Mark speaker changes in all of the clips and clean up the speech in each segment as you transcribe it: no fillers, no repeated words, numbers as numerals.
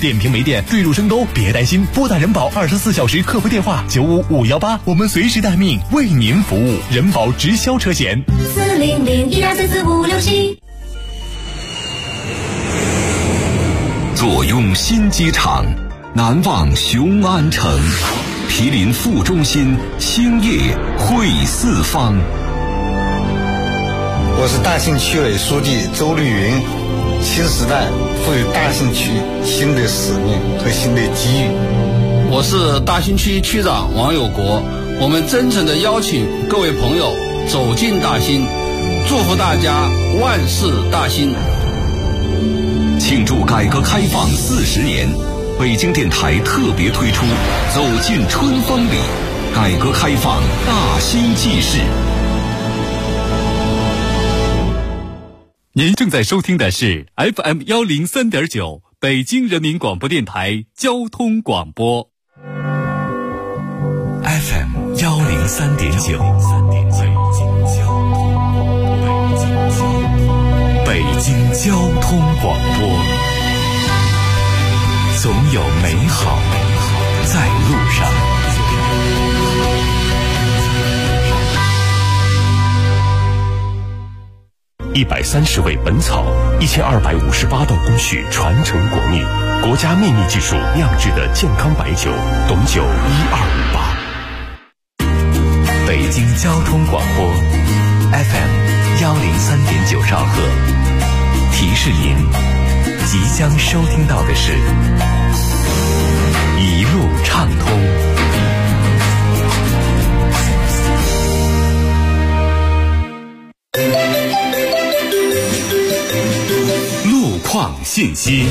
Speaker 1: 电瓶没电，坠入深沟，别担心，拨打人保24小时客服电话95518，我们随时待命，为您服务。人保直销车险
Speaker 2: 400-1244-567。
Speaker 3: 坐拥新机场，难忘雄安城，毗邻副中心，兴业汇四方。
Speaker 4: 我是大兴区委书记周绿云。新时代赋予大兴区新的使命和新的机遇。
Speaker 5: 我是大兴区区长王有国，我们真诚地邀请各位朋友走进大兴，祝福大家万事大兴。
Speaker 3: 庆祝改革开放40年，北京电台特别推出走进春风里，改革开放大兴纪事。
Speaker 6: 您正在收听的是 FM 103.9北京人民广播电台交通广播。
Speaker 3: FM 103.9北京交通广播，总有美好在路上。130味本草，1258道工序传承国秘，国家秘密技术酿制的健康白酒，董酒1258。北京交通广播 FM 103.9兆赫，提示您，即将收听到的是一路畅通。信息。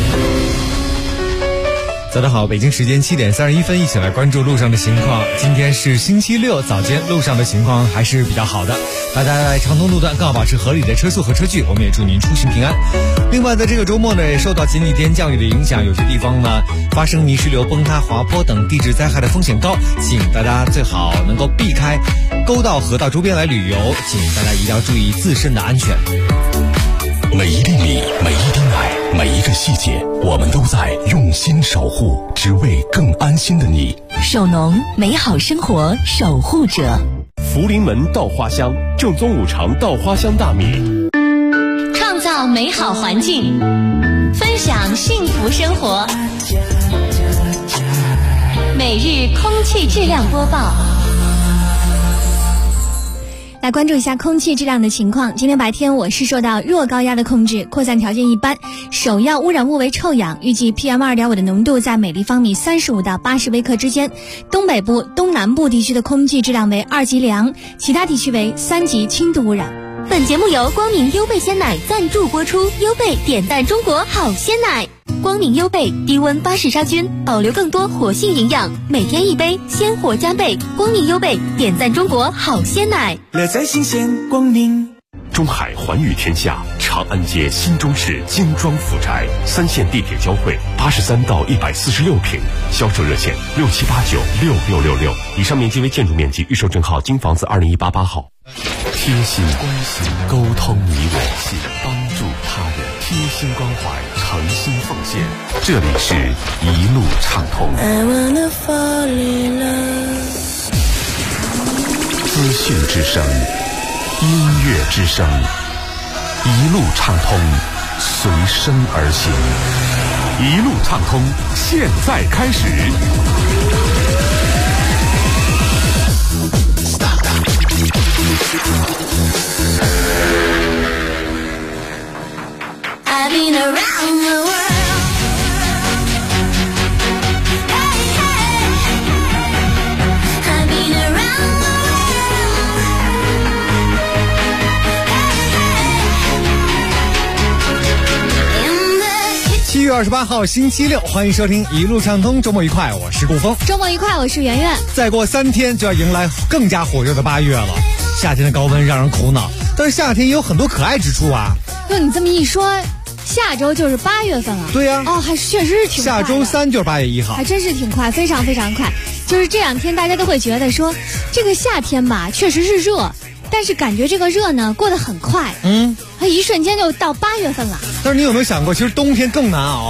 Speaker 7: 早上好，北京时间7点31分，一起来关注路上的情况。今天是星期六，早间路上的情况还是比较好的，大家在畅通路段更要保持合理的车速和车距，我们也祝您出行平安。另外，在这个周末呢，也受到前几天降雨的影响，有些地方呢发生泥石流、崩塌、滑坡等地质灾害的风险高，请大家最好能够避开沟道、河道周边来旅游，请大家一定要注意自身的安全。
Speaker 3: 每一粒米，每一滴奶，每一个细节，我们都在用心守护，只为更安心的你。
Speaker 8: 守农，美好生活守护者。
Speaker 9: 福临门稻花香，正宗5常稻花香大米，
Speaker 8: 创造美好环境，分享幸福生活。每日空气质量播报。
Speaker 2: 来关注一下空气质量的情况。今天白天我市受到弱高压的控制，扩散条件一般，首要污染物为臭氧，预计 PM2.5 的浓度在每立方米35到80微克之间。东北部、东南部地区的空气质量为2级良，其他地区为3级轻度污染。
Speaker 8: 本节目由光明优贝鲜奶赞助播出，优贝点赞中国好鲜奶。光明优贝低温巴氏杀菌，保留更多活性营养，每天一杯，鲜活加倍。光明优贝点赞中国好鲜奶，
Speaker 10: 乐在新鲜光明。
Speaker 9: 中海环宇天下长安街新中式精装府宅，3线地铁交汇，83到146平，销售热线67896666。以上面积为建筑面积，预售证号京房子2018-8号。
Speaker 3: 贴心关心，沟通你我，帮助他人，贴心关怀，诚心奉献。这里是一路畅通。资讯之声，音乐之声，一路畅通，随声而行。一路畅通，现在开始。
Speaker 2: I've been around the world. Hey, hey. I've been around the world. Hey, hey.
Speaker 7: 7月28号星期六，欢迎收听一路畅通，周末愉快，我是顾峰。
Speaker 2: 周末愉快，我是圆圆。
Speaker 7: 再过3天就要迎来更加火热的8月了，夏天的高温让人苦恼，但是夏天也有很多可爱之处啊。
Speaker 2: 就你这么一说，下周就是8月份了。
Speaker 7: 对呀、
Speaker 2: 哦，还确实是挺快的。
Speaker 7: 下周3就是8月1号，
Speaker 2: 还真是挺快，非常非常快。就是这2天大家都会觉得说，这个夏天吧，确实是热，但是感觉这个热呢过得很快，它一瞬间就到8月份了。
Speaker 7: 但是你有没有想过，其实冬天更难熬？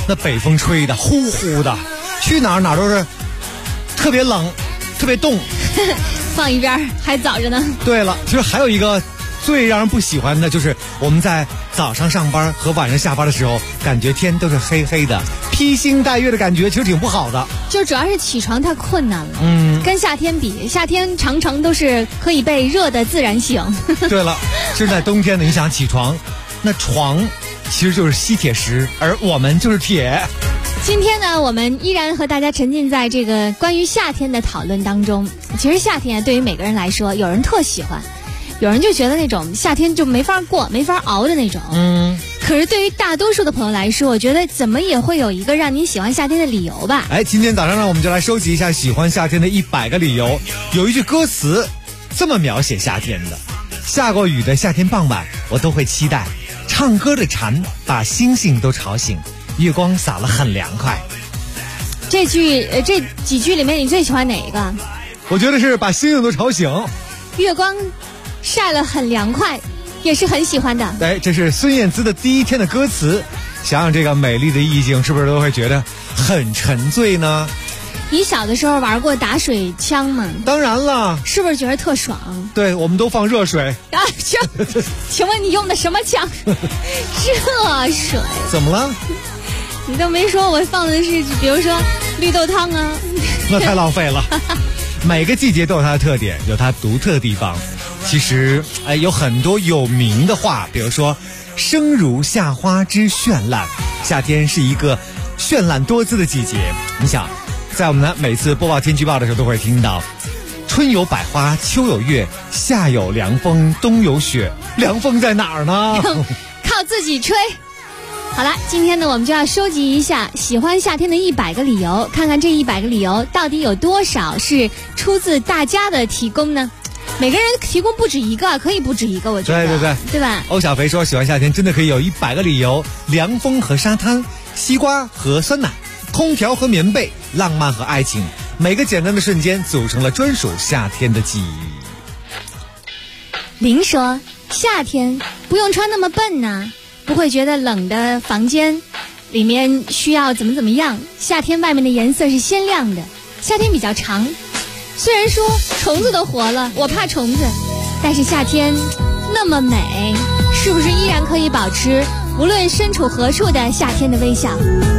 Speaker 7: 那北风吹的呼呼的，去哪儿都是特别冷特别冻。
Speaker 2: 放一边还早着呢。
Speaker 7: 对了，其实还有一个最让人不喜欢的就是我们在早上上班和晚上下班的时候，感觉天都是黑黑的，披星戴月的感觉，其实挺不好的。
Speaker 2: 就主要是起床太困难了。跟夏天比，夏天常常都是可以被热的自然醒。
Speaker 7: 对了，现在冬天呢，你想起床，那床其实就是吸铁石，而我们就是铁。
Speaker 2: 今天呢，我们依然和大家沉浸在这个关于夏天的讨论当中。其实夏天对于每个人来说，有人特喜欢，有人就觉得那种夏天就没法过没法熬的那种。可是对于大多数的朋友来说，我觉得怎么也会有一个让你喜欢夏天的理由吧。
Speaker 7: 今天早上呢，我们就来收集一下喜欢夏天的100个理由。有一句歌词这么描写夏天的：下过雨的夏天傍晚，我都会期待唱歌的蝉把星星都吵醒，月光洒了很凉快。
Speaker 2: 这几句里面你最喜欢哪一个？
Speaker 7: 我觉得是把星星都吵醒。
Speaker 2: 月光晒了很凉快，也是很喜欢的。
Speaker 7: 这是孙燕姿的第一天的歌词。想想这个美丽的意境，是不是都会觉得很沉醉呢？
Speaker 2: 你小的时候玩过打水枪吗？
Speaker 7: 当然了。
Speaker 2: 是不是觉得特爽？
Speaker 7: 对，我们都放热水。
Speaker 2: 请问你用的什么枪？热水。
Speaker 7: 怎么了？
Speaker 2: 你都没说，我放的是比如说绿豆汤啊。
Speaker 7: 那太浪费了。每个季节都有它的特点，有它独特的地方。其实有很多有名的话，比如说生如夏花之绚烂，夏天是一个绚烂多姿的季节。你想，在我们呢每次播报天气预报的时候都会听到春有百花，秋有月，夏有凉风，冬有雪。凉风在哪儿呢？
Speaker 2: 靠自己吹。好了，今天呢我们就要收集一下喜欢夏天的100个理由，看看这100个理由到底有多少是出自大家的提供呢？每个人提供不止一个，可以不止一个，我觉得。对吧？
Speaker 7: 欧小肥说喜欢夏天真的可以有100个理由：凉风和沙滩，西瓜和酸奶，空调和棉被，浪漫和爱情。每个简单的瞬间组成了专属夏天的记忆。
Speaker 2: 林说夏天不用穿那么笨呢，不会觉得冷的房间里面需要怎么样。夏天外面的颜色是鲜亮的，夏天比较长，虽然说虫子都活了，我怕虫子，但是夏天那么美，是不是依然可以保持无论身处何处的夏天的微笑？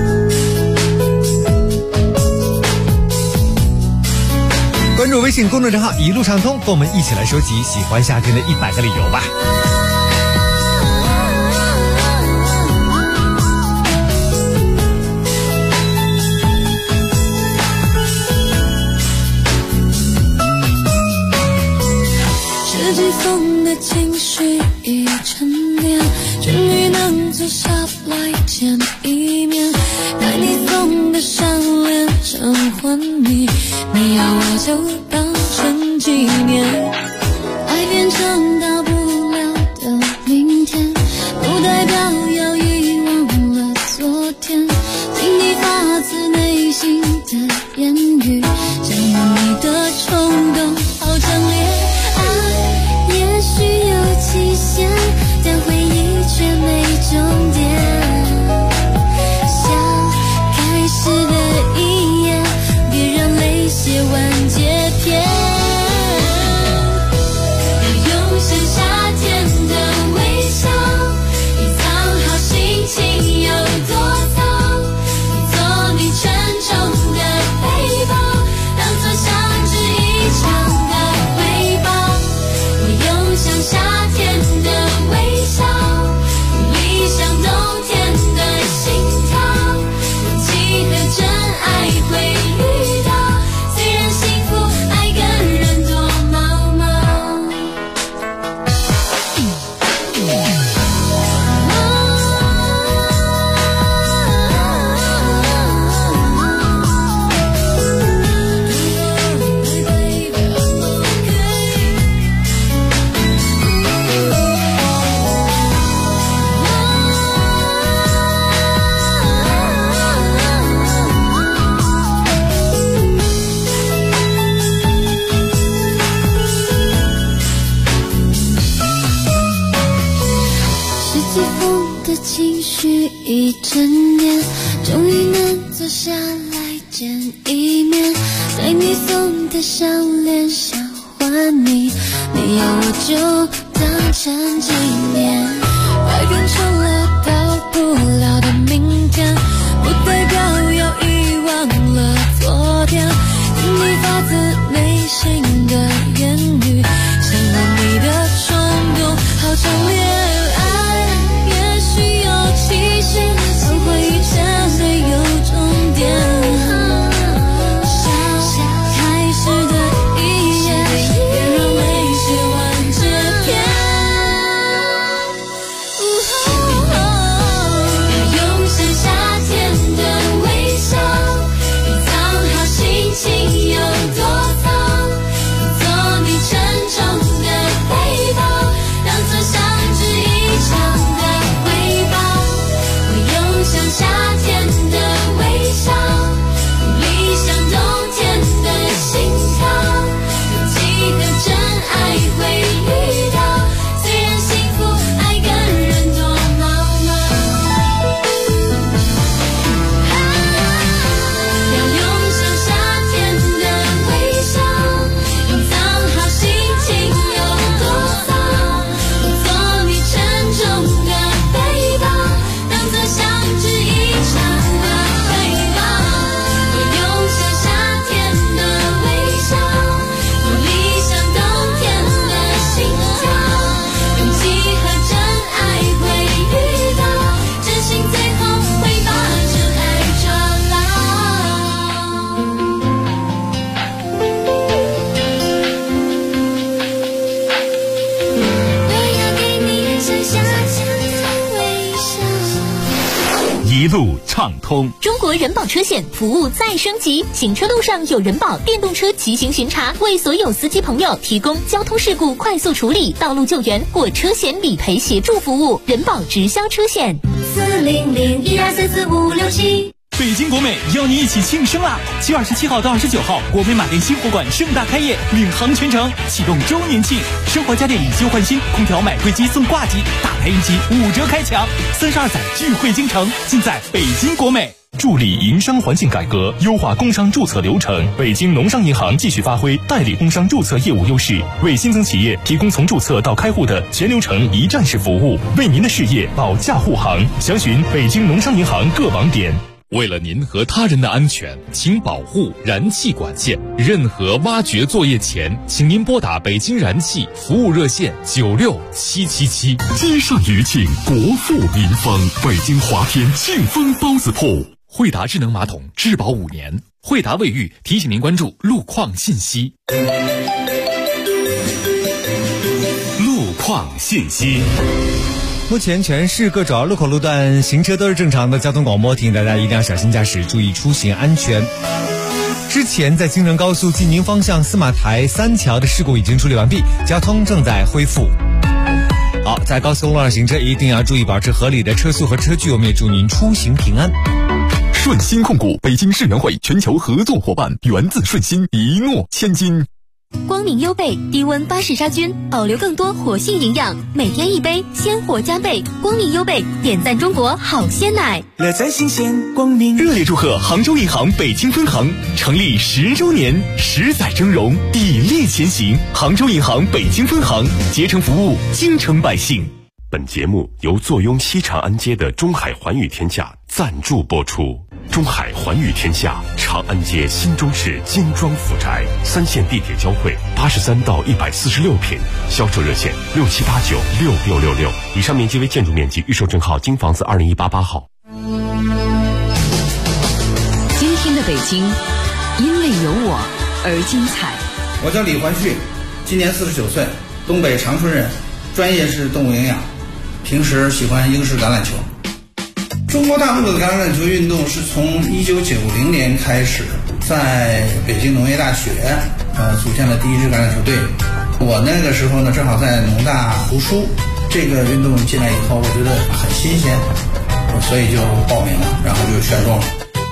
Speaker 7: 关注微信公众账号一路畅通，跟我们一起来收集喜欢夏天的100个理由吧。
Speaker 11: 季风的情绪已沉淀，终于能坐下来见一面，带你送的项链成婚礼，你要我就当成纪念。爱变成大不了的明天，不代表要遗忘了昨天，听你发自内心的言语，想拥你的冲动好强烈。也许有期限，但回忆却没终点。像开始的一页，别让泪写完结篇。用剩夏天的微笑，隐藏好心情有多糟。你做你沉重的背包，当作相知一场的回报。像夏天的微笑，用理想冬天的心跳，勇气和真爱会遇到，虽然幸福爱跟人多毛毛。情绪已沉淀，终下来见一面，对你送的项链想还你，没有我就当成纪念。改变成了到不了的明天，不代表要遗忘了昨天。听你发自内心的言语，想让你的冲动好强烈。爱也许有期限，总会遇见没有终点。开始的一页，别让泪写完这篇。要用像夏天的微笑，隐藏好心情有多脏，做你沉重的背包，当作相知一场的回报。我用像夏天的微笑，用理想冬天的心跳，有几个真爱会遇到，虽然幸福爱跟人多忙忙。要用像夏天的微笑，隐藏好心情有多脏，我做你沉重的背包，当作相知一场的回报。我用像夏天的微笑，用理想冬天的心跳，用几何真爱会遇到，真心最后会把真爱抓牢。我要给你像夏天的微笑。
Speaker 1: 一路畅通。
Speaker 8: 中国人保车险服务再升级，行车路上有人保电动车骑行巡查，为所有司机朋友提供交通事故快速处理、道路救援或车险理赔协助服务。人保直销车险40012445567。
Speaker 10: 北京国美邀你一起庆生啦！7月27号到29号，国美马店新货馆盛大开业，领航全城，启动周年庆，生活家电以旧换新，空调买贵机送挂机，大牌一机5折开抢，32载聚会京城，尽在北京国美。
Speaker 1: 助力营商环境改革，优化工商注册流程。北京农商银行继续发挥代理工商注册业务优势，为新增企业提供从注册到开户的全流程一站式服务，为您的事业保驾护航。详询北京农商银行各网点。
Speaker 6: 为了您和他人的安全，请保护燃气管线。任何挖掘作业前，请您拨打北京燃气服务热线96777。
Speaker 3: 街上余庆，国富民丰。北京华天庆丰包子铺。
Speaker 6: 惠达智能马桶质保5年。惠达卫浴提醒您关注路况信息。
Speaker 3: 路况信息。
Speaker 7: 目前全市各主要路口路段行车都是正常的，交通广播提醒大家一定要小心驾驶，注意出行安全。之前在京承高速济宁方向司马台3桥的事故已经处理完毕，交通正在恢复。好，在高速公路上行车一定要注意保持合理的车速和车距，我们也祝您出行平安。
Speaker 3: 顺鑫控股，北京世园会全球合作伙伴，源自顺鑫，一诺千金。
Speaker 8: 光明优贝低温巴氏杀菌，保留更多活性营养，每天一杯，鲜活加倍。光明优贝点赞中国好鲜奶，
Speaker 10: 乐在新鲜。光明
Speaker 1: 热烈祝贺杭州银行北京分行成立10周年，10载峥嵘，砥砺前行。杭州银行北京分行竭诚服务京城百姓。
Speaker 9: 本节目由坐拥西长安街的中海环宇天下赞助播出。中海环宇天下，长安街新中市金庄府宅，3线地铁交汇，83到146平，销售热线67896666。以上面积为建筑面积，预售证号京房子20188号。
Speaker 12: 今天的北京，因为有我而精彩。
Speaker 13: 我叫李环旭，今年49岁，东北长春人，专业是动物营养，平时喜欢英式橄榄球。中国大陆的橄榄球运动是从1990年开始，在北京农业大学组建了第一支橄榄球队。我那个时候呢，正好在农大读书，这个运动进来以后，我觉得很新鲜，所以就报名了，然后就选中了。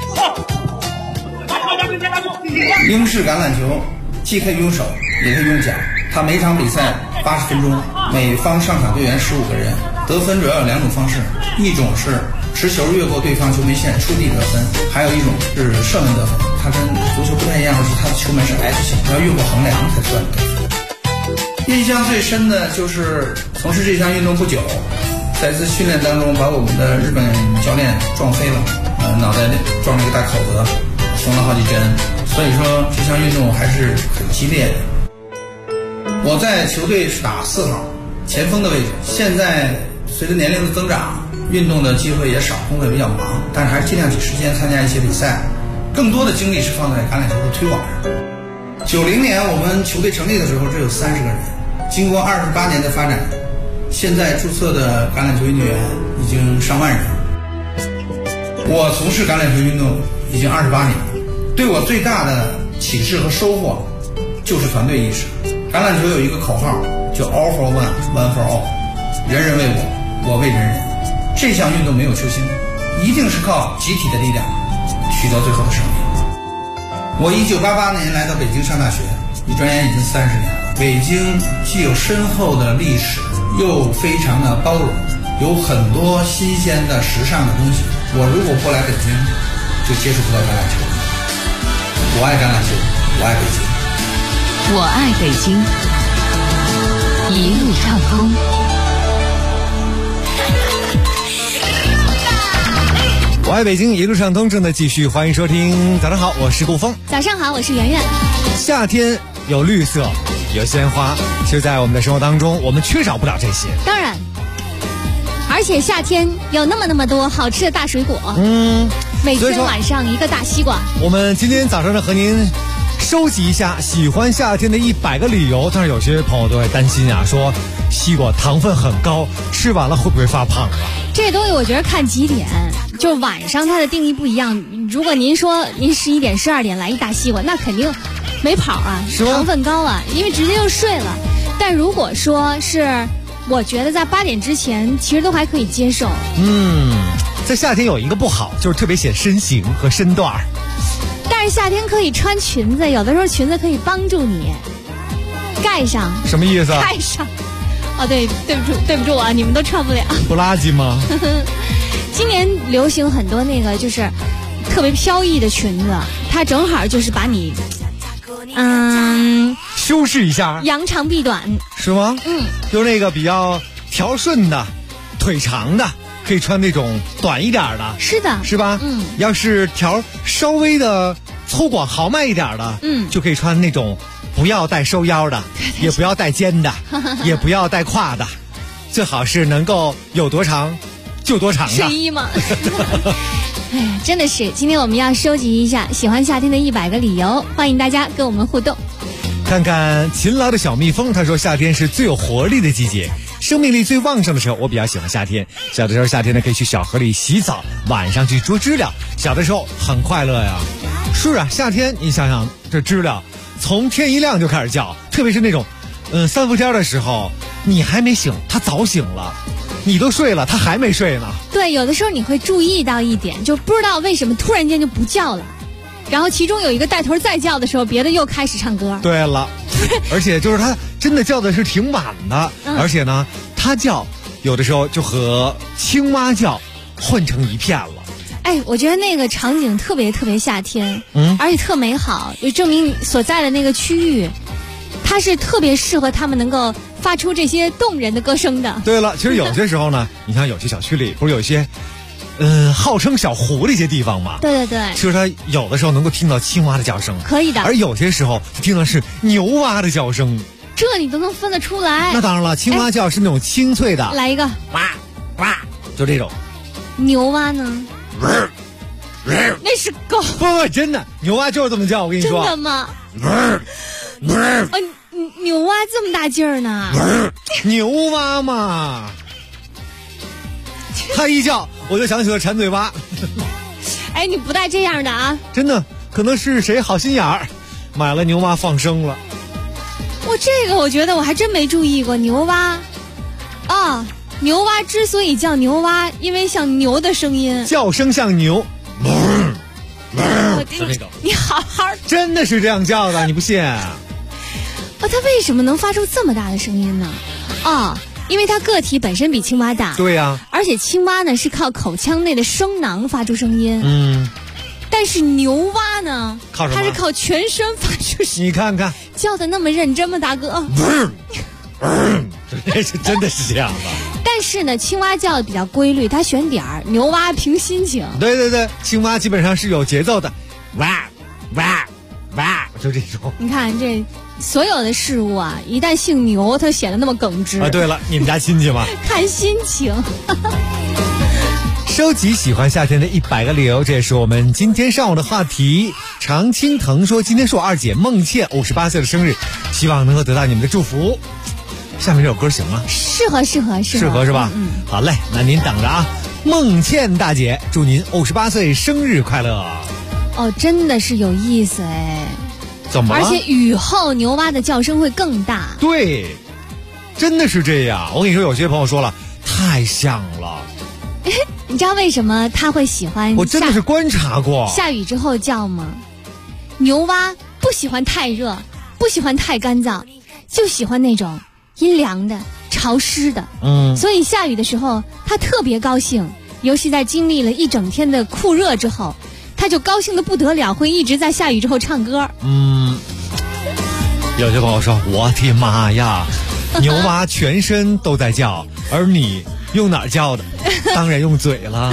Speaker 13: 英式橄榄球既可以用手，也可以用脚，它每场比赛80分钟，每方上场队员15个人。得分主要有2种方式，一种是持球越过对方球门线触地得分，还有一种是射门得分，它跟足球不太一样的是它的球门是 H 型，要越过横梁才算得分。印象最深的就是从事这项运动不久，在一次训练当中把我们的日本教练撞飞了，脑袋撞了一个大口子，缝了好几针，所以说这项运动还是很激烈的。我在球队是打4号前锋的位置，现在随着年龄的增长，运动的机会也少，工作也比较忙，但是还是尽量挤时间参加一些比赛，更多的精力是放在橄榄球的推广上。90年我们球队成立的时候只有30个人，经过28年的发展，现在注册的橄榄球运动员已经上万人。我从事橄榄球运动已经28年，对我最大的启示和收获就是团队意识。橄榄球有一个口号叫 All for One, One for All， 人人为我，我为人人。这项运动没有球星，一定是靠集体的力量取得最后的胜利。我1988年来到北京上大学，一转眼已经30年了。北京既有深厚的历史，又非常的包容，有很多新鲜的时尚的东西。我如果不来北京，就接触不到橄榄球。我爱橄榄球，我爱北京。
Speaker 12: 我爱北京，一路畅通。
Speaker 7: 我爱北京，一路畅通正在继续，欢迎收听。早上好，我是顾峰。
Speaker 2: 早上好，我是圆圆。
Speaker 7: 夏天有绿色，有鲜花，其实在我们的生活当中，我们缺少不了这些。
Speaker 2: 当然，而且夏天有那么多好吃的大水果。每天晚上一个大西瓜。
Speaker 7: 我们今天早上呢，和您收集一下喜欢夏天的100个理由。但是有些朋友都会担心啊，说西瓜糖分很高，吃完了会不会发胖啊？
Speaker 2: 这东西我觉得看几点，就晚上它的定义不一样。如果您说您11点12点来一大西瓜，那肯定没跑啊，糖分高啊，因为直接就睡了。但如果说是我觉得在8点之前其实都还可以接受。
Speaker 7: 在夏天有一个不好，就是特别显身形和身段。
Speaker 2: 但是夏天可以穿裙子，有的时候裙子可以帮助你盖上。
Speaker 7: 什么意思啊？
Speaker 2: 盖上。哦，对不住啊，你们都穿不了。
Speaker 7: 不垃圾吗？
Speaker 2: 今年流行很多那个就是特别飘逸的裙子，它正好就是把你
Speaker 7: 修饰一下，
Speaker 2: 扬长避短，
Speaker 7: 是吗？就那个比较调顺的，腿长的，可以穿那种短一点的。
Speaker 2: 是的，
Speaker 7: 是吧？要是条稍微的粗犷豪迈一点的，就可以穿那种不要带收腰的，也不要带肩的，也不要带胯的，最好是能够有多长就多长的
Speaker 2: 睡衣吗？哎呀，真的是，今天我们要收集一下喜欢夏天的100个理由，欢迎大家跟我们互动。
Speaker 7: 看看勤劳的小蜜蜂，他说夏天是最有活力的季节，生命力最旺盛的时候。我比较喜欢夏天，小的时候夏天呢可以去小河里洗澡，晚上去捉知了，小的时候很快乐呀。是啊，夏天你想想，这知了从天一亮就开始叫，特别是那种3伏天的时候，你还没醒，它早醒了，你都睡了，它还没睡呢。
Speaker 2: 对，有的时候你会注意到一点，就不知道为什么突然间就不叫了，然后其中有一个带头再叫的时候，别的又开始唱歌。
Speaker 7: 对了，而且就是它真的叫的是挺晚的，而且呢，它叫有的时候就和青蛙叫混成一片了。
Speaker 2: 哎，我觉得那个场景特别夏天，而且特美好，也证明你所在的那个区域，它是特别适合他们能够发出这些动人的歌声的。
Speaker 7: 对了，其实有些时候呢，你看有些小区里不是有一些号称小湖的一些地方嘛？
Speaker 2: 对，
Speaker 7: 其实它有的时候能够听到青蛙的叫声，
Speaker 2: 可以的。
Speaker 7: 而有些时候听到是牛蛙的叫声，
Speaker 2: 这你都能分得出来。
Speaker 7: 那当然了，青蛙叫是那种清脆的，
Speaker 2: 来一个
Speaker 7: 哇哇，就这种。
Speaker 2: 牛蛙呢？那是狗。
Speaker 7: 不，真的，牛蛙就是这么叫，我跟你说。
Speaker 2: 真的吗？牛蛙这么大劲儿呢？
Speaker 7: 牛蛙嘛，它一叫我就想起了馋嘴蛙。
Speaker 2: 哎，你不带这样的啊！
Speaker 7: 真的，可能是谁好心眼儿，买了牛蛙放生了。
Speaker 2: 这个我觉得我还真没注意过牛蛙啊。牛蛙之所以叫牛蛙，因为像牛的声音，
Speaker 7: 叫声像牛。
Speaker 2: 你好好，
Speaker 7: 真的是这样叫的，你不信？
Speaker 2: 它为什么能发出这么大的声音呢？ 因为它个体本身比青蛙大。
Speaker 7: 对呀。
Speaker 2: 而且青蛙呢是靠口腔内的声囊发出声音。但是牛蛙呢，
Speaker 7: 靠什么？
Speaker 2: 它是靠全身发出声音。
Speaker 7: 你看看，
Speaker 2: 叫的那么认真吗，大哥？
Speaker 7: 真的是这样的。
Speaker 2: 但是呢，青蛙叫的比较规律，它选点儿；牛蛙凭心情。
Speaker 7: 对对对，青蛙基本上是有节奏的，哇哇哇，就这种。
Speaker 2: 你看这所有的事物啊，一旦姓牛，它显得那么耿直。
Speaker 7: 对了，你们家亲戚吗？
Speaker 2: 看心情。
Speaker 7: 收集喜欢夏天的100个理由，这也是我们今天上午的话题。常青藤说，今天是我二姐孟倩58岁的生日，希望能够得到你们的祝福。下面这首歌行吗？
Speaker 2: 适合是吧？
Speaker 7: 好嘞，那您等着啊。孟倩大姐，祝您58岁生日快乐。
Speaker 2: 哦，真的是有意思哎。
Speaker 7: 怎么了？
Speaker 2: 而且雨后牛蛙的叫声会更大。
Speaker 7: 对，真的是这样。我跟你说，有些朋友说了，太像了。
Speaker 2: 你知道为什么他会喜欢？
Speaker 7: 我真的是观察过。
Speaker 2: 下雨之后叫吗？牛蛙不喜欢太热，不喜欢太干燥，就喜欢那种阴凉的、潮湿的。所以下雨的时候，他特别高兴，尤其在经历了一整天的酷热之后，他就高兴的不得了，会一直在下雨之后唱歌。
Speaker 7: 有些朋友说，我的妈呀，牛蛙全身都在叫，而你用哪儿叫的？当然用嘴了。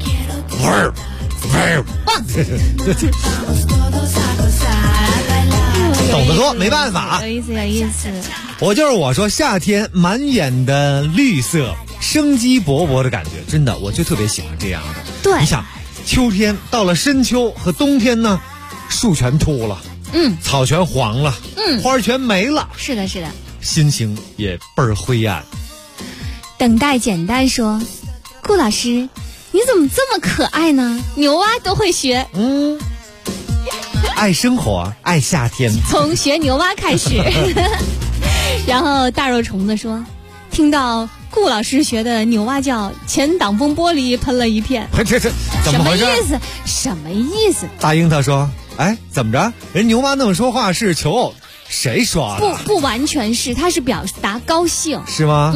Speaker 7: 懂得多，没办法。
Speaker 2: 有意思。
Speaker 7: 我说夏天满眼的绿色，生机勃勃的感觉，真的，我就特别喜欢这样的。
Speaker 2: 对，
Speaker 7: 你想，秋天到了深秋和冬天呢，树全秃了，草全黄了，花全没了。
Speaker 2: 是的，
Speaker 7: 心情也倍儿灰暗。
Speaker 2: 等待简单说，顾老师，你怎么这么可爱呢？牛蛙都会学。
Speaker 7: 爱生活，爱夏天，
Speaker 2: 从学牛蛙开始。然后大肉虫子说，听到顾老师学的牛蛙叫，前挡风玻璃喷了一片。
Speaker 7: 这怎么回事？
Speaker 2: 什么意思？
Speaker 7: 大樱桃说，哎，怎么着？人牛蛙那么说话是求偶，谁说的？
Speaker 2: 不完全是，他是表达高兴。
Speaker 7: 是吗？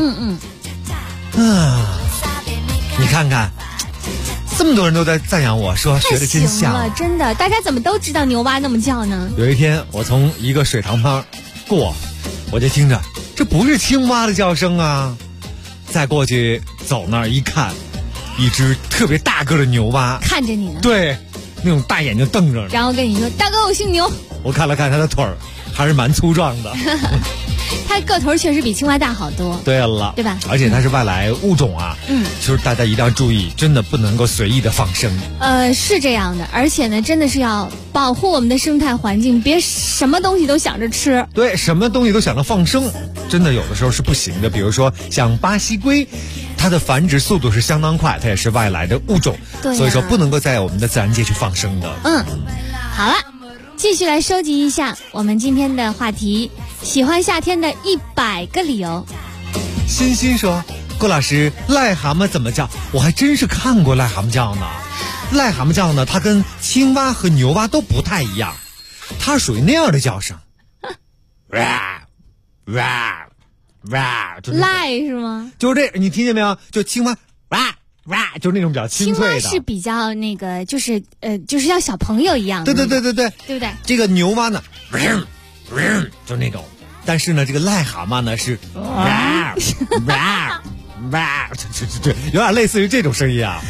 Speaker 7: 你看看，这么多人都在赞扬我说学的真像
Speaker 2: 了，真的，大家怎么都知道牛蛙那么叫呢？
Speaker 7: 有一天我从一个水塘旁过，我就听着，这不是青蛙的叫声啊！再过去走那儿一看，一只特别大个的牛蛙
Speaker 2: 看着你呢。
Speaker 7: 对，那种大眼睛瞪着，
Speaker 2: 然后跟你说：“大哥，我姓牛。”
Speaker 7: 我看了看他的腿儿，还是蛮粗壮的。
Speaker 2: 它个头确实比青蛙大好多。
Speaker 7: 对了，
Speaker 2: 对吧？
Speaker 7: 而且它是外来物种啊，就是大家一定要注意，真的不能够随意的放生。
Speaker 2: 是这样的，而且呢，真的是要保护我们的生态环境，别什么东西都想着吃。
Speaker 7: 对，什么东西都想着放生，真的有的时候是不行的。比如说像巴西龟，它的繁殖速度是相当快，它也是外来的物种，所以说不能够在我们的自然界去放生的。
Speaker 2: 好了。继续来收集一下我们今天的话题，喜欢夏天的100个理由。
Speaker 7: 欣欣说，郭老师，癞蛤蟆怎么叫？我还真是看过癞蛤蟆叫呢。癞蛤蟆叫呢，它跟青蛙和牛蛙都不太一样，它属于那样的叫声。哇哇哇，
Speaker 2: 赖是吗？
Speaker 7: 就是这，你听见没有？就青蛙哇哇，就是那种比较清脆的。
Speaker 2: 青蛙是比较那个，就是像小朋友一样的。
Speaker 7: 对，对不
Speaker 2: 对？
Speaker 7: 这个牛蛙呢，就那种。但是呢，这个癞蛤蟆呢是哇哇哇，这有点类似于这种声音啊。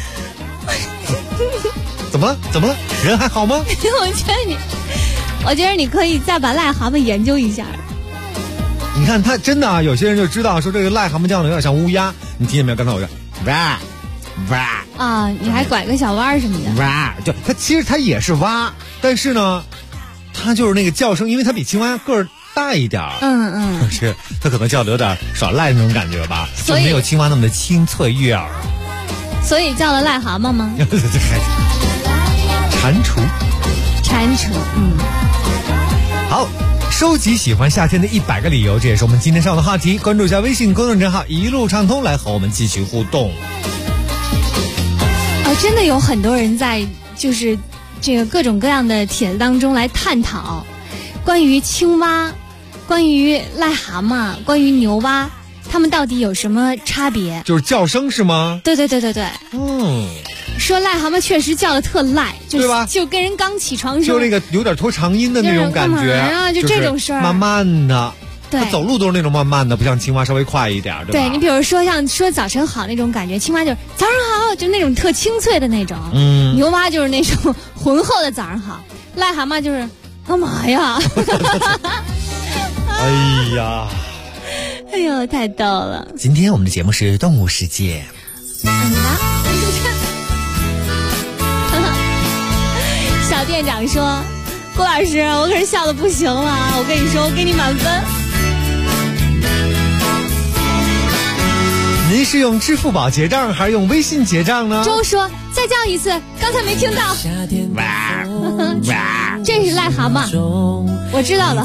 Speaker 7: 怎么了？人还好吗？
Speaker 2: 我觉得你可以再把癞蛤蟆研究一下。
Speaker 7: 你看他真的啊，有些人就知道说这个癞蛤蟆叫的有点像乌鸦，你听见没有？刚才我说哇哇
Speaker 2: 啊，你还拐个小弯什么的。
Speaker 7: 哇，就它其实它也是蛙，但是呢，它就是那个叫声，因为它比青蛙个儿大一点。是它可能叫的有点耍赖那种感觉吧，就没有青蛙那么的清脆悦耳。
Speaker 2: 所以叫了癞蛤蟆吗？
Speaker 7: 蟾蜍。好，收集喜欢夏天的100个理由，这也是我们今天上的话题。关注一下微信公众账号一路畅通，来和我们继续互动。
Speaker 2: 真的有很多人在就是这个各种各样的帖子当中来探讨关于青蛙、关于癞蛤蟆、关于牛蛙它们到底有什么差别？
Speaker 7: 就是叫声是吗？
Speaker 2: 对。说癞蛤蟆确实叫的特赖，
Speaker 7: 对吧？
Speaker 2: 就跟人刚起床时候，
Speaker 7: 就那个有点拖长音的那种感觉
Speaker 2: 啊，就这种声儿，
Speaker 7: 慢慢的。
Speaker 2: 对，
Speaker 7: 它走路都是那种慢慢的，不像青蛙稍微快一点，对吧？
Speaker 2: 对，你比如说像说早晨好那种感觉，青蛙就是早上好，就那种特清脆的那种。牛蛙就是那种浑厚的早上好，癞蛤蟆就是干嘛呀？
Speaker 7: 哎呀，
Speaker 2: 哎呦，太逗了！
Speaker 7: 今天我们的节目是动物世界。
Speaker 2: 小店长说：“郭老师，我可是笑得不行了啊！我跟你说，我给你满分。”
Speaker 7: 您是用支付宝结账还是用微信结账呢？
Speaker 2: 周说：“再叫一次，刚才没听到。”这是癞蛤蟆，我知道了。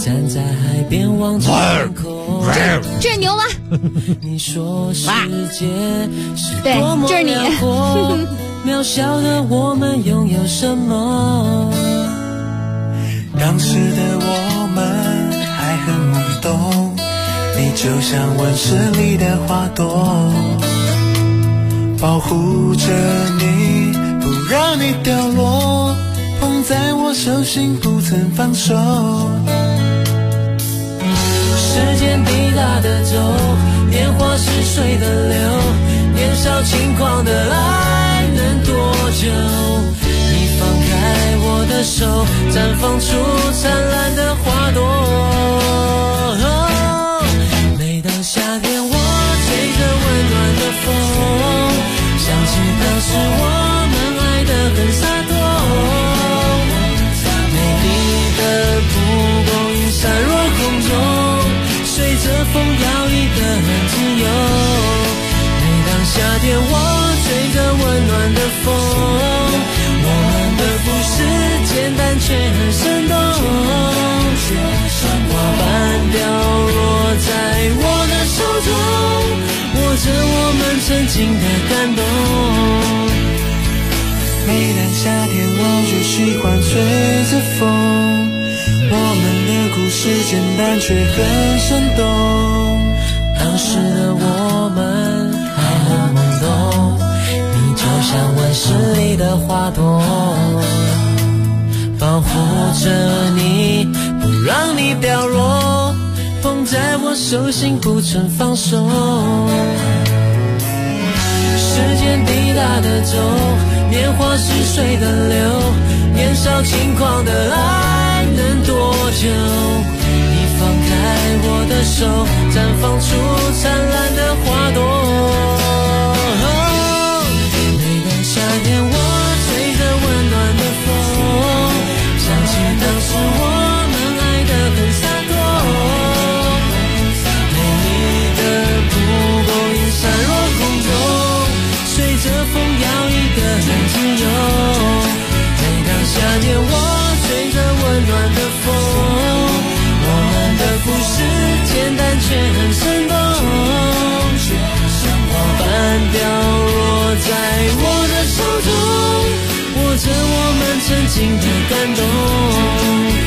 Speaker 2: 这是牛蛙。对，这是你。
Speaker 11: 渺小的我们拥有什么？当时的我们还很懵懂，你就像温室里的花朵，保护着你，不让你掉落，捧在我手心不曾放手。时间滴答的走，年华是水的流，年少轻狂的爱能多久？你放开我的手，绽放出灿烂的花朵。每当夏天我吹着温暖的风，想起当时我们爱得很洒脱，美丽的蒲公英散落空中，随着风摇曳得很自由。每当夏天我吹着温暖的风，我们的故事简单却很生动，花瓣掉落在我的手中，握着我们曾经的感动。每当夏天我就喜欢吹着风，我们的故事简单却很生动。当时的我们还很懵懂，你就像温室里的花朵，保护着你，不让你掉落，捧在我手心不曾放手。时间滴答的走，年华是水的流，年少轻狂的爱能多久？你放开我的手，绽放出灿烂的花朵。每当夏天我吹着温暖的风，想起当时我们爱得很洒脱，美丽的蒲公英散落空中，随着风摇曳得很自由。每当夏天我吹着温暖的风，我们的故事简单却很生动，花瓣掉落在我的手中，握着我们曾经的感动。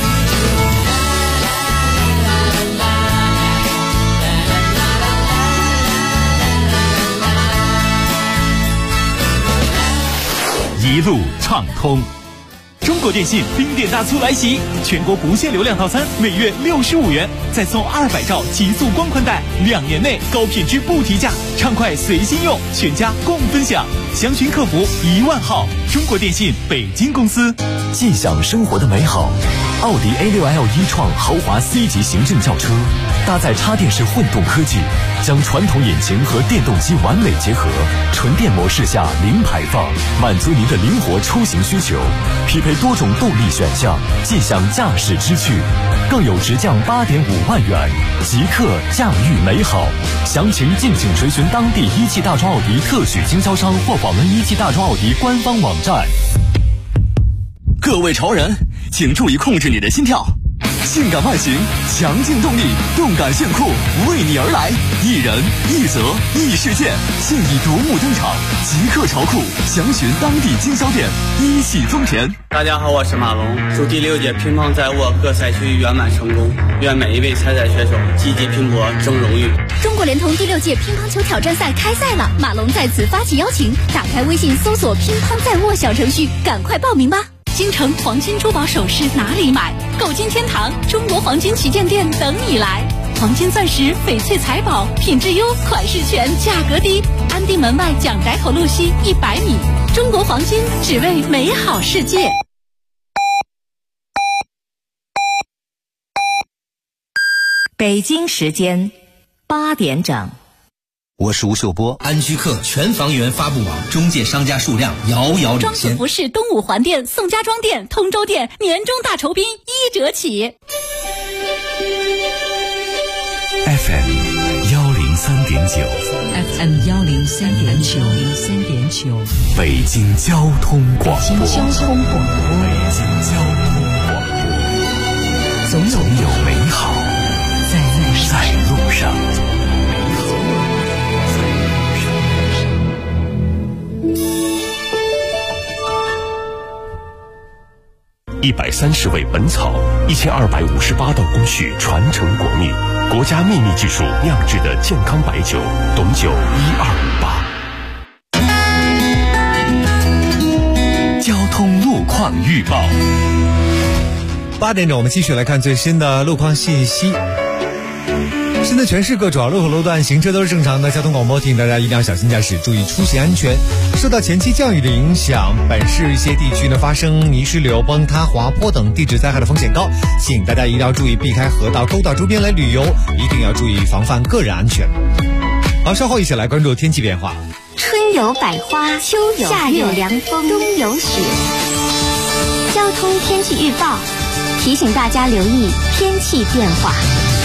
Speaker 1: 一路畅通。中国电信冰点大促来袭，全国不限流量套餐每月65元，再送200兆极速光宽带，2年内高品质不提价，畅快随心用，全家共分享。详询客服10000号。中国电信北京公司。
Speaker 14: 尽享生活的美好。奥迪 A6L 一创豪华 C 级行政轿车，搭载插电式混动科技，将传统引擎和电动机完美结合，纯电模式下零排放，满足您的灵活出行需求。匹配多种动力选项，尽享驾驶之趣，更有直降8.5万元，即刻驾驭美好。详情敬请垂询当地一汽大众奥迪特许经销商或访问一汽大众奥迪官方网站。
Speaker 15: 各位潮人，请注意控制你的心跳。
Speaker 14: 性感外形，强劲动力，动感炫酷，为你而来。一人一泽一世界，现已夺目登场，即刻潮酷，详询当地经销店。一汽丰田。
Speaker 15: 大家好，我是马龙，祝第6届乒乓在握各赛区圆满成功，愿每一位参赛选手积极拼搏，争荣誉。
Speaker 8: 中国联通第6届乒乓球挑战赛开赛了，马龙在此发起邀请，打开微信搜索乒乓在握小程序，赶快报名吧。京城黄金珠宝首饰哪里买？购金天堂中国黄金旗舰店等你来。黄金钻石、翡翠财宝，品质优，款式全，价格低。安定门外蒋逮口路西100米。中国黄金，只为美好世界。
Speaker 16: 北京时间8点整。
Speaker 17: 我是吴秀波。安居客全房源发布网中介商家数量遥遥领
Speaker 8: 装
Speaker 17: 先。
Speaker 8: 饰服饰东五环店、宋家庄店、通州店年终大酬宾1折起。
Speaker 14: FM 103.9
Speaker 12: FM 103.9
Speaker 14: 北京交通广播。
Speaker 12: 北京交通广播。
Speaker 14: 总有美好在路上。130味本草，1258道工序传承国秘，国家秘密技术酿制的健康白酒，董酒1258。交通路况预报。
Speaker 7: 8点整，我们继续来看最新的路况信息。现在全市各主要路口路段行车都是正常的，交通广播提醒大家一定要小心驾驶，注意出行安全。受到前期降雨的影响，本市一些地区呢发生泥石流、崩塌、滑坡等地质灾害的风险高，请大家一定要注意避开河道、沟道周边来旅游，一定要注意防范个人安全。好，稍后一起来关注天气变化。
Speaker 8: 春有百花，秋有夏有凉风，冬有雪。交通天气预报提醒大家留意天气变化。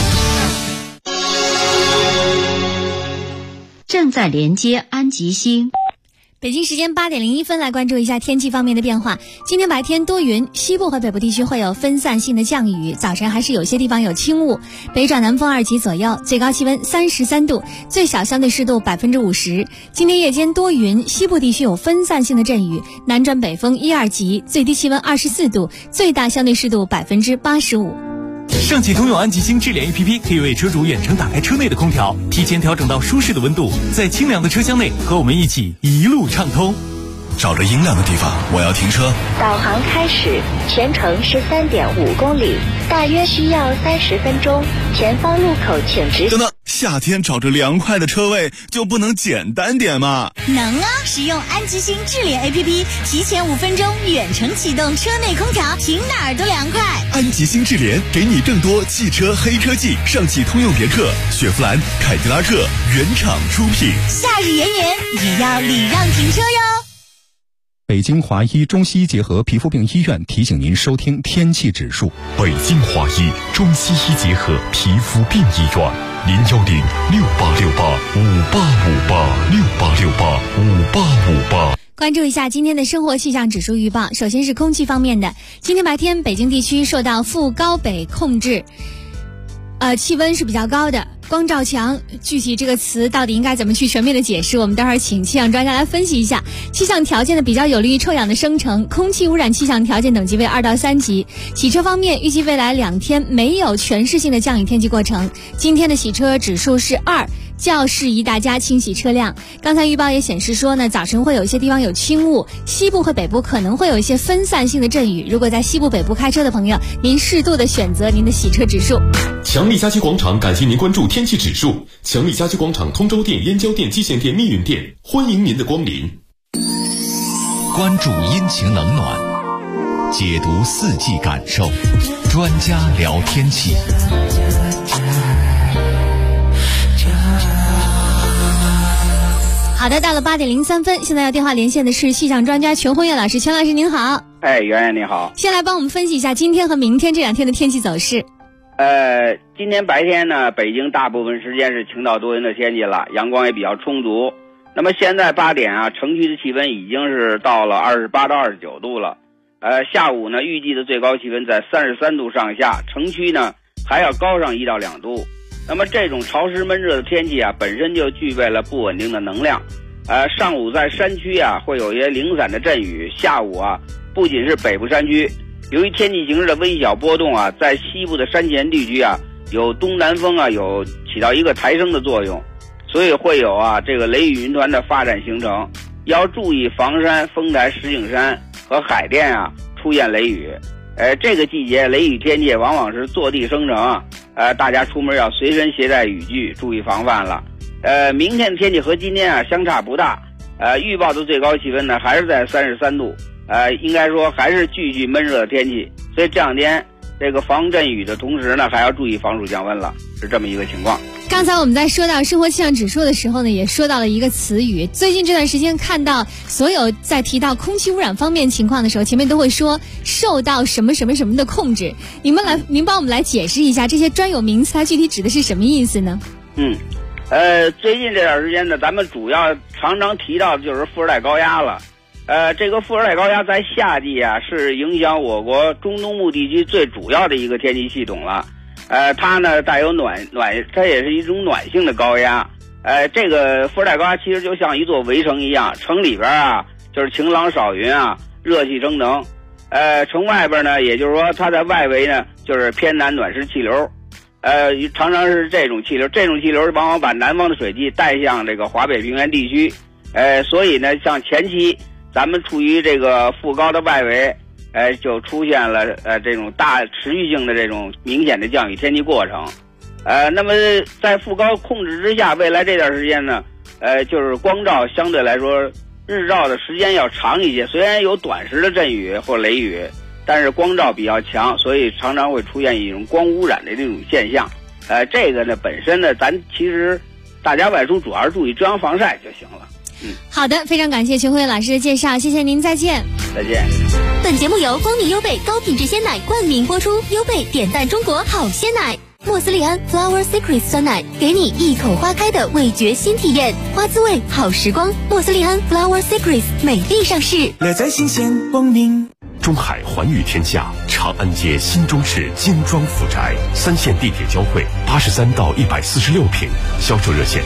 Speaker 12: 正在连接安吉星。
Speaker 2: 北京时间8点01分，来关注一下天气方面的变化。今天白天多云，西部和北部地区会有分散性的降雨，早晨还是有些地方有轻雾，北转南风2级左右，最高气温33度，最小相对湿度50%。今天夜间多云，西部地区有分散性的阵雨，南转北风1、2级，最低气温24度，最大相对湿度85%。
Speaker 10: 上汽通用安吉星智联 APP 可以为车主远程打开车内的空调，提前调整到舒适的温度，在清凉的车厢内和我们一起一路畅通。
Speaker 18: 找着阴凉的地方，我要停车。
Speaker 19: 导航开始，全程是3.5公里，大约需要30分钟。前方路口请直。
Speaker 18: 等等，夏天找着凉快的车位就不能简单点吗？
Speaker 8: 能啊！使用安吉星智联 APP， 提前5分钟远程启动车内空调，停哪儿都凉快。
Speaker 18: 安吉星智联给你更多汽车黑科技，上汽通用别克、雪佛兰、凯迪拉克原厂出品。
Speaker 8: 夏日炎炎也要礼让停车哟。
Speaker 3: 北京华医中西医结合皮肤病医院提醒您收听天气指数。
Speaker 9: 北京华医中西医结合皮肤病医院，0106868585858
Speaker 2: 关注一下今天的生活气象指数预报。首先是空气方面的，今天白天北京地区受到副高北控制，气温是比较高的，光照强。具体这个词到底应该怎么去全面的解释，我们待会儿请气象专家来分析一下。气象条件呢比较有利于臭氧的生成，空气污染气象条件等级为2到3级。洗车方面，预计未来2天没有全市性的降雨天气过程。今天的洗车指数是2，较适宜大家清洗车辆。刚才预报也显示说呢，早晨会有一些地方有轻雾，西部和北部可能会有一些分散性的阵雨。如果在西部北部开车的朋友，您适度的选择您的洗车指数。
Speaker 1: 强力家居广场感谢您关注天气指数。强力家居广场通州店、燕郊店、蓟县店、密云店，欢迎您的光临。
Speaker 14: 关注阴晴冷暖，解读四季感受，专家聊天气。
Speaker 2: 好的，到了8点03分，现在要电话连线的是气象专家全红月老师。全老师您好。
Speaker 20: 哎，圆圆你好。
Speaker 2: 先来帮我们分析一下今天和明天这2天的天气走势。
Speaker 20: 今天白天呢，北京大部分时间是晴到多云的天气了，阳光也比较充足。那么现在8点啊，城区的气温已经是到了28到29度了。 下午呢预计的最高气温在33度上下，城区呢还要高上1到2度。那么这种潮湿闷热的天气啊，本身就具备了不稳定的能量。上午在山区啊会有一些零散的阵雨，下午啊不仅是北部山区，由于天气形势的微小波动啊，在西部的山前地区啊有东南风啊有起到一个抬升的作用，所以会有啊这个雷雨云团的发展形成。要注意房山、丰台、石景山和海淀啊出现雷雨。这个季节雷雨天气往往是坐地生成啊，大家出门要随身携带雨具，注意防范了。明天的天气和今天啊相差不大，预报的最高气温呢还是在33度，应该说还是具闷热的天气，所以这两天这个防阵雨的同时呢，还要注意防暑降温了，是这么一个情况。
Speaker 2: 刚才我们在说到生活气象指数的时候呢，也说到了一个词语。最近这段时间看到所有在提到空气污染方面情况的时候，前面都会说受到什么什么什么的控制。您帮我们来解释一下这些专有名词，它具体指的是什么意思呢？
Speaker 20: 最近这段时间呢，咱们主要常常提到的就是副热带高压了。这个副热带高压在夏季啊，是影响我国中东部地区最主要的一个天气系统了。它呢带有它也是一种暖性的高压。这个副热带高压其实就像一座围城一样，城里边啊就是晴朗少云啊，热气蒸腾。城外边呢，也就是说它在外围呢就是偏南暖湿气流。常常是这种气流往往把南方的水汽带向这个华北平原地区。所以呢，像前期咱们处于这个副高的外围。就出现了这种大持续性的这种明显的降雨天气过程。那么在副高控制之下，未来这段时间呢，就是光照相对来说日照的时间要长一些，虽然有短时的阵雨或雷雨，但是光照比较强，所以常常会出现一种光污染的这种现象。这个呢本身呢，咱其实大家外出主要是注意遮阳防晒就行了。
Speaker 2: 好的，非常感谢全辉老师的介绍，谢谢您，再见。
Speaker 20: 再见。
Speaker 8: 本节目由光明优贝高品质鲜奶冠名播出，优贝点赞中国好鲜奶，莫斯利安 Flower Secret 酸奶，给你一口花开的味觉新体验，花滋味好时光。莫斯利安 Flower Secret 美丽上市，
Speaker 21: 乐在新鲜光明。
Speaker 9: 中海环宇天下长安街新中式精装府宅，3线地铁交汇，83到146平，销售热线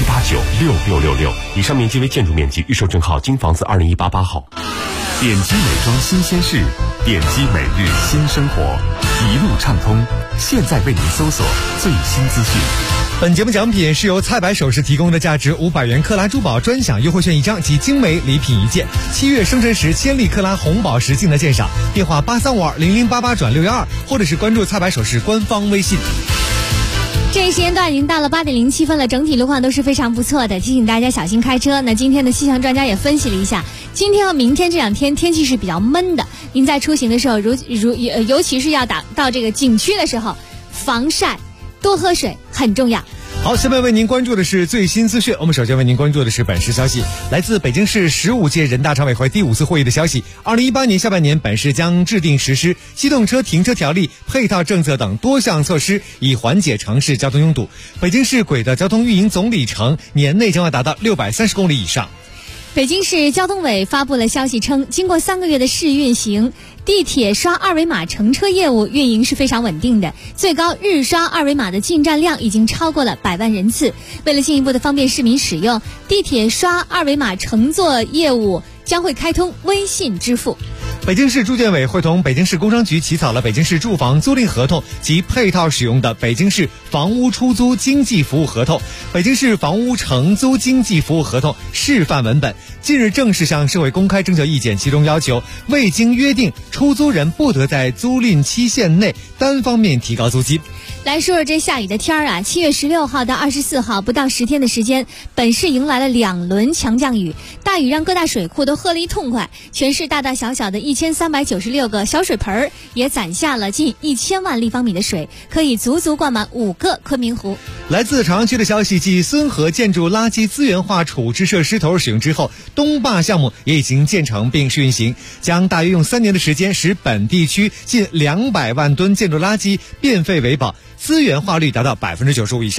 Speaker 9: 67896666，以上面积为建筑面积，预售证号京房子20188号。
Speaker 3: 点击美妆新鲜事，点击每日新生活，一路畅通。现在为您搜索最新资讯。
Speaker 7: 本节目奖品是由菜百首饰提供的价值500元克拉珠宝专享优惠券1张及精美礼品1件。7月生辰时千粒克拉红宝石镜的鉴赏，电话83520088转612，或者是关注菜百首饰官方微信。
Speaker 2: 这一时间段已经到了8点07分了，整体路况都是非常不错的，提醒大家小心开车。那今天的气象专家也分析了一下，今天和明天这2天天气是比较闷的，您在出行的时候，尤其是要到这个景区的时候，防晒，多喝水很重要。
Speaker 7: 好，下面为您关注的是最新资讯。我们首先为您关注的是本市消息，来自北京市15届人大常委会第5次会议的消息。2018年下半年，本市将制定实施机动车停车条例、配套政策等多项措施，以缓解城市交通拥堵。北京市轨道交通运营总里程年内将要达到630公里以上。
Speaker 2: 北京市交通委发布了消息称，经过3个月的试运行，地铁刷二维码乘车业务运营是非常稳定的，最高日刷二维码的进站量已经超过了100万人次。为了进一步的方便市民使用，地铁刷二维码乘坐业务将会开通微信支付。
Speaker 7: 北京市住建委会同北京市工商局起草了北京市住房租赁合同及配套使用的北京市房屋出租经济服务合同、北京市房屋承租经济服务合同示范文本，近日正式向社会公开征求意见，其中要求未经约定，出租人不得在租赁期限内单方面提高租金。
Speaker 2: 来说说这下雨的天啊，7月16号到24号不到10天的时间，本市迎来了2轮强降雨，大雨让各大水库都喝了一痛快，全市大大小小的1396个小水盆也攒下了近1000万立方米的水，可以足足灌满5个昆明湖。
Speaker 7: 来自长安区的消息，继孙河建筑垃圾资源化处置设施投入使用之后，东坝项目也已经建成并试运行，将大约用3年的时间使本地区近200万吨建筑垃圾变废为宝，资源化率达到95%以上。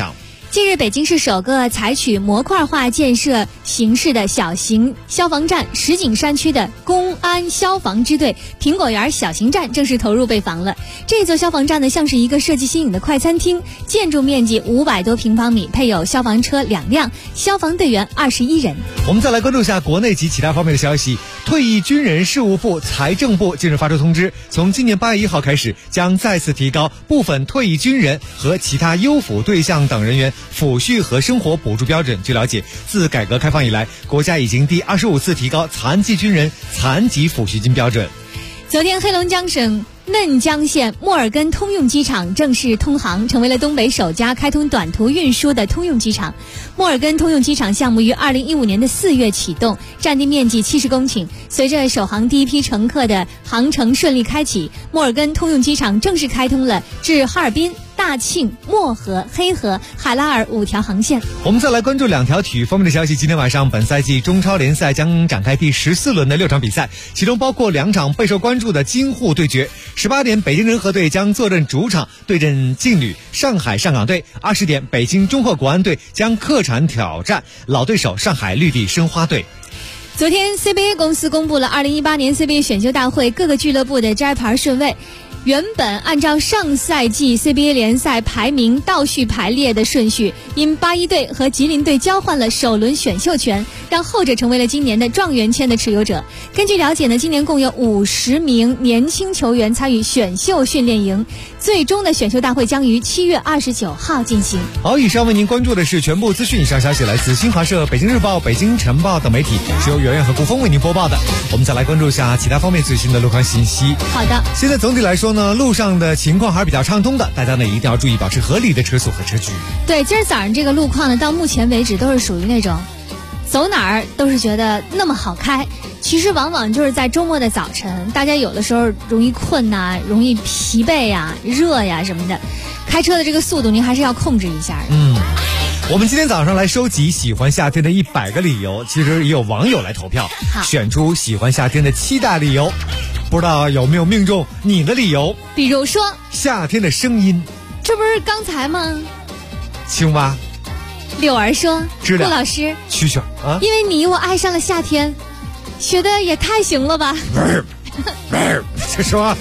Speaker 2: 近日，北京市首个采取模块化建设形式的小型消防站石景山区的公安消防支队苹果园小型站正式投入备房了。这座消防站呢，像是一个设计新颖的快餐厅，建筑面积500多平方米，配有消防车2辆，消防队员21人。
Speaker 7: 我们再来关注一下国内及其他方面的消息。退役军人事务部、财政部近日发出通知，从今年8月1号开始，将再次提高部分退役军人和其他优抚对象等人员抚恤和生活补助标准。据了解，自改革开放以来，国家已经第25次提高残疾军人残疾抚恤金标准。
Speaker 2: 昨天，黑龙江省嫩江县莫尔根通用机场正式通航，成为了东北首家开通短途运输的通用机场。莫尔根通用机场项目于2015年的4月启动，占地面积70公顷。随着首航第一批乘客的航程顺利开启，莫尔根通用机场正式开通了至哈尔滨、大庆、漠河、黑河、海拉尔5条航线。
Speaker 7: 我们再来关注2条体育方面的消息。今天晚上，本赛季中超联赛将展开第14轮的6场比赛，其中包括2场备受关注的京沪对决。18点，北京人和队将坐镇主场对阵劲旅上海上港队。20点，北京中赫国安队将客场挑战老对手上海绿地申花队。
Speaker 2: 昨天 CBA 公司公布了2018年 CBA 选秀大会各个俱乐部的摘牌顺位。原本按照上赛季 CBA 联赛排名倒序排列的顺序，因81队和吉林队交换了首轮选秀权，让后者成为了今年的状元签的持有者。根据了解呢，今年共有50名年轻球员参与选秀训练营，最终的选秀大会将于7月29号进行。
Speaker 7: 好，以上为您关注的是全部资讯。以上消息来自新华社、北京日报、北京晨报等媒体，是由圆圆和顾峰为您播报的。我们再来关注一下其他方面最新的路况信息。
Speaker 2: 好的，
Speaker 7: 现在总体来说呢，路上的情况还是比较畅通的，大家呢一定要注意保持合理的车速和车距。
Speaker 2: 对，今儿早上这个路况呢，到目前为止都是属于那种走哪儿都是觉得那么好开。其实往往就是在周末的早晨，大家有的时候容易困呐、容易疲惫呀、热呀什么的，开车的这个速度您还是要控制一下的。
Speaker 7: 我们今天早上来收集喜欢夏天的100个理由，其实也有网友来投票，选出喜欢夏天的7大理由。不知道有没有命中你的理由？
Speaker 2: 比如说
Speaker 7: 夏天的声音，
Speaker 2: 这不是刚才吗？
Speaker 7: 青蛙。
Speaker 2: 柳儿说，
Speaker 7: 知了
Speaker 2: 顾老师，
Speaker 7: 蛐蛐啊，
Speaker 2: 因为你我爱上了夏天，学的也太行了吧。
Speaker 7: 就说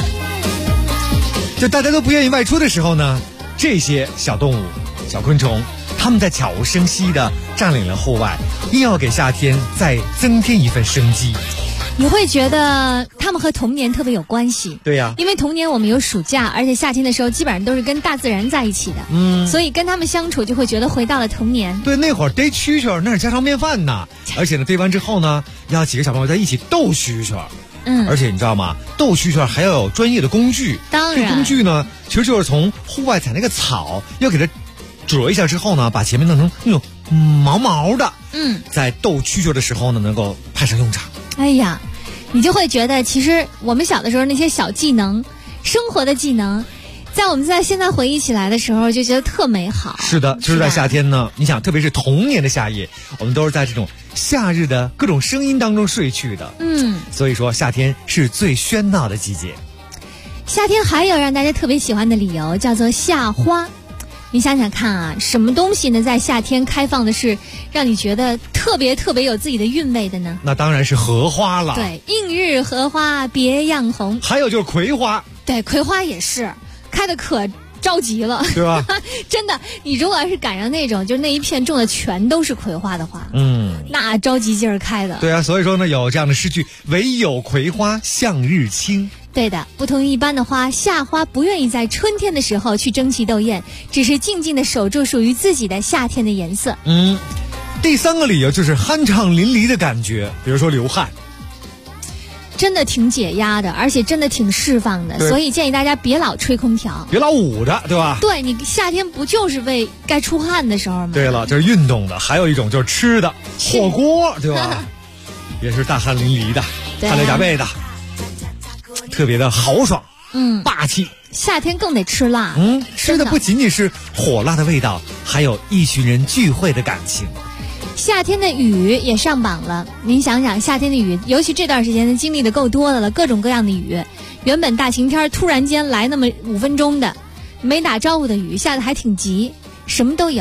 Speaker 7: 就大家都不愿意外出的时候呢，这些小动物小昆虫他们在悄无声息地占领了户外，硬要给夏天再增添一份生机。
Speaker 2: 你会觉得他们和童年特别有关系。
Speaker 7: 对呀，
Speaker 2: 因为童年我们有暑假，而且夏天的时候基本上都是跟大自然在一起的，所以跟他们相处就会觉得回到了童年。
Speaker 7: 对，那会儿逮蛐蛐那是家常便饭呐，而且呢逮完之后呢，要几个小朋友在一起斗蛐蛐。而且你知道吗？斗蛐蛐还要有专业的工具。
Speaker 2: 当然，
Speaker 7: 这工具呢，其实就是从户外采那个草，要给它折一下之后呢，把前面弄成那种毛毛的。在斗蛐蛐的时候呢，能够派上用场。
Speaker 2: 哎呀，你就会觉得其实我们小的时候那些小技能，生活的技能，在我们现在回忆起来的时候就觉得特美好。
Speaker 7: 是的，就是在夏天呢，你想特别是童年的夏夜，我们都是在这种夏日的各种声音当中睡去的。所以说夏天是最喧闹的季节。
Speaker 2: 夏天还有让大家特别喜欢的理由，叫做夏花。你想想看啊，什么东西呢在夏天开放的是让你觉得特别特别有自己的韵味的呢？
Speaker 7: 那当然是荷花了。
Speaker 2: 对，映日荷花别样红。
Speaker 7: 还有就是葵花。
Speaker 2: 对，葵花也是开的可着急了，
Speaker 7: 对吧？
Speaker 2: 真的，你如果要是赶上那种就是那一片种的全都是葵花的话，那着急劲儿开的。
Speaker 7: 对啊，所以说呢，有这样的诗句：唯有葵花向日倾。
Speaker 2: 对的，不同于一般的花，夏花不愿意在春天的时候去争奇斗艳，只是静静的守住属于自己的夏天的颜色。
Speaker 7: 第3个理由就是酣畅淋漓的感觉，比如说流汗，
Speaker 2: 真的挺解压的，而且真的挺释放的，所以建议大家别老吹空调，
Speaker 7: 别老捂着，对吧？
Speaker 2: 对，你夏天不就是为该出汗的时候吗？
Speaker 7: 对了，这是运动的，还有一种就是吃的，火锅，对吧？也是大汗淋漓的，汗流浃背的。特别的豪爽，霸气。
Speaker 2: 夏天更得吃辣，
Speaker 7: 吃的不仅仅是火辣的味道，还有一群人聚会的感情。
Speaker 2: 夏天的雨也上榜了，您想想，夏天的雨，尤其这段时间的经历的够多的了，各种各样的雨。原本大晴天突然间来那么5分钟的，没打招呼的雨，下的还挺急，什么都有。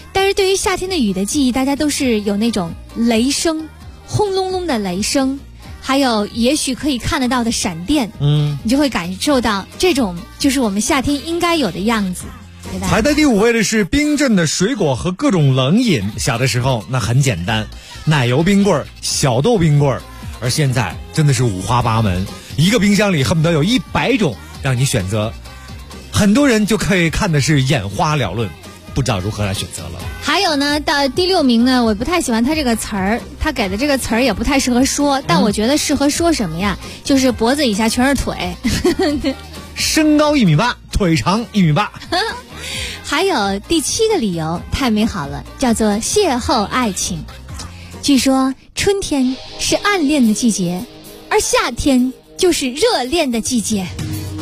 Speaker 2: 但是对于夏天的雨的记忆，大家都是有那种雷声，轰隆隆的雷声，还有也许可以看得到的闪电，你就会感受到这种就是我们夏天应该有的样子。
Speaker 7: 排在第5位的是冰镇的水果和各种冷饮。小的时候那很简单，奶油冰棍、小豆冰棍，而现在真的是五花八门，一个冰箱里恨不得有100种让你选择，很多人就可以看的是眼花缭乱，不知道如何来选择了。
Speaker 2: 还有呢，到第6名呢，我不太喜欢他这个词儿，他给的这个词儿也不太适合说，但我觉得适合说什么呀？就是脖子以下全是腿，
Speaker 7: 身高1.8米，腿长1.8米。
Speaker 2: 还有第7个理由太美好了，叫做邂逅爱情。据说春天是暗恋的季节，而夏天就是热恋的季节。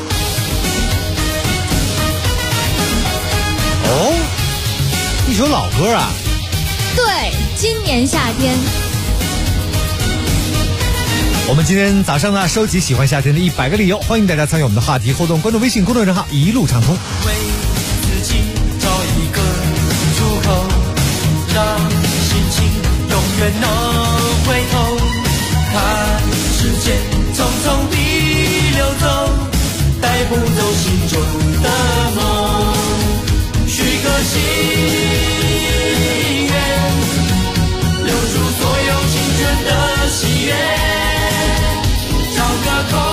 Speaker 7: 一首老歌啊。
Speaker 2: 对，今年夏天。
Speaker 7: 我们今天早上呢，收集喜欢夏天的100个理由，欢迎大家参与我们的话题互动，关注微信公众账号一路畅通。
Speaker 21: 为自己找一个出口，让心情永远能回头，看时间匆匆地流走，带不走心中的梦，许个心愿，留住所有青春的喜悦，找个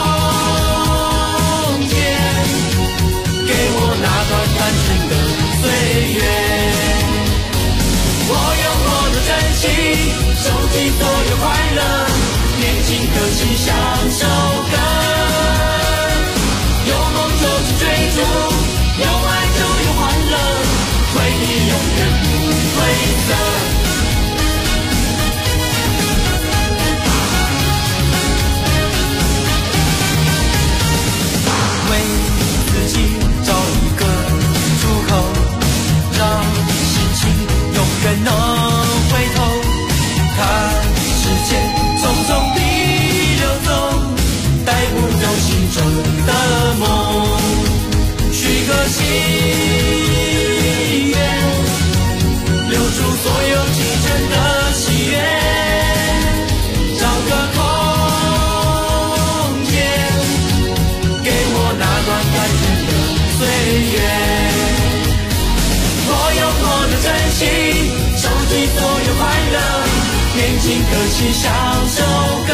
Speaker 21: 空间，给我那段单纯的岁月。我用我的真心收集所有快乐，年轻可惜享受歌，有梦就去追逐，有爱就有欢乐，回忆永远不褪色。为自己找一个出口，让心情永远能回头，看时间匆匆地流走，带不走心中的梦，许个心愿，留住所有青春的喜悦，找个空间，给我那段单纯的岁月。我用我的真心收集所有快乐，年轻可惜享受歌，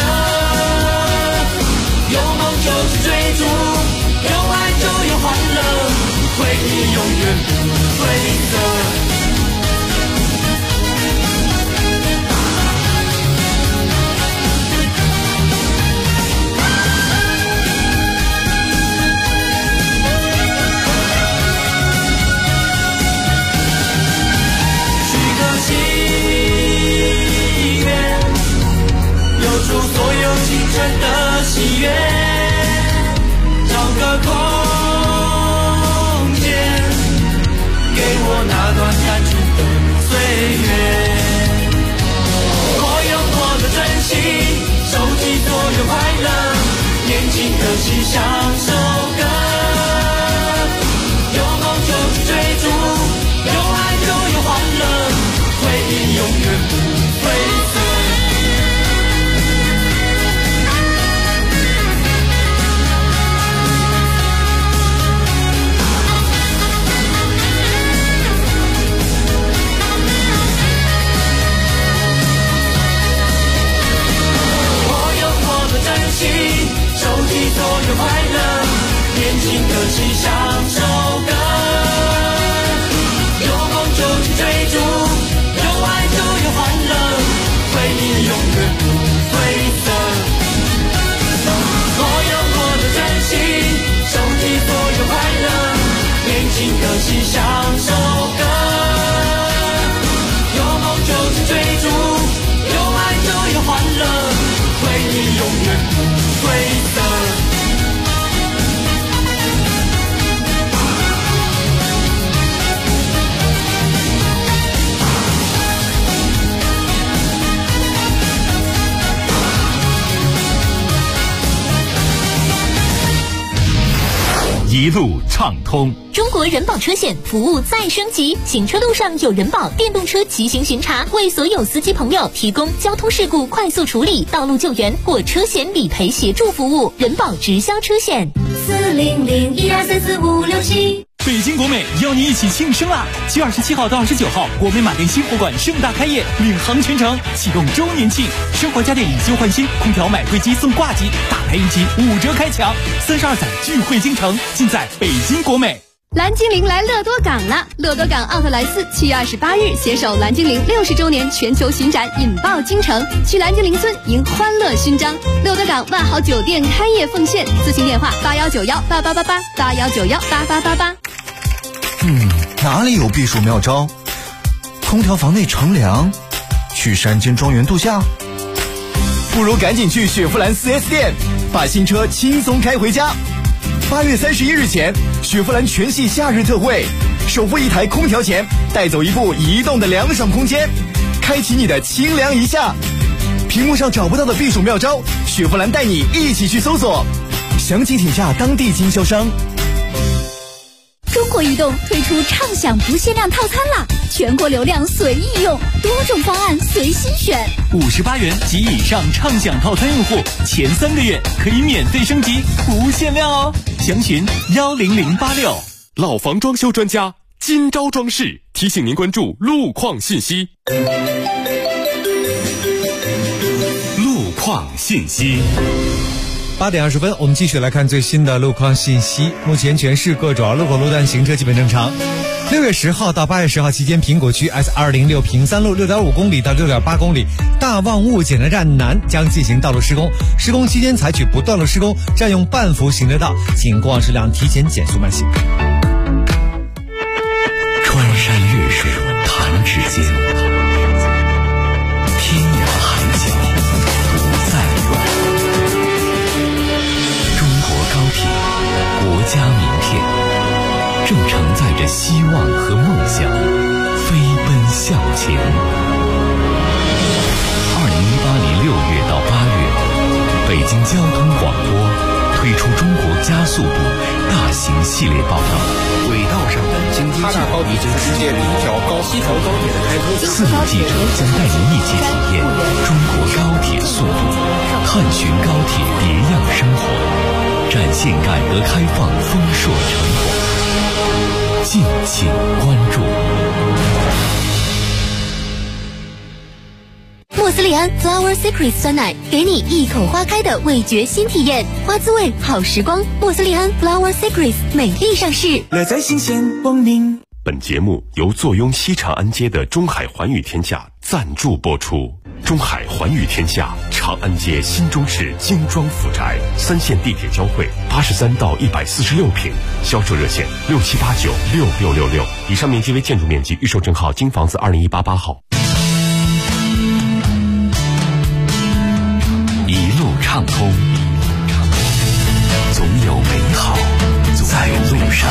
Speaker 21: 有梦就去追逐，有爱就有欢乐，回忆永远不褪色。心愿，留住所有青春的喜悦，找个空间，给我那段单纯的岁月。我用我的真心收集所有快乐，年轻可惜享受歌，有梦就去追逐，有爱就有欢乐，回忆永远不褪色。我用我的真心收集所有快乐，年轻可惜享受歌，有梦就去追逐，有爱就有欢乐，回忆永远不褪色。我用我的真心收集所有快乐，年轻可惜享受歌，有梦就去追逐，有爱就有欢乐，回忆永远不褪色。
Speaker 3: 一路畅通。
Speaker 8: 中国人保车险服务再升级，行车路上有人保电动车骑行巡查，为所有司机朋友提供交通事故快速处理、道路救援或车险理赔协助服务。人保直销车险
Speaker 11: 40012344567。
Speaker 10: 北京国美邀你一起庆生啦！7月27号到29号，国美马店新货馆盛大开业，领航全城，启动周年庆，生活家电以旧换新，空调买贵机送挂机，大牌一机5折开抢，32载聚会京城，尽在北京国美。
Speaker 4: 蓝精灵来乐多港了！乐多港奥特莱斯7月28日携手蓝精灵60周年全球巡展，引爆京城，去蓝精灵村迎欢乐勋章。乐多港万豪酒店开业奉献，咨询电话8191888881918888。
Speaker 22: 哪里有避暑妙招？空调房内乘凉，去山间庄园度假，
Speaker 23: 不如赶紧去雪佛兰 4S 店，把新车轻松开回家。8月31日前，雪佛兰全系夏日特惠，首付1台空调钱，带走一部移动的凉爽空间，开启你的清凉一夏。屏幕上找不到的避暑妙招，雪佛兰带你一起去搜索，详情请下当地经销商。
Speaker 4: 中国移动推出畅享不限量套餐啦，全国流量随意用，多种方案随心选。
Speaker 10: 58元及以上畅享套餐用户，前3个月可以免费升级，不限量哦。详询10086。
Speaker 1: 老房装修专家金招装饰提醒您关注路况信息。
Speaker 3: 路况信息。
Speaker 7: 8点20分，我们继续来看最新的路况信息。目前全市各主要路口路段行车基本正常。6月10号到8月10号期间，苹果区 S206平3路6.5公里到6.8公里大望雾检测站南将进行道路施工，施工期间采取不断路施工，占用半幅行车道，请过往车辆提前减速慢行。
Speaker 14: 穿山越水弹指间，天涯海角不再远。中国高铁，国家名片，正承载着希望和梦想，飞奔向前。2018年6月到8月，北京交通广播推出中国加速度大型系列报道，
Speaker 24: 轨道上的京津冀高铁是世界第一条西条高铁的开通。
Speaker 14: 4路记者将带您一起体验中国高铁速度，探寻高铁别样生活，展现改革开放丰硕成果。敬请关注。
Speaker 8: 莫斯利安 Flower Secrets 酸奶，给你一口花开的味觉新体验，花滋味好时光。莫斯利安 Flower Secrets 美丽上市，
Speaker 21: 乐在新鲜光临。
Speaker 9: 本节目由坐拥西长安街的中海环宇天下赞助播出。中海环宇天下，长安街新中式精装府宅，3线地铁交汇，83到146平，销售热线67896666。以上面积为建筑面积，预售证号京房子2018号。
Speaker 14: 一路畅通，总有美好在路上。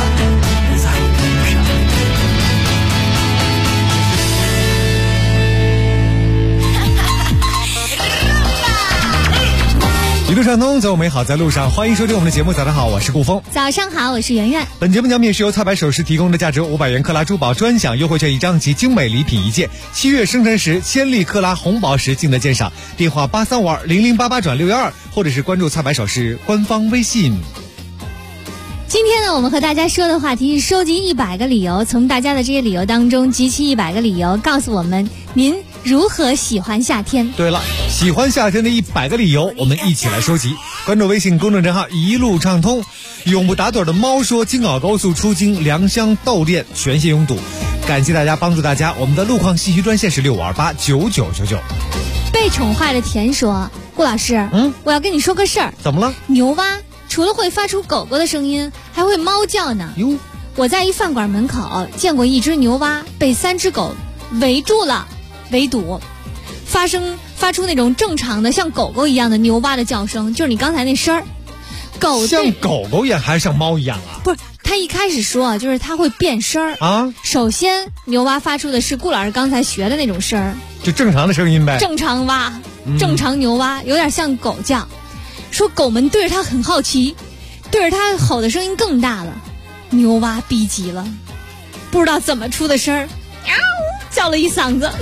Speaker 7: 一路畅通，走美好在路上。欢迎收听我们的节目，早上好，我是顾峰。
Speaker 2: 早上好，我是圆圆。
Speaker 7: 本节目奖品是由菜百首饰提供的价值500元克拉珠宝专享优惠券1张及精美礼品1件，7月生辰时千粒克拉红宝石竞得鉴赏。电话83520088转612，或者是关注菜百首饰官方微信。
Speaker 2: 今天呢，我们和大家说的话题是收集100个理由，从大家的这些理由当中集齐100个理由，告诉我们您如何喜欢夏天。
Speaker 7: 对了，喜欢夏天的100个理由，我们一起来收集。关注微信公众账号一路畅通。永不打盹的猫说，京奥高速出京良乡窦店全线拥堵，感谢大家帮助大家。我们的路况信息专线是65289999。
Speaker 2: 被宠坏的田说，顾老师，我要跟你说个事儿。
Speaker 7: 怎么了？
Speaker 2: 牛蛙除了会发出狗狗的声音，还会猫叫呢。
Speaker 7: 哟，
Speaker 2: 我在一饭馆门口见过一只牛蛙被3只狗围住了，围堵，发出那种正常的像狗狗一样的牛蛙的叫声，就是你刚才那声儿。狗
Speaker 7: 像狗狗一样还是像猫一样啊？
Speaker 2: 不是，他一开始说就是他会变声儿
Speaker 7: 啊。
Speaker 2: 首先，牛蛙发出的是顾老师刚才学的那种声儿，
Speaker 7: 就正常的声音呗。
Speaker 2: 正常蛙，正常牛蛙，有点像狗叫。说狗们对着它很好奇， 对着他吼的声音更大了。牛蛙逼急了，不知道怎么出的声儿，叫了一嗓子。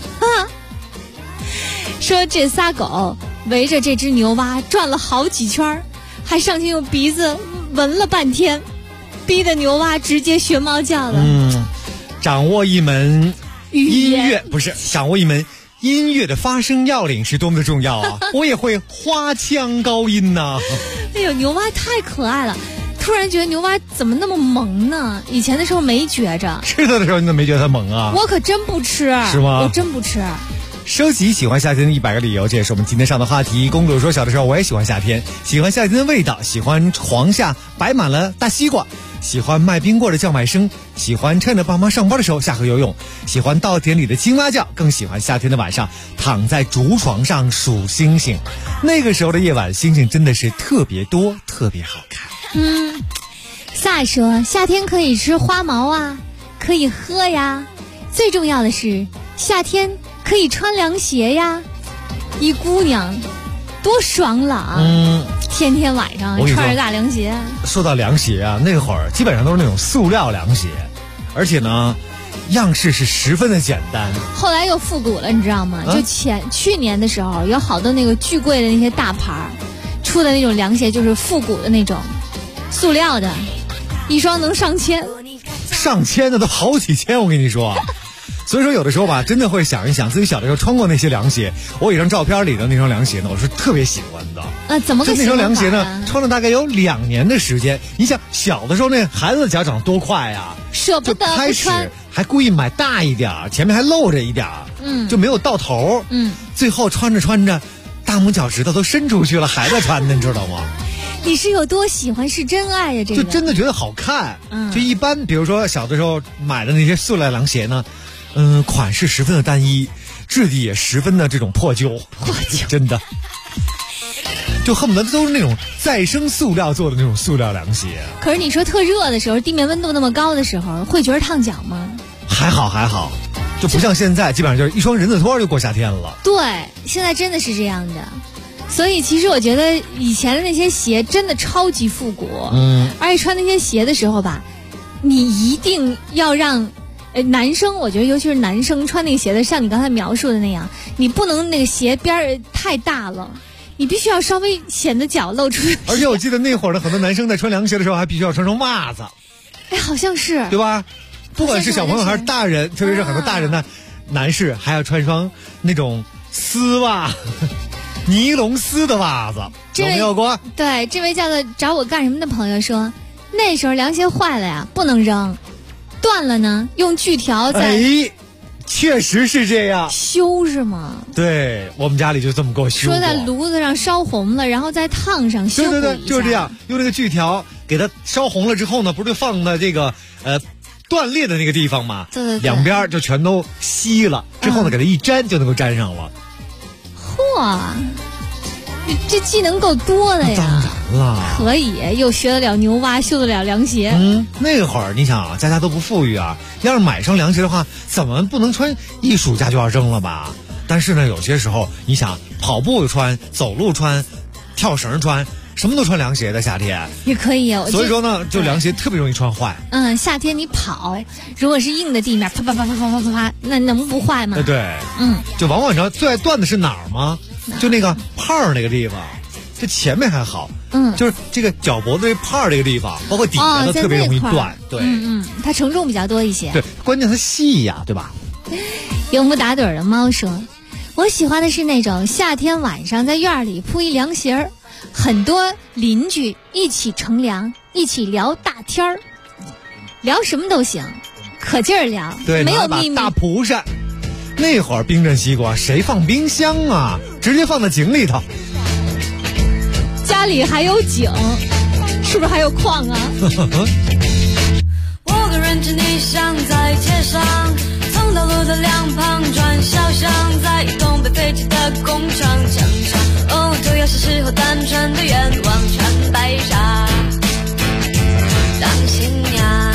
Speaker 2: 说这仨狗围着这只牛蛙转了好几圈，还上去用鼻子闻了半天，逼得牛蛙直接学猫叫了。
Speaker 7: 掌握一门音乐，
Speaker 2: 语
Speaker 7: 不是掌握一门音乐的发声要领是多么的重要啊！我也会花腔高音呐。
Speaker 2: 哎呦，牛蛙太可爱了。突然觉得牛蛙怎么那么萌呢？以前的时候没觉着，
Speaker 7: 吃它的时候你怎么没觉得它萌啊？
Speaker 2: 我可真不吃。
Speaker 7: 是吗？
Speaker 2: 我真不吃。
Speaker 7: 收集喜欢夏天的100个理由，这也是我们今天上的话题。公主说小的时候我也喜欢夏天，喜欢夏天的味道，喜欢床下摆满了大西瓜，喜欢卖冰棍的叫卖声，喜欢趁着爸妈上班的时候下河游泳，喜欢稻田里的青蛙叫，更喜欢夏天的晚上躺在竹床上数星星。那个时候的夜晚星星真的是特别多，特别好看。
Speaker 2: 萨说夏天可以吃花毛啊，可以喝呀，最重要的是夏天可以穿凉鞋呀，一姑娘多爽朗。天天晚上穿着大凉鞋。
Speaker 7: 说到凉鞋啊，那会儿基本上都是那种塑料凉鞋，而且呢样式是十分的简单。
Speaker 2: 后来又复古了，你知道吗？就去年的时候有好多那个巨贵的那些大牌出的那种凉鞋，就是复古的那种塑料的，一双能上千
Speaker 7: 的都好几千，我跟你说。所以说有的时候吧，真的会想一想自己小的时候穿过那些凉鞋。我有一张照片里的那双凉鞋呢，我是特别喜欢的。
Speaker 2: 怎么个
Speaker 7: 就那双凉鞋呢，穿了大概有2年的时间。你想小的时候那孩子的脚长得多快呀，
Speaker 2: 舍不得不穿，
Speaker 7: 开始还故意买大一点，前面还露着一点，就没有到头。最后穿着穿着，大拇脚趾头都伸出去了，还在穿呢，你知道吗？
Speaker 2: 你是有多喜欢，是真爱呀？这个
Speaker 7: 就真的觉得好看。就一般比如说小的时候买的那些塑料凉鞋呢，款式十分的单一，质地也十分的这种破旧，真的，就恨不得都是那种再生塑料做的那种塑料凉鞋。
Speaker 2: 可是你说特热的时候，地面温度那么高的时候，会觉得烫脚吗？
Speaker 7: 还好，就不像现在，基本上就是一双人字拖就过夏天了。
Speaker 2: 对，现在真的是这样的。所以其实我觉得以前的那些鞋真的超级复古。而且穿那些鞋的时候吧，你一定要让男生，我觉得尤其是男生穿那个鞋的，像你刚才描述的那样，你不能那个鞋边太大了，你必须要稍微显得脚露出。
Speaker 7: 而且我记得那会儿的很多男生在穿凉鞋的时候还必须要穿上袜子。
Speaker 2: 好像是，
Speaker 7: 对吧？不管是小朋友还是大人，特别是很多大人呢，男士还要穿双那种丝袜，尼龙丝的袜子，有没有过？
Speaker 2: 对，这位叫做找我干什么的朋友说，那时候凉鞋坏了呀，不能扔，断了呢，用锯条在。
Speaker 7: 确实是这样。
Speaker 2: 修是吗？
Speaker 7: 对，我们家里就这么给我修过。
Speaker 2: 说在炉子上烧红了，然后再烫上修补一下。
Speaker 7: 对，就是这样，用那个锯条给它烧红了之后呢，不是就放在这个断裂的那个地方嘛？
Speaker 2: 对，
Speaker 7: 两边就全都吸了，之后呢给它一粘就能够粘上了。
Speaker 2: 嚯！这技能够多的呀！
Speaker 7: 当然了，
Speaker 2: 可以，又学得了牛蛙，修得了凉鞋。
Speaker 7: 那会儿你想啊，家家都不富裕啊，要是买双凉鞋的话，怎么不能穿一暑假就要扔了吧？但是呢，有些时候你想跑步穿、走路穿、跳绳穿，什么都穿凉鞋的夏天
Speaker 2: 也可以。
Speaker 7: 所以说呢，就凉鞋特别容易穿坏。
Speaker 2: 夏天你跑，如果是硬的地面，啪啪啪啪啪啪啪啪，那能不坏吗？
Speaker 7: 对，就往往知道最爱断的是哪儿吗？就那个泡那个地方，这前面还好，就是这个脚脖子这泡这个地方，包括底下都特别容易断。对，
Speaker 2: 它承重比较多一些。
Speaker 7: 对，关键它细呀，对吧？
Speaker 2: 永不打盹的猫说，我喜欢的是那种夏天晚上在院里铺一凉席儿，很多邻居一起乘凉，一起聊大天儿，聊什么都行，可劲儿聊，
Speaker 7: 对，
Speaker 2: 没有秘密。
Speaker 7: 大蒲扇。那会儿冰镇西瓜谁放冰箱啊？直接放在井里头。
Speaker 2: 家里还有井，是不是还有矿啊？
Speaker 11: 我跟人群逆向在街上，从道路的两旁转小巷，在移动被废弃的工厂墙上，就要是时候单纯的愿望穿白纱当新娘。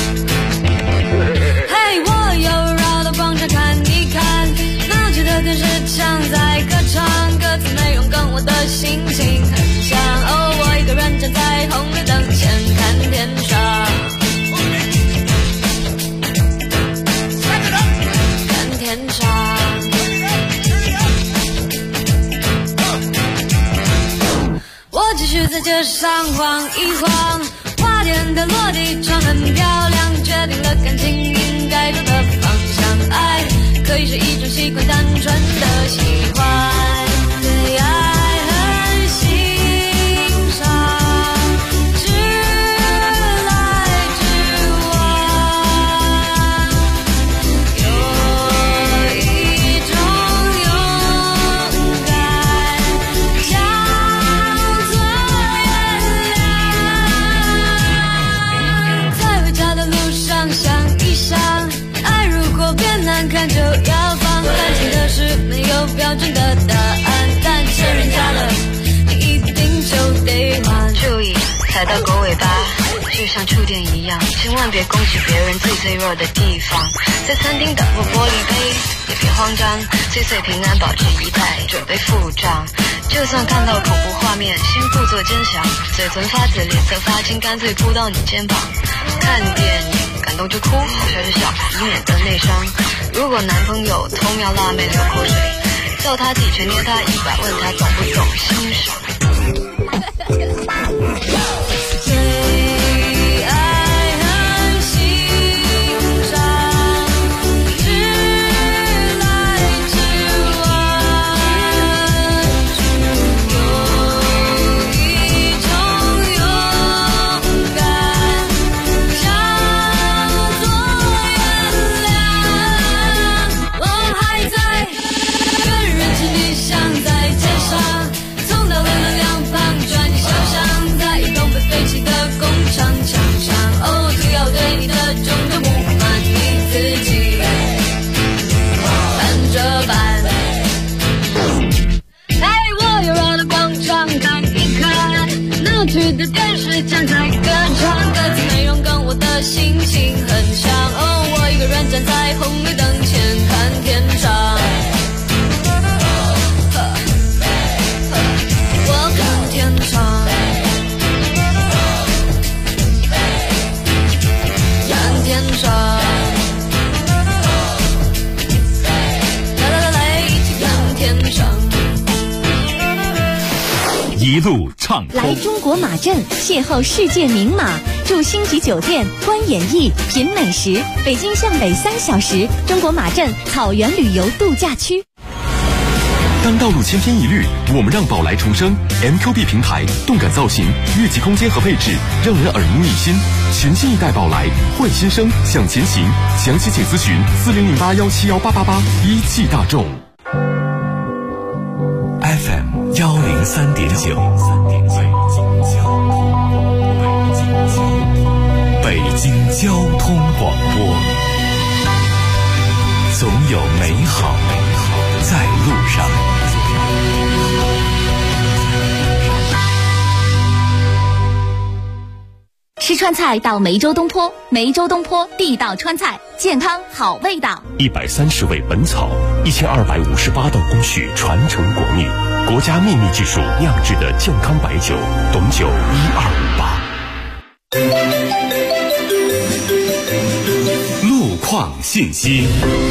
Speaker 11: 嘿，我又绕到广场看一看，闹剧的电视墙在歌唱，歌词内容跟我的心情很像。我一个人站在红绿灯车上晃一晃，花店的落地窗很漂亮，决定了感情应该走的方向。爱可以是一种习惯，单纯的喜欢，对爱很欣赏，直来直往，有一种勇敢叫做原谅。在回家的路上想一想，爱如果变难看就要放，感情的事没有标准的答案，但欠人家的你一定就得还。
Speaker 5: 注意踩到狗尾巴，就像触电一样，千万别攻击别人最脆弱的地方。在餐厅打破玻璃杯也别慌张，岁岁平安保持仪态，准备付账。就算看到恐怖画面，先故作坚强，嘴唇发紫脸色发青，干脆扑到你肩膀。看电影感动就哭，好笑就笑，以免得内伤。如果男朋友偷瞄辣妹流口水，叫他几拳捏他100，问他懂不懂欣赏。
Speaker 11: 对爱很欣赏，直来直往，有一种勇敢叫做原谅。我还在跟人群里想在街上，从道路的两旁转你小巷，在一栋被废弃的工厂墙上，哦，主要对你的种种不满，你自己看着办。在我悠绕的广场看一看，闹区的电视墙在歌唱，歌词内容跟我的心情很像，哦，我一个人站在红绿灯前看天长。我看天长，看天长，来，一起看天长。
Speaker 1: 一路畅通。
Speaker 2: 来中国马镇邂逅世界名马，住星级酒店，观演艺，品美食。北京向北3小时，中国马镇草原旅游度假区。
Speaker 9: 当道路千篇一律，我们让宝来重生。MQB 平台动感造型，越级空间和配置让人耳目一新。全新一代宝来，换新生向前行。详细请咨询4008171888。一汽大众。
Speaker 3: FM 103.9，北京交通广播，总有美好在路上。
Speaker 2: 吃川菜到梅州东坡，梅州东坡地道川菜，健康好味道。
Speaker 9: 130味本草，1258道工序传承国秘，国家秘密技术酿制的健康白酒，董酒1258。
Speaker 3: 路况信息。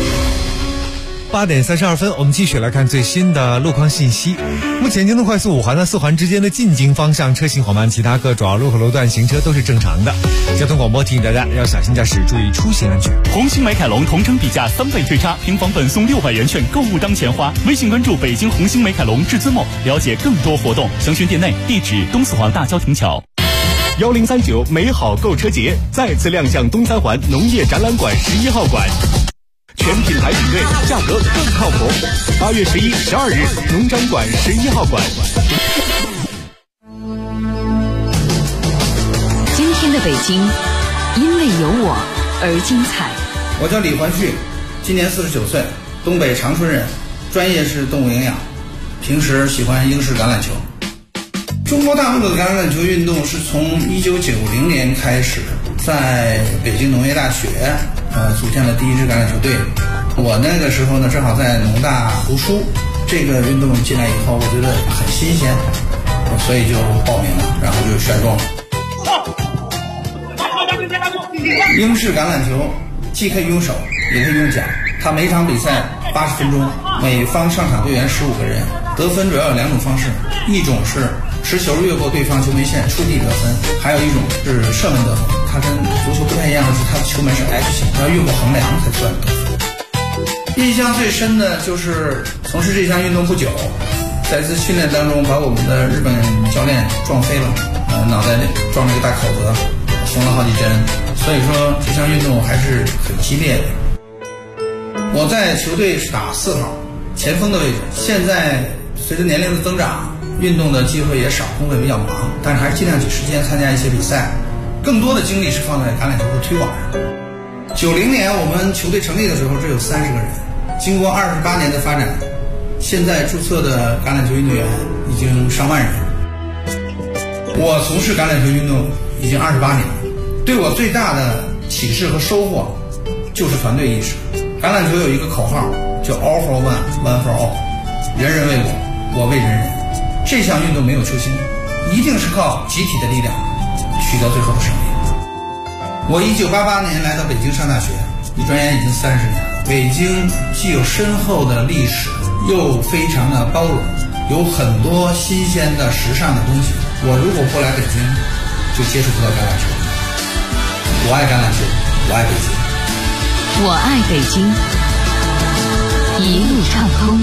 Speaker 7: 8点32分，我们继续来看最新的路况信息。目前京东快速5环到4环之间的进京方向车行缓慢，其他各主要路口路段行车都是正常的。交通广播提醒大家要小心驾驶，注意出行安全。
Speaker 10: 红星美凯龙同城比价3倍退差，平房本送600元券，购物当钱花。微信关注北京红星美凯龙至尊梦，了解更多活动，详询店内。地址东四环大郊亭桥。
Speaker 9: 1039美好购车节再次亮相东三环农业展览馆11号馆。全品牌比对，价格更靠谱。8月11、12日，农展馆11号馆。
Speaker 12: 今天的北京，因为有我而精彩。
Speaker 6: 我叫李环旭，今年49岁，东北长春人，专业是动物营养，平时喜欢英式橄榄球。中国大陆的橄榄球运动是从1990年开始，在北京农业大学组建了第一支橄榄球队。我那个时候呢，正好在农大读书，这个运动进来以后，我觉得很新鲜，所以就报名了，然后就选中了。英式橄榄球既可以用手，也可以用脚，它每场比赛80分钟，每方上场队员15个人，得分主要有2种方式，一种是持球越过对方球门线触地得分，还有一种是射门得分，它跟足球不太一样的是，它的球门是 H 型，要越过横梁才算得分。印象最深的就是从事这项运动不久，在一次训练当中把我们的日本教练撞飞了，脑袋撞了一个大口子，缝了好几针，所以说这项运动还是很激烈的。我在球队是打4号前锋的位置，现在随着年龄的增长，运动的机会也少，工作也比较忙，但是还是尽量挤时间参加一些比赛，更多的精力是放在橄榄球的推广上。90年我们球队成立的时候只有30个人，经过28年的发展，现在注册的橄榄球运动员已经上万人。我从事橄榄球运动已经28年了，对我最大的启示和收获就是团队意识。橄榄球有一个口号叫 All for One, One for All， 人人为我，我为人人。这项运动没有球星，一定是靠集体的力量取得最后的胜利。我1988年来到北京上大学，一转眼已经30年了。北京既有深厚的历史，又非常的包容，有很多新鲜的时尚的东西。我如果不来北京，就接触不到橄榄球。我爱橄榄球，我爱北京。
Speaker 12: 我爱北京，一路畅通。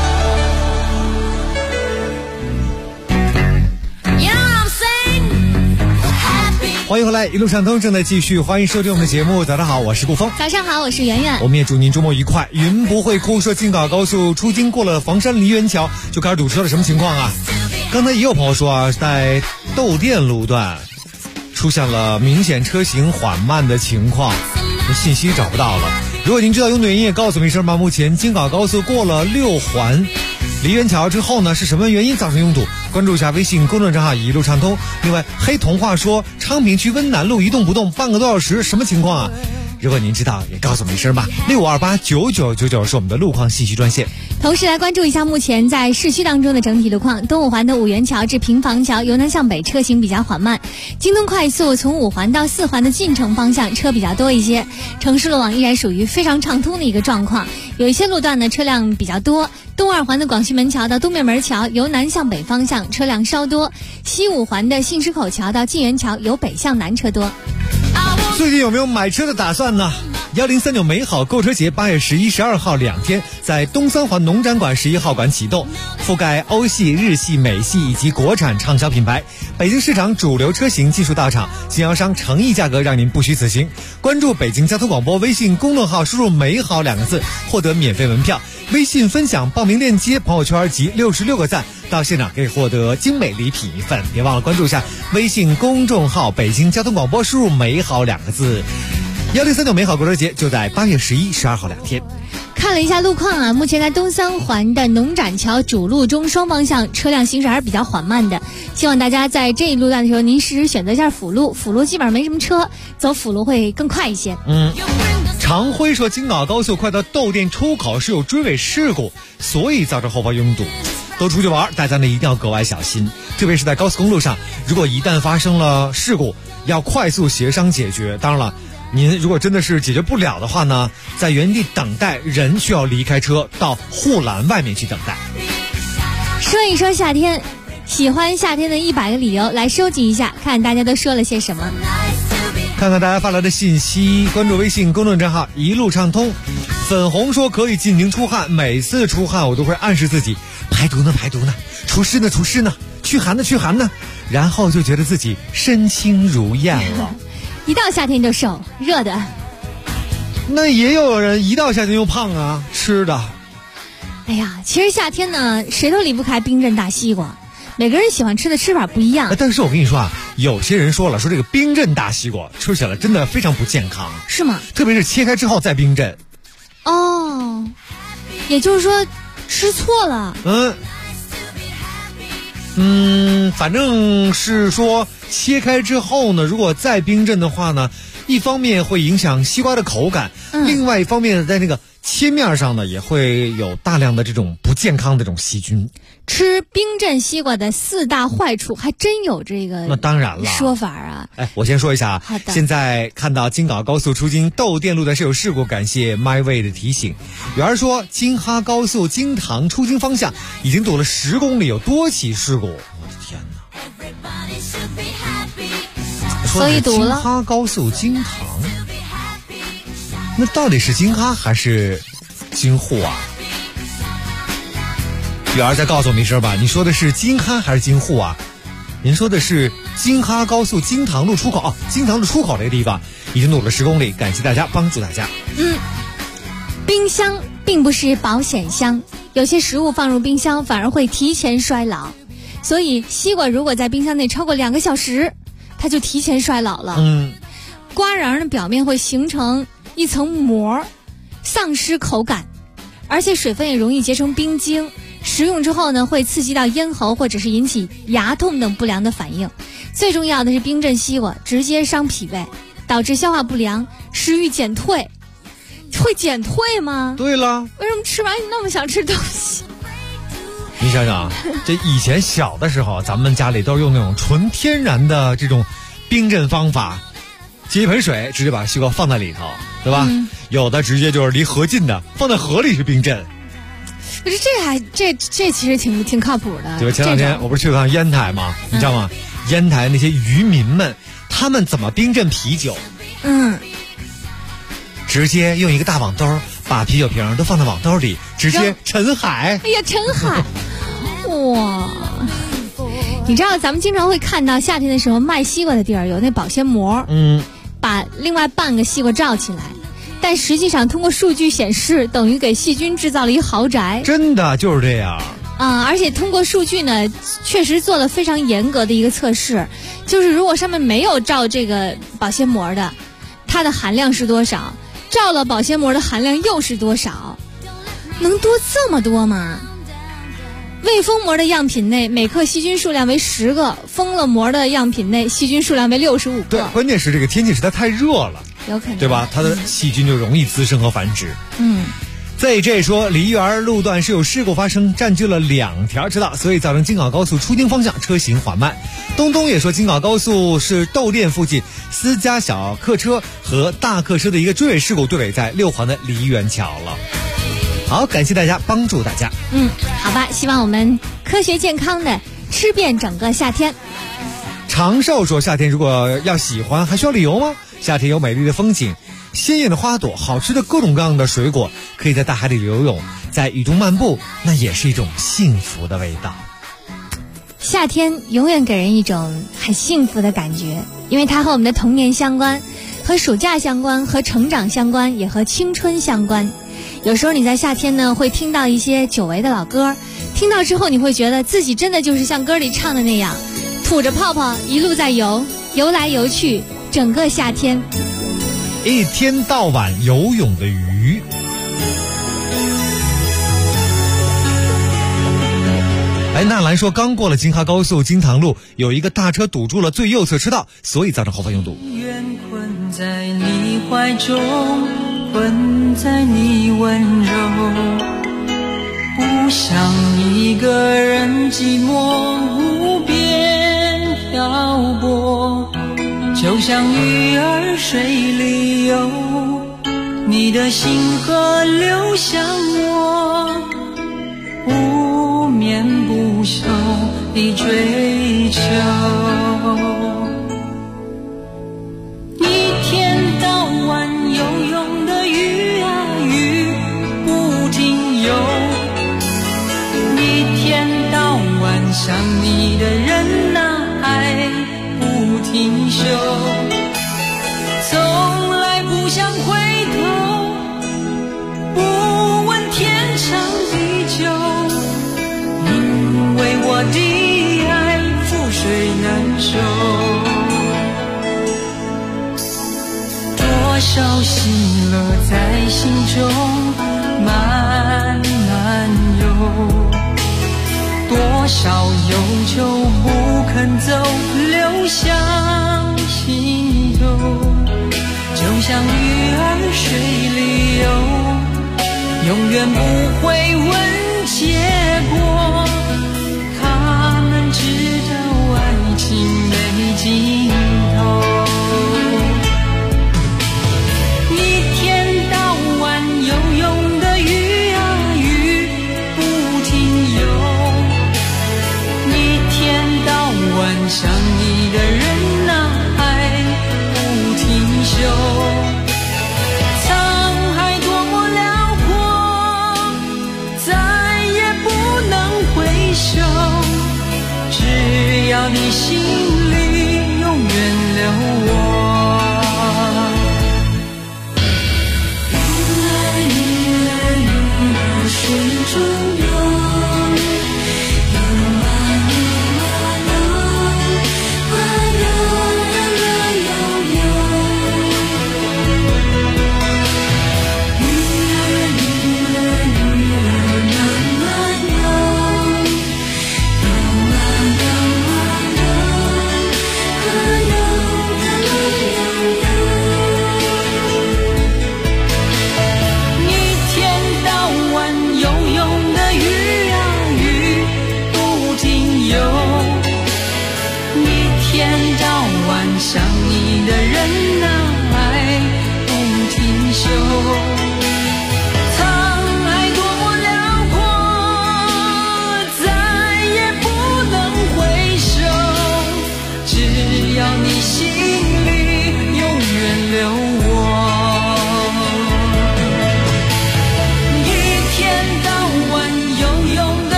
Speaker 7: 欢迎回来，一路畅通正在继续，欢迎收听我们的节目。早上好，我是顾峰。
Speaker 2: 早上好，我是圆圆。
Speaker 7: 我们也祝您周末愉快。云不会哭说京港高速出京过了房山梨园桥就开始堵车了，什么情况啊？刚才也有朋友说啊，在窦店路段出现了明显车行缓慢的情况，信息找不到了。如果您知道拥堵原因，也告诉我们一声吧。目前京港高速过了6环梨园桥之后呢，是什么原因造成拥堵？关注一下微信公众账号一路畅通。另外，黑童话说昌平区温南路一动不动半个多小时，什么情况啊？如果您知道，也告诉我们一声吧。65289999是我们的路况信息专线。
Speaker 2: 同时来关注一下目前在市区当中的整体路况。东五环的五元桥至平房桥由南向北车行比较缓慢，京东快速从5环到4环的进城方向车比较多一些，城市路网依然属于非常畅通的一个状况，有一些路段呢车辆比较多。东2环的广渠门桥到东面门桥由南向北方向车辆稍多，西5环的信石口桥到晋源桥由北向南车多。
Speaker 7: 最近有没有买车的打算呢？1039美好购车节8月11、12号2天在东3环农展馆11号馆启动，覆盖欧系、日系、美系以及国产畅销品牌。北京市场主流车型尽数到场，经销商诚意价格让您不虚此行。关注北京交通广播微信公众号，输入美好2个字获得免费门票，微信分享报名链接，朋友圈集66个赞，到现场可以获得精美礼品一份。别忘了关注一下微信公众号北京交通广播，输入美好2个字。1039美好购车节就在8月11、12号2天。
Speaker 2: 看了一下路况啊，目前在东3环的农展桥主路中双方向车辆行驶还是比较缓慢的，希望大家在这一路段的时候您试试选择一下辅路，辅路基本上没什么车，走辅路会更快一些。
Speaker 7: 常辉说京港高速快到窦店出口是有追尾事故，所以造成后方拥堵。都出去玩，大家呢一定要格外小心，特别是在高速公路上，如果一旦发生了事故，要快速协商解决。当然了，您如果真的是解决不了的话呢，在原地等待，人需要离开车到护栏外面去等待。
Speaker 2: 说一说夏天，喜欢夏天的100个理由，来收集一下，看大家都说了些什么。
Speaker 7: 看看大家发来的信息，关注微信公众账号一路畅通。粉红说可以尽情出汗，每次出汗我都会暗示自己排毒呢排毒呢，除湿呢除湿呢，驱寒呢驱寒呢，然后就觉得自己身轻如燕了。
Speaker 2: 一到夏天就瘦，热的。
Speaker 7: 那也有人一到夏天就胖啊，吃的。
Speaker 2: 哎呀，其实夏天呢，谁都离不开冰镇大西瓜，每个人喜欢吃的吃法不一样。
Speaker 7: 但是我跟你说啊，有些人说了，说这个冰镇大西瓜吃起来真的非常不健康。
Speaker 2: 是吗？
Speaker 7: 特别是切开之后再冰镇。
Speaker 2: 哦，也就是说吃错了。
Speaker 7: 反正是说切开之后呢，如果再冰镇的话呢，一方面会影响西瓜的口感，另外一方面在那个切面上呢也会有大量的这种不健康的这种细菌。
Speaker 2: 吃冰镇西瓜的4大坏处还真有这个，
Speaker 7: 那当然了
Speaker 2: 说法啊。
Speaker 7: 我先说一下啊。
Speaker 2: 好的。
Speaker 7: 现在看到京港高速出京窦店路段是有事故，感谢 MyWay 的提醒。有人说京哈高速京塘出京方向已经堵了10公里，有多起事故。我的天哪！ 说的是京哈高速京杭，那到底是京哈还是京沪啊？雨儿再告诉我们一声吧，你说的是京哈还是京沪啊？您说的是京哈高速京塘路出口京塘路出口这个地方已经堵了10公里，感谢大家帮助大家。
Speaker 2: 冰箱并不是保险箱，有些食物放入冰箱反而会提前衰老，所以西瓜如果在冰箱内超过2个小时，它就提前衰老了。瓜瓤的表面会形成一层膜，丧失口感，而且水分也容易结成冰晶。食用之后呢，会刺激到咽喉或者是引起牙痛等不良的反应。最重要的是冰镇西瓜直接伤脾胃，导致消化不良，食欲减退。会减退吗？
Speaker 7: 对了，
Speaker 2: 为什么吃完你那么想吃东西？
Speaker 7: 你想想，这以前小的时候，咱们家里都是用那种纯天然的这种冰镇方法，接一盆水，直接把西瓜放在里头，对吧？有的直接就是离河近的，放在河里去冰镇。
Speaker 2: 可是这其实挺靠谱的。
Speaker 7: 对吧？前两天我不是去趟烟台吗？你知道吗？烟台那些渔民们，他们怎么冰镇啤酒？直接用一个大网兜把啤酒瓶都放在网兜里，直接沉海。
Speaker 2: 哎呀，沉海！哇！你知道咱们经常会看到夏天的时候卖西瓜的地儿有那保鲜膜，把另外半个西瓜罩起来，但实际上通过数据显示，等于给细菌制造了一豪宅。
Speaker 7: 真的就是这样。
Speaker 2: 而且通过数据呢，确实做了非常严格的一个测试，就是如果上面没有罩这个保鲜膜的，它的含量是多少？罩了保鲜膜的含量又是多少？能多这么多吗？未封膜的样品内每克细菌数量为10个，封了膜的样品内细菌数量为65个。
Speaker 7: 对，关键是这个天气实在太热了，
Speaker 2: 有可能，
Speaker 7: 对吧？它的细菌就容易滋生和繁殖。ZJ 说，梨园路段是有事故发生，占据了2条车道，所以造成京港高速出京方向车行缓慢。东东也说，京港高速是窦店附近私家小客车和大客车的一个追尾事故，对尾在6环的梨园桥了。好，感谢大家，帮助大家。
Speaker 2: 好吧，希望我们科学健康的吃遍整个夏天。
Speaker 7: 长寿说，夏天如果要喜欢，还需要理由吗？夏天有美丽的风景，鲜艳的花朵，好吃的各种各样的水果，可以在大海里游泳，在雨中漫步，那也是一种幸福的味道。
Speaker 2: 夏天永远给人一种很幸福的感觉，因为它和我们的童年相关，和暑假相关，和成长相关，也和青春相关。有时候你在夏天呢，会听到一些久违的老歌，听到之后你会觉得自己真的就是像歌里唱的那样，吐着泡泡一路在游，游来游去，整个夏天。
Speaker 7: 一天到晚游泳的鱼。纳兰说，刚过了京哈高速京塘路，有一个大车堵住了最右侧车道，所以造成后方拥堵。
Speaker 21: 困在你怀中，困在你温柔，不想一个人寂寞无边漂泊，就像鱼儿水里游，你的心河流向我，不眠不休地追求。一天到晚游泳的鱼啊鱼不停游，一天到晚想你的人啊爱不停休，从来不想回头，不问天长地久，因为我的爱覆水难收。多少喜乐在心中慢慢游，多少忧愁不肯走，流向心头，就像鱼儿水里游，永远不会问结果，他们知道爱情没尽头。一天到晚游泳的鱼啊鱼不停游，一天到晚想你的人啊爱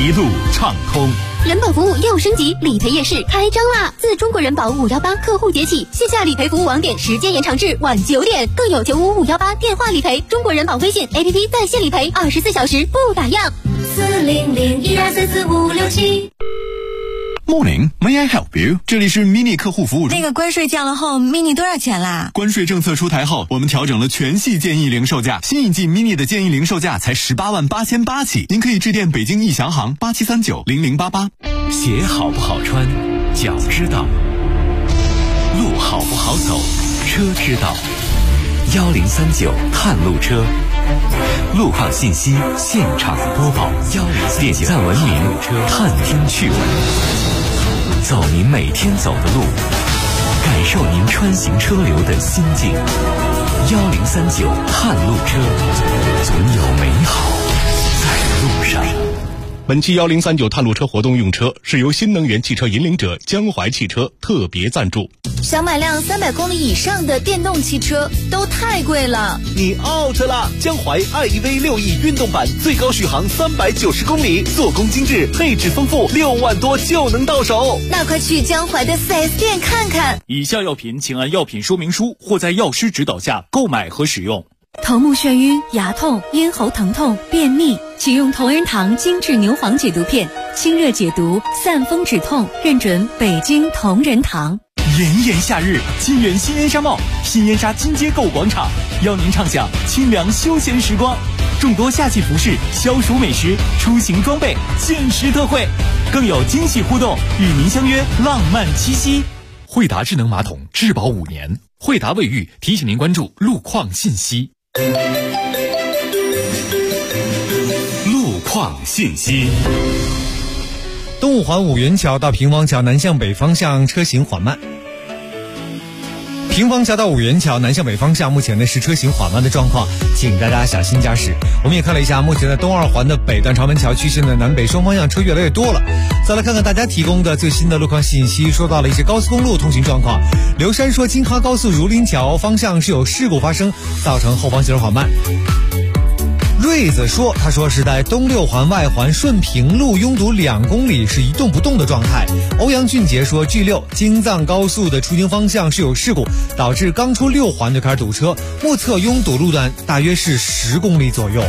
Speaker 1: 一路畅通。
Speaker 8: 人保服务又升级，理赔夜市开张啦！自中国人保518客户节起，线下理赔服务网点时间延长至晚9点，更有95518电话理赔，中国人保微信 APP 在线理赔，24小时不打烊。40012445567。
Speaker 18: Morning, may I help you？ 这里是 Mini 客户服务中。
Speaker 13: 那个关税降了后 ，Mini 多少钱啦？
Speaker 18: 关税政策出台后，我们调整了全系建议零售价，新一季 Mini 的建议零售价才188800起，您可以致电北京易翔行87390088。
Speaker 14: 鞋好不好穿，脚知道；路好不好走，车知道。1039探路车，路况信息现场播报，点赞文明，探听趣闻，走您每天走的路，感受您穿行车流的心境。1039探路车，总有美好在路上。
Speaker 1: 本期1039探路车活动用车是由新能源汽车引领者江淮汽车特别赞助。
Speaker 15: 想买辆300公里以上的电动汽车都太贵了，
Speaker 16: 你 out 了！江淮 iEV 6E 运动版最高续航390公里，做工精致，配置丰富，6万多就能到手。
Speaker 15: 那快去江淮的 4S 店看看。
Speaker 10: 以下药品请按药品说明书或在药师指导下购买和使用。
Speaker 17: 头目眩晕、牙痛、咽喉疼痛、便秘，请用同仁堂精致牛黄解毒片，清热解毒，散风止痛，认准北京同仁堂。
Speaker 10: 炎炎夏日，金源新燕莎茂、新燕莎金街购物广场邀您畅享清凉休闲时光，众多夏季服饰、消暑美食、出行装备限时特惠，更有惊喜互动，与您相约浪漫七夕。
Speaker 1: 惠达智能马桶质保5年，惠达卫浴提醒您关注路况信息。
Speaker 9: 路况信息。
Speaker 7: 东五环五元桥到平房桥南向北方向车行缓慢。平房桥到五元桥南向北方向目前呢是车行缓慢的状况，请大家小心驾驶。我们也看了一下，目前的东二环的北段长门桥区线的南北双方向车越来越多了。再来看看大家提供的最新的路况信息，说到了一些高速公路通行状况。刘山说京哈高速儒林桥方向是有事故发生，造成后方行驶缓慢。瑞子说，他说是在东六环外环顺平路拥堵2公里，是一动不动的状态。欧阳俊杰说 G6 京藏高速的出京方向是有事故，导致刚出6环就开始堵车，目测拥堵路段大约是10公里左右，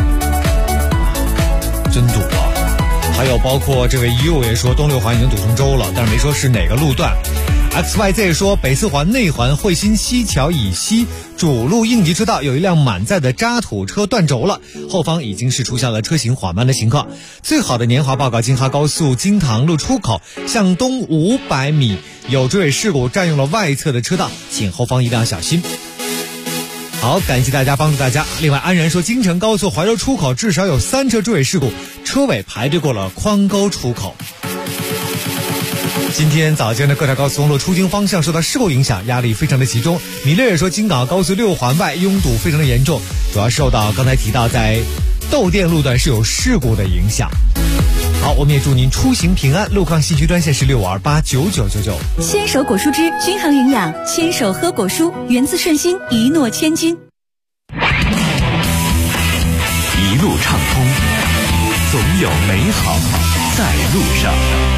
Speaker 7: 真堵啊。还有包括这位U也说东六环已经堵成粥了，但是没说是哪个路段。XYZ 说北四环内环汇新西桥以西主路应急车道有一辆满载的渣土车断轴了，后方已经是出现了车行缓慢的情况。最好的年华报告，京哈高速金塘路出口向东500米有追尾事故，占用了外侧的车道，请后方一定要小心。好，感谢大家帮助大家。另外安然说京承高速怀柔出口至少有3车追尾事故，车尾排队过了宽沟出口。今天早间的各条高速公路出京方向受到事故影响，压力非常的集中。米勒也说京港高速6环外拥堵非常的严重，主要受到刚才提到在窦店路段是有事故的影响。好，我们也祝您出行平安。路况信息专线是6289999。
Speaker 17: 牵手果蔬汁均衡营养，牵手喝果蔬，源自顺心，一诺千金。
Speaker 14: 一路畅通，总有美好在路上。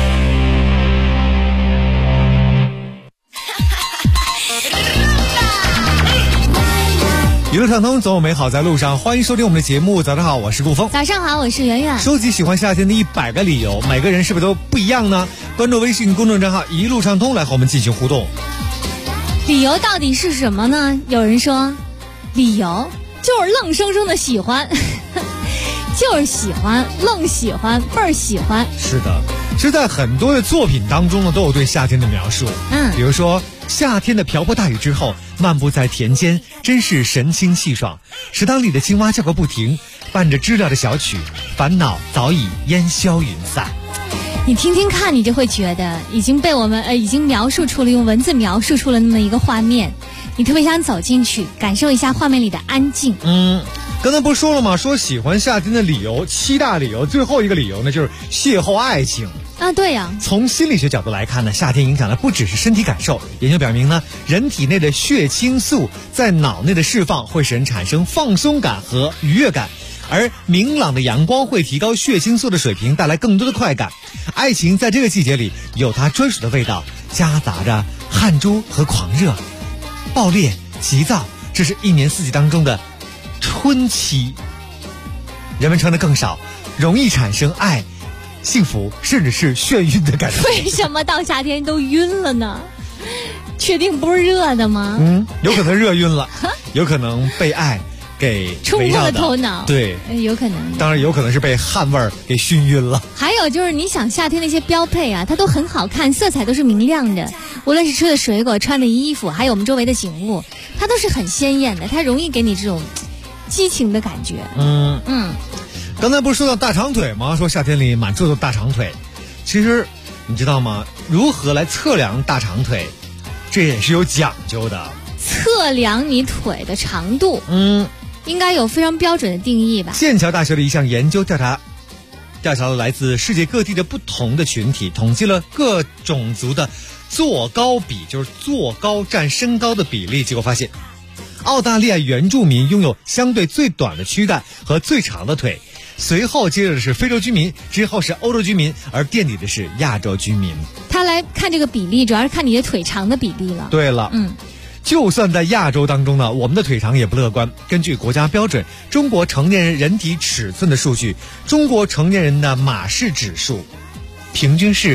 Speaker 7: 一路畅通，总有美好在路上。欢迎收听我们的节目。早上好，我是顾峰。
Speaker 2: 早上好，我是圆圆。
Speaker 7: 收集喜欢夏天的100个理由，每个人是不是都不一样呢？关注微信公众账号一路畅通，来和我们进行互动。
Speaker 2: 理由到底是什么呢？有人说，理由就是愣生生的喜欢，就是喜欢，愣喜欢，倍儿喜欢。
Speaker 7: 是的，其实在很多的作品当中呢，都有对夏天的描述。比如说夏天的瓢泼大雨之后，漫步在田间，真是神清气爽。池塘里的青蛙叫个不停，伴着知了的小曲，烦恼早已烟消云散。
Speaker 2: 你听听看，你就会觉得已经被我们已经描述出了，用文字描述出了那么一个画面，你特别想走进去，感受一下画面里的安静。
Speaker 7: 刚才不是说了吗？说喜欢夏天的理由7大理由，最后一个理由呢就是邂逅爱情
Speaker 2: 啊。对呀，
Speaker 7: 从心理学角度来看呢，夏天影响的不只是身体感受。研究表明呢，人体内的血清素在脑内的释放会使人产生放松感和愉悦感， 而明朗的阳光会提高血清素的水平，带来更多的快感。爱情在这个季节里有它专属的味道，夹杂着汗珠和狂热，爆裂、急躁，这是一年四季当中的春期。人们穿的更少，容易产生爱、幸福甚至是眩晕的感觉。
Speaker 2: 为什么到夏天都晕了呢？确定不是热的吗？
Speaker 7: 有可能热晕了，有可能被爱给
Speaker 2: 冲破了头脑。
Speaker 7: 对，
Speaker 2: 有可能。
Speaker 7: 当然有可能是被汗味儿给熏晕了。
Speaker 2: 还有就是你想夏天那些标配啊，它都很好看，色彩都是明亮的，无论是吃的水果、穿的衣服，还有我们周围的景物，它都是很鲜艳的，它容易给你这种激情的感觉。
Speaker 7: 刚才不是说到大长腿吗？说夏天里满处都大长腿，其实你知道吗？如何来测量大长腿，这也是有讲究的。
Speaker 2: 测量你腿的长度，应该有非常标准的定义吧？
Speaker 7: 剑桥大学的一项研究调查了来自世界各地的不同的群体，统计了各种族的坐高比，就是坐高占身高的比例，结果发现澳大利亚原住民拥有相对最短的躯干和最长的腿，随后接着是非洲居民，之后是欧洲居民，而垫底的是亚洲居民。
Speaker 2: 他来看这个比例，主要是看你的腿长的比例了。
Speaker 7: 对了，就算在亚洲当中呢，我们的腿长也不乐观。根据国家标准中国成年人人体尺寸的数据，中国成年人的马氏指数平均是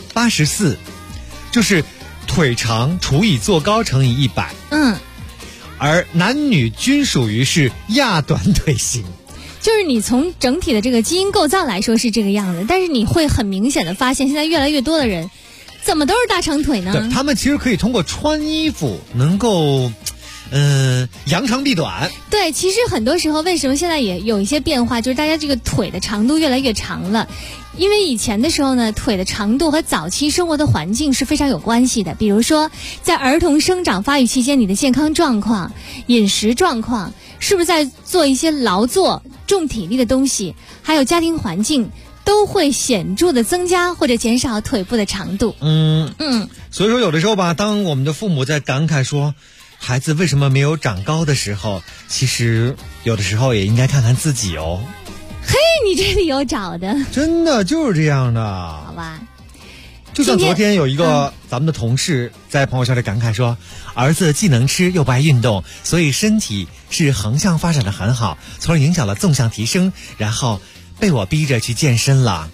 Speaker 7: 84，就是腿长除以坐高乘以100。而男女均属于是亚短腿型。
Speaker 2: 就是你从整体的这个基因构造来说是这个样子，但是你会很明显的发现，现在越来越多的人怎么都是大长腿呢？
Speaker 7: 对，他们其实可以通过穿衣服能够扬长避短。
Speaker 2: 对，其实很多时候为什么现在也有一些变化，就是大家这个腿的长度越来越长了。因为以前的时候呢，腿的长度和早期生活的环境是非常有关系的。比如说在儿童生长发育期间，你的健康状况、饮食状况，是不是在做一些劳作重体力的东西，还有家庭环境，都会显著的增加或者减少腿部的长度。
Speaker 7: 所以说有的时候吧，当我们的父母在感慨说孩子为什么没有长高的时候，其实有的时候也应该看看自己哦。
Speaker 2: 嘿，你这理由找的
Speaker 7: 真的就是这样的。
Speaker 2: 好吧，
Speaker 7: 就像昨天有一个咱们的同事在朋友圈里感慨说，儿子既能吃又不爱运动，所以身体是横向发展的很好，从而影响了纵向提升，然后被我逼着去健身了。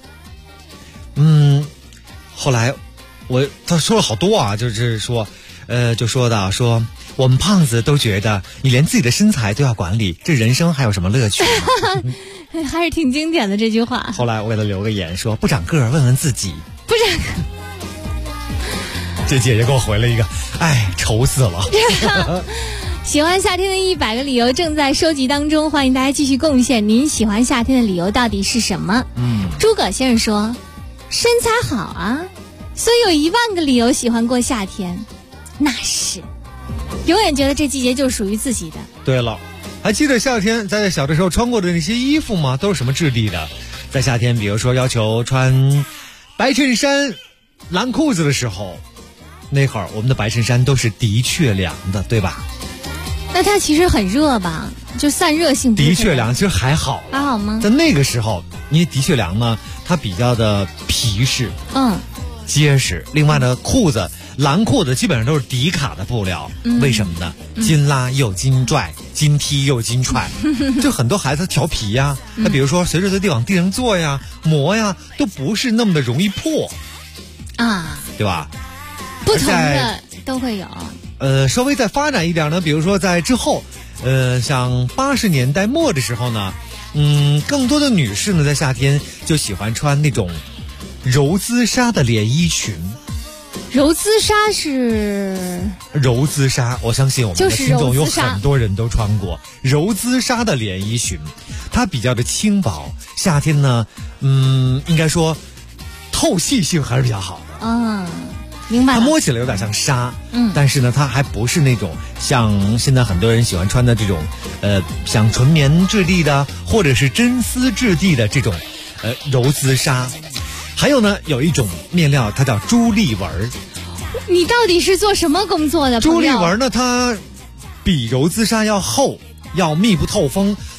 Speaker 7: 后来他说了好多啊，就是说就说到说我们胖子都觉得你连自己的身材都要管理，这人生还有什么乐趣呢？
Speaker 2: 还是挺经典的这句话。
Speaker 7: 后来我给他留个言说，不长个儿问问自己。
Speaker 2: 不长个
Speaker 7: 这姐姐给我回了一个，愁死了。
Speaker 2: 喜欢夏天的100个理由正在收集当中，欢迎大家继续贡献您喜欢夏天的理由到底是什么。诸葛先生说，身材好啊，所以有10000个理由喜欢过夏天。那是永远觉得这季节就是属于自己的。
Speaker 7: 对了，还记得夏天在小的时候穿过的那些衣服吗？都是什么质地的？在夏天比如说要求穿白衬衫蓝裤子的时候，那会儿我们的白衬衫都是的确凉的，对吧？
Speaker 2: 那它其实很热吧，就散热性不是
Speaker 7: 的确凉，其实还好
Speaker 2: 吗？
Speaker 7: 在那个时候因为的确凉呢，它比较的皮实结实。另外呢，裤子蓝裤子基本上都是迪卡的布料。为什么呢？筋拉又筋拽，筋踢又筋踹。就很多孩子调皮呀，他比如说随时随地往地上坐呀、磨呀，都不是那么的容易破
Speaker 2: 啊，
Speaker 7: 对吧？
Speaker 2: 不同的都会有。
Speaker 7: 稍微再发展一点呢，比如说在之后，像80年代末的时候呢，更多的女士呢在夏天就喜欢穿那种柔姿纱的连衣裙。
Speaker 2: 柔姿纱是
Speaker 7: 柔姿纱，我相信我们的听众有很多人都穿过柔姿纱的连衣裙，它比较的轻薄，夏天呢，应该说透气性还是比较好的。
Speaker 2: 明白了。
Speaker 7: 它摸起来有点像纱，但是呢，它还不是那种像现在很多人喜欢穿的这种，像纯棉质地的或者是真丝质地的这种，柔姿纱。还有呢，有一种面料，它叫珠粒纹。
Speaker 2: 你到底是做什么工作的？
Speaker 7: 珠粒纹呢，它比柔姿纱要厚，要密不透风，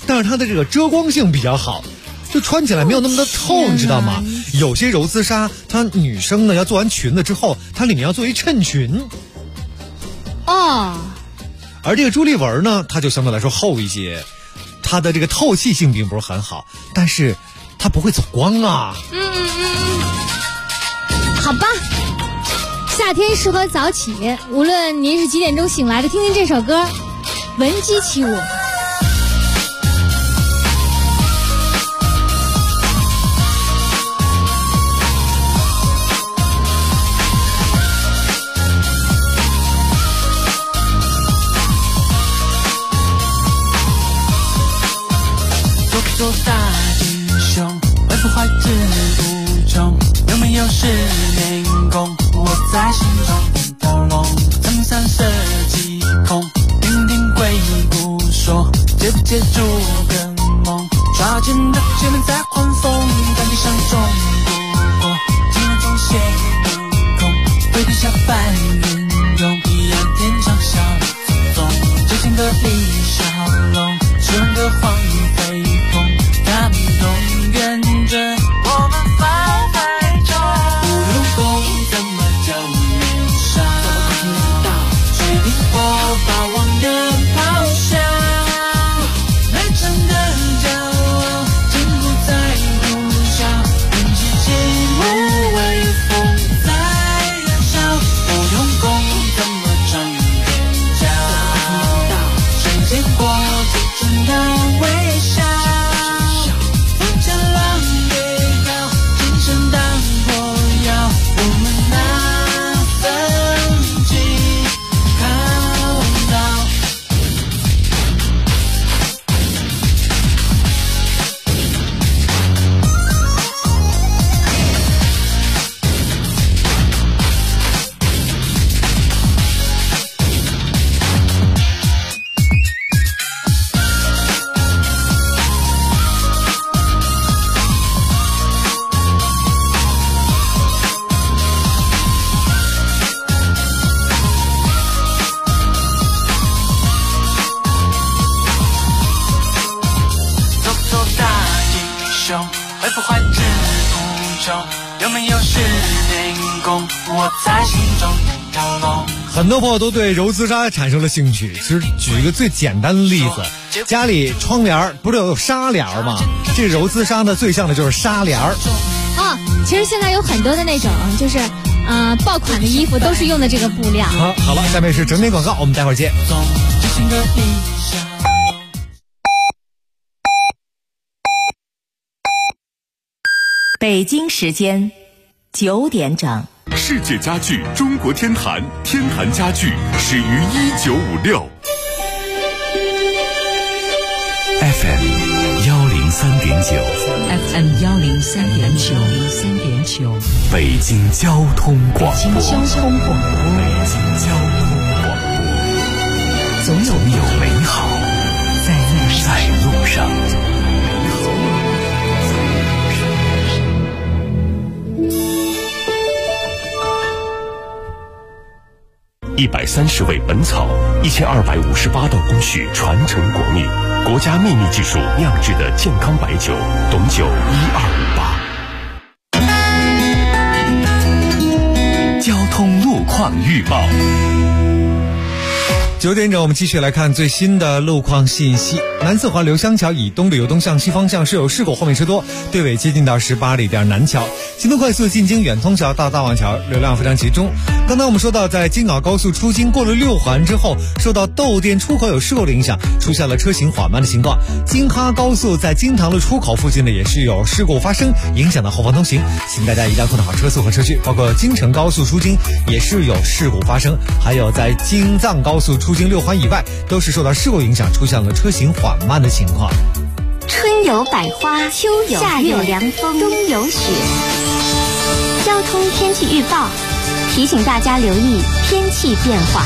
Speaker 7: 但是它的这个遮光性比较好，就穿起来没有那么的透，你知道吗？有些柔姿纱，它女生呢要做完裙子之后，它里面要做一衬裙。
Speaker 2: 哦。
Speaker 7: 而这个珠粒纹呢，它就相对来说厚一些，它的这个透气性并不是很好，但是它不会走光啊。
Speaker 2: 好吧，夏天适合早起，无论您是几点钟醒来的，听听这首歌，闻鸡起舞。
Speaker 21: 做大英雄，会不会志无穷？有没有十年功？我在心中跳龙，苍山射击空，听听鬼故说，接不接住个梦？抓紧的姐妹在换风，赶地上中不过，今晚总显无空，回地下翻云涌，一样天上小祖宗，知心的李小龙，十万个黄飞鸿，他们永远着我们发呆中。不用功怎么叫人杀？决定我把往日抛下，来真的骄傲，真不在乎笑，任其寂寞微风在燃烧。不用功怎么长脸颊？谁见过最真的微笑？风前浪也高，精神当火药，我们拿奋起靠到。做大英雄，会不会志无穷？有没有十年功？我在心中跳龙。
Speaker 7: 很多朋友都对柔姿纱产生了兴趣。其实举一个最简单的例子，家里窗帘不是有纱帘吗？这柔姿纱呢，最像的就是纱帘。
Speaker 2: 其实现在有很多的那种就是爆款的衣服都是用的这个布料。
Speaker 7: 好了，下面是整点广告，我们待会儿见。
Speaker 19: 北京时间9点整。
Speaker 3: 世界家具中国天坛，天坛家具始于1956。
Speaker 14: FM 103.9， 北京交通广播，总有美好在路上。
Speaker 9: 130味本草，1258道工序传承国秘，国家秘密技术酿制的健康白酒，董酒1258。
Speaker 14: 交通路况预报。
Speaker 7: 9点整，我们继续来看最新的路况信息。南四环刘香桥以东的由东向西方向是有事故，后面车多，对尾接近到18里店南桥。京东快速进京远通桥到大望桥流量非常集中。刚才我们说到，在京港高速出京过了6环之后，受到窦店出口有事故的影响，出现了车行缓慢的情况。京哈高速在京塘路出口附近呢，也是有事故发生，影响到后方通行，请大家一定要控制好车速和车距。包括京承高速出京也是有事故发生，还有在京藏高速出京6环以外，都是受到事故影响，出现了车行缓慢的情况。
Speaker 8: 春有百花，秋有夏有凉风，冬有雪。交通天气预报提醒大家留意天气变化。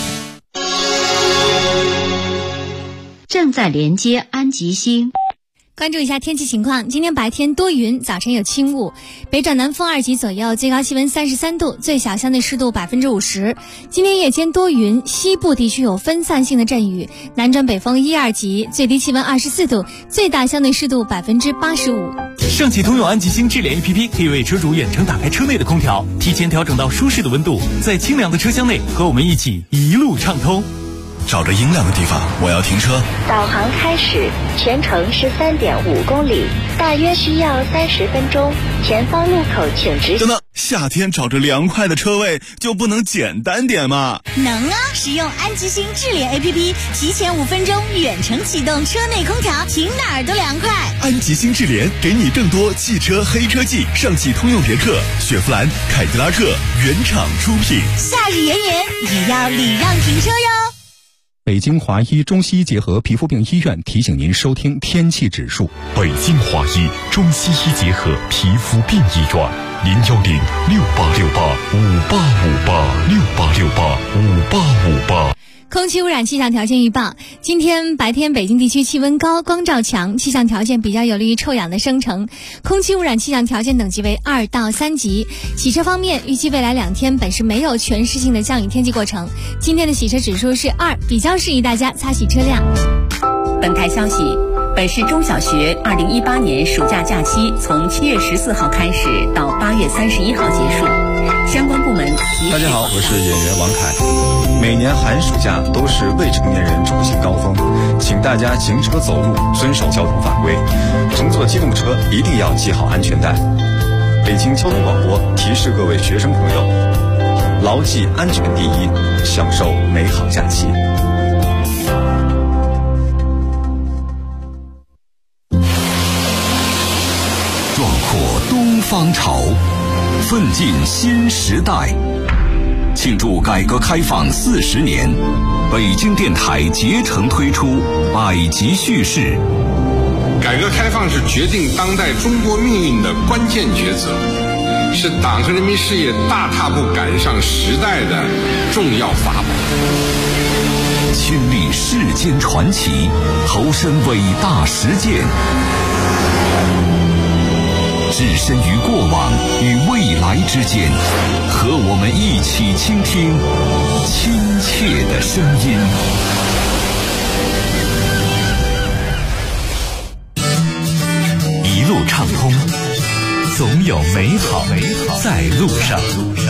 Speaker 12: 正在连接安吉星。
Speaker 2: 关注一下天气情况，今天白天多云，早晨有轻雾，北转南风2级左右，最高气温33度，最小相对湿度50%。今天夜间多云，西部地区有分散性的阵雨，南转北风1、2级，最低气温24度，最大相对湿度85%。
Speaker 10: 上汽通用安吉星智联 APP 可以为车主远程打开车内的空调，提前调整到舒适的温度，在清凉的车厢内和我们一起一路畅通。
Speaker 4: 找着阴凉的地方，我要停车。
Speaker 20: 导航开始，全程13.5公里，大约需要30分钟。前方路口请直行。
Speaker 4: 等等，夏天找着凉快的车位就不能简单点吗？
Speaker 22: 能啊！使用安吉星智联 APP， 提前5分钟远程启动车内空调，停哪儿都凉快。
Speaker 4: 安吉星智联给你更多汽车黑科技，上汽通用别克、雪佛兰、凯迪拉克原厂出品。
Speaker 22: 夏日炎炎也要礼让停车哟。
Speaker 3: 北京华医中西医结合皮肤病医院提醒您收听天气指数。
Speaker 9: 北京华医中西医结合皮肤病医院，0106868586858685858。
Speaker 2: 空气污染气象条件预报：今天白天北京地区气温高，光照强，气象条件比较有利于臭氧的生成，空气污染气象条件等级为2到3级。洗车方面，预计未来2天本市没有全市性的降雨天气过程。今天的洗车指数是2，比较适宜大家擦洗车辆。
Speaker 12: 本台消息，本市中小学2018年暑假假期从7月14号开始到8月31号结束。相关部门
Speaker 23: 大家好，我是演员王凯。每年寒暑假都是未成年人出行高峰，请大家行车走路遵守交通法规，乘坐机动车一定要系好安全带。北京交通广播提示各位学生朋友，牢记安全第一，享受美好假期。
Speaker 3: 壮阔东方潮，奋进新时代。庆祝改革开放40年，北京电台竭诚推出百集叙事。
Speaker 25: 改革开放是决定当代中国命运的关键抉择，是党和人民事业大踏步赶上时代的重要法宝。
Speaker 3: 亲历世间传奇，投身伟大实践，置身于过往与未来之间，和我们一起倾听亲切的声音。
Speaker 1: 一路畅通，总有美好在路上。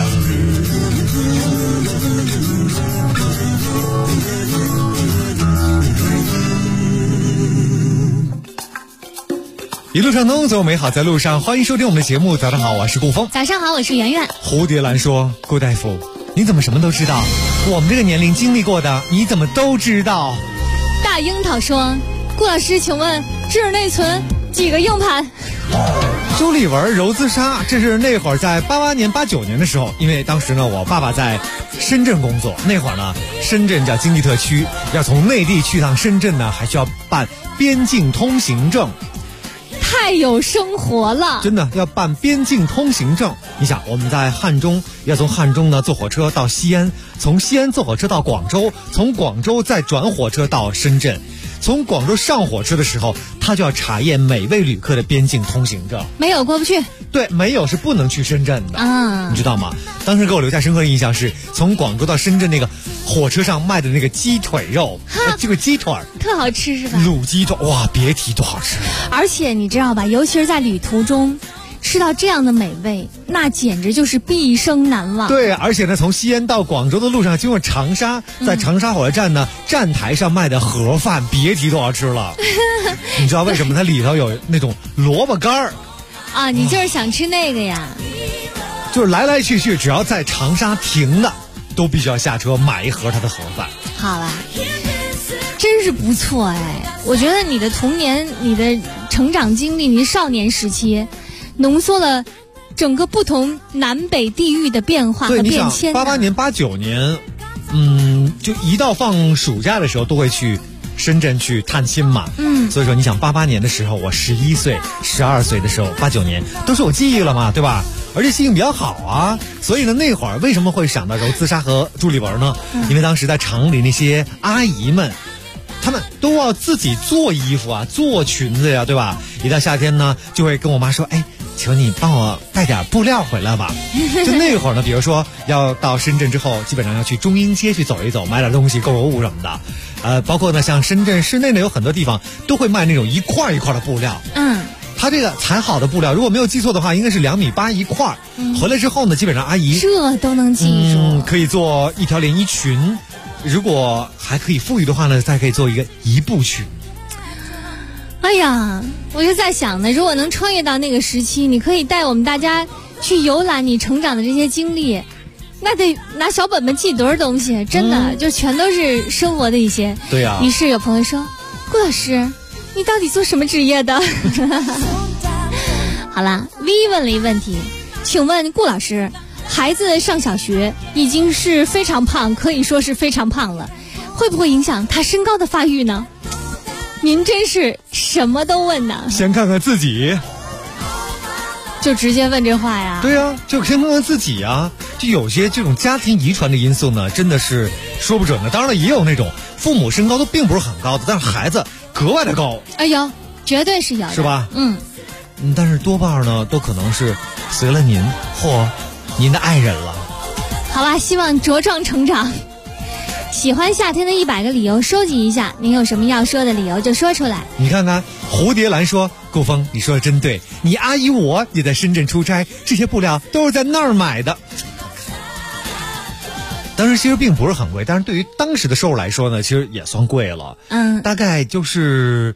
Speaker 7: 一路畅通，总有美好在路上。欢迎收听我们的节目。早上好，我是顾峰。
Speaker 2: 早上好，我是圆圆。
Speaker 7: 蝴蝶兰说：“顾大夫，你怎么什么都知道？我们这个年龄经历过的，你怎么都知道？”
Speaker 2: 大樱桃说：“顾老师，请问智内存几个硬盘？”
Speaker 7: 周丽文揉自杀，这是那会儿在88年、89年的时候，因为当时呢，我爸爸在深圳工作，那会儿呢，深圳叫经济特区，要从内地去趟深圳呢，还需要办边境通行证。
Speaker 2: 太有生活了，
Speaker 7: 真的要办边境通行证。你想，我们在汉中，要从汉中呢坐火车到西安，从西安坐火车到广州，从广州再转火车到深圳。从广州上火车的时候，他就要查验每位旅客的边境通行证，
Speaker 2: 没有过不去。
Speaker 7: 对，没有是不能去深圳的
Speaker 2: 啊，
Speaker 7: 你知道吗？当时给我留下深刻的印象是，从广州到深圳那个火车上卖的那个鸡腿肉，这个鸡腿
Speaker 2: 特好吃是吧？
Speaker 7: 卤鸡腿，哇，别提多好吃了。
Speaker 2: 而且你知道吧，尤其是在旅途中吃到这样的美味，那简直就是毕生难忘。
Speaker 7: 对，而且呢，从西安到广州的路上经过长沙，在长沙火车站呢，站台上卖的盒饭，别提多好吃了。你知道为什么？它里头有那种萝卜干儿
Speaker 2: 啊，你就是想吃那个呀？
Speaker 7: 就是来来去去，只要在长沙停的，都必须要下车买一盒它的盒饭。
Speaker 2: 好吧，真是不错哎！我觉得你的童年、你的成长经历、你的少年时期，浓缩了整个不同南北地域的变化和变迁。
Speaker 7: 88年、89年，就一到放暑假的时候，都会去深圳去探亲嘛。所以说你想88年的时候，我11岁、12岁的时候，89年都是有记忆了嘛，对吧？而且记性比较好啊，所以呢，那会儿为什么会想到揉自杀和朱丽文呢？因为当时在厂里那些阿姨们， 他们都要自己做衣服啊，做裙子呀，对吧？一到夏天呢，就会跟我妈说，哎，求你帮我带点布料回来吧。就那会儿呢，比如说要到深圳之后，基本上要去中英街去走一走，买点东西购物什么的。包括呢，像深圳市内呢有很多地方都会卖那种一块一块的布料。它这个裁好的布料，如果没有记错的话，应该是2.8米一块。回来之后呢，基本上阿姨
Speaker 2: 这都能记住，
Speaker 7: 可以做一条连衣裙。如果还可以富裕的话呢，再可以做一个一步裙。
Speaker 2: 哎呀，我就在想呢，如果能穿越到那个时期，你可以带我们大家去游览你成长的这些经历，那得拿小本本记多少东西，真的、就全都是生活的一些。
Speaker 7: 对呀、
Speaker 2: 于是有朋友说，顾老师，你到底做什么职业的？好啦 ，V 问了一问题，请问顾老师，孩子上小学已经是非常胖，可以说是非常胖了，会不会影响他身高的发育呢？您真是什么都问呢。
Speaker 7: 先看看自己，
Speaker 2: 就直接问这话呀？
Speaker 7: 对呀、就先看看自己啊。就有些这种家庭遗传的因素呢，真的是说不准的。当然了，也有那种父母身高都并不是很高的，但是孩子格外的高。
Speaker 2: 哎呦，绝对是有的，
Speaker 7: 是吧？但是多半呢，都可能是随了您或您的爱人了。
Speaker 2: 好吧，希望茁壮成长。喜欢夏天的100个理由收集一下，您有什么要说的理由就说出来。
Speaker 7: 你看看蝴蝶兰说，顾峰你说的真对，你阿姨我也在深圳出差，这些布料都是在那儿买的。当时其实并不是很贵，但是对于当时的收入来说呢，其实也算贵了。大概就是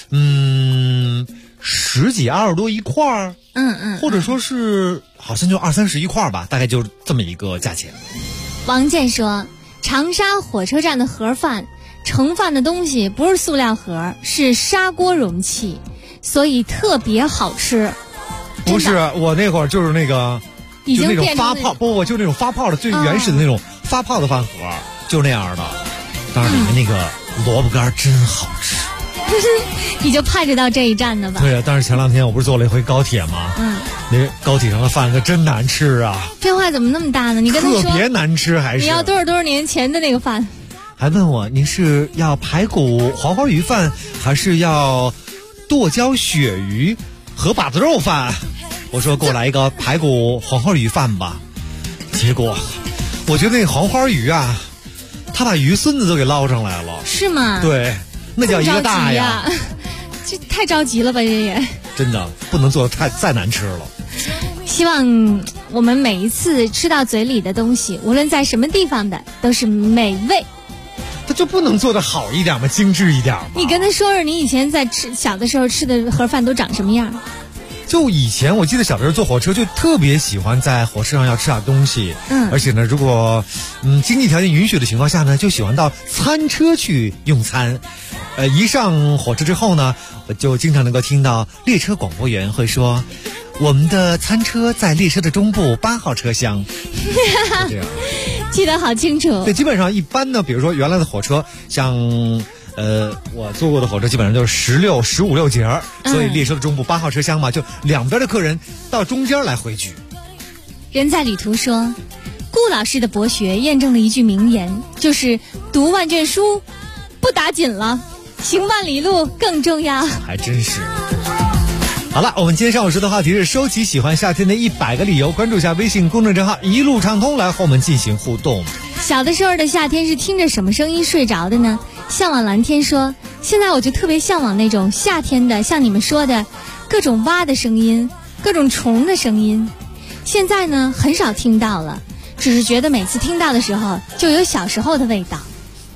Speaker 7: 10几20多一块儿。或者说是好像就20-30一块吧，大概就这么一个价钱。
Speaker 2: 王健说，长沙火车站的盒饭盛饭的东西不是塑料盒，是砂锅容器，所以特别好吃。
Speaker 7: 不是，我那会儿就是那个
Speaker 2: 已经
Speaker 7: 就那种
Speaker 2: 变成
Speaker 7: 发泡，不就那种发泡的最原始的那种发泡的饭盒，就那样的。当然里面那个萝卜干真好吃。
Speaker 2: 你就盼着到这一站的吧？
Speaker 7: 对啊，但是前2天我不是坐了一回高铁吗？那高铁上的饭可真难吃啊！
Speaker 2: 变化怎么那么大呢？你跟他说
Speaker 7: 特别难吃，还是
Speaker 2: 你要多少年前的那个饭？
Speaker 7: 还问我您是要排骨黄花鱼饭，还是要剁椒鳕鱼和把子肉饭？我说给我来一个排骨黄花鱼饭吧。结果我觉得那黄花鱼啊，他把鱼孙子都给捞上来了。
Speaker 2: 是吗？
Speaker 7: 对，那叫一个大呀！
Speaker 2: 这太着急了吧，这也
Speaker 7: 真的不能做的再难吃了。
Speaker 2: 希望我们每一次吃到嘴里的东西，无论在什么地方的，都是美味。
Speaker 7: 它就不能做的好一点吗？精致一点吗？
Speaker 2: 你跟他说说，你以前在小的时候吃的盒饭都长什么样？
Speaker 7: 就以前我记得小的时候坐火车就特别喜欢在火车上要吃点东西，而且呢，如果经济条件允许的情况下呢，就喜欢到餐车去用餐。一上火车之后呢，我就经常能够听到列车广播员会说，我们的餐车在列车的中部8号车厢。这样
Speaker 2: 记得好清楚。
Speaker 7: 对，基本上一般呢，比如说原来的火车，像我坐过的火车基本上就是15、16节，所以列车的中部8号车厢嘛，就两边的客人到中间来汇聚。
Speaker 2: 人在旅途说，顾老师的博学验证了一句名言，就是读万卷书不打紧了，行万里路更重要。
Speaker 7: 还真是。好了，我们今天上午说的话题是收集喜欢夏天的100个理由，关注一下微信公众账号一路畅通，来和我们进行互动。
Speaker 2: 小的时候的夏天是听着什么声音睡着的呢？向往蓝天说，现在我就特别向往那种夏天的，像你们说的各种蛙的声音，各种虫的声音。现在呢很少听到了，只是觉得每次听到的时候就有小时候的味道。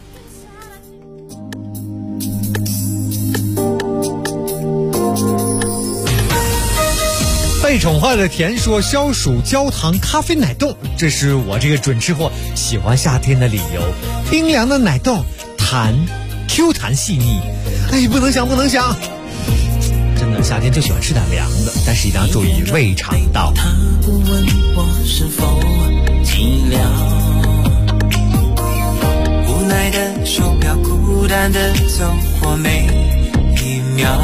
Speaker 7: 被宠坏的甜说，消暑焦糖咖啡奶冻，这是我这个准吃货喜欢夏天的理由。冰凉的奶冻，弹 Q 弹细腻，哎，不能想真的夏天就喜欢吃点凉的，但是一定要注意胃肠道。
Speaker 21: 他不问我是否寂寥，无奈的手表孤单的走过每一秒，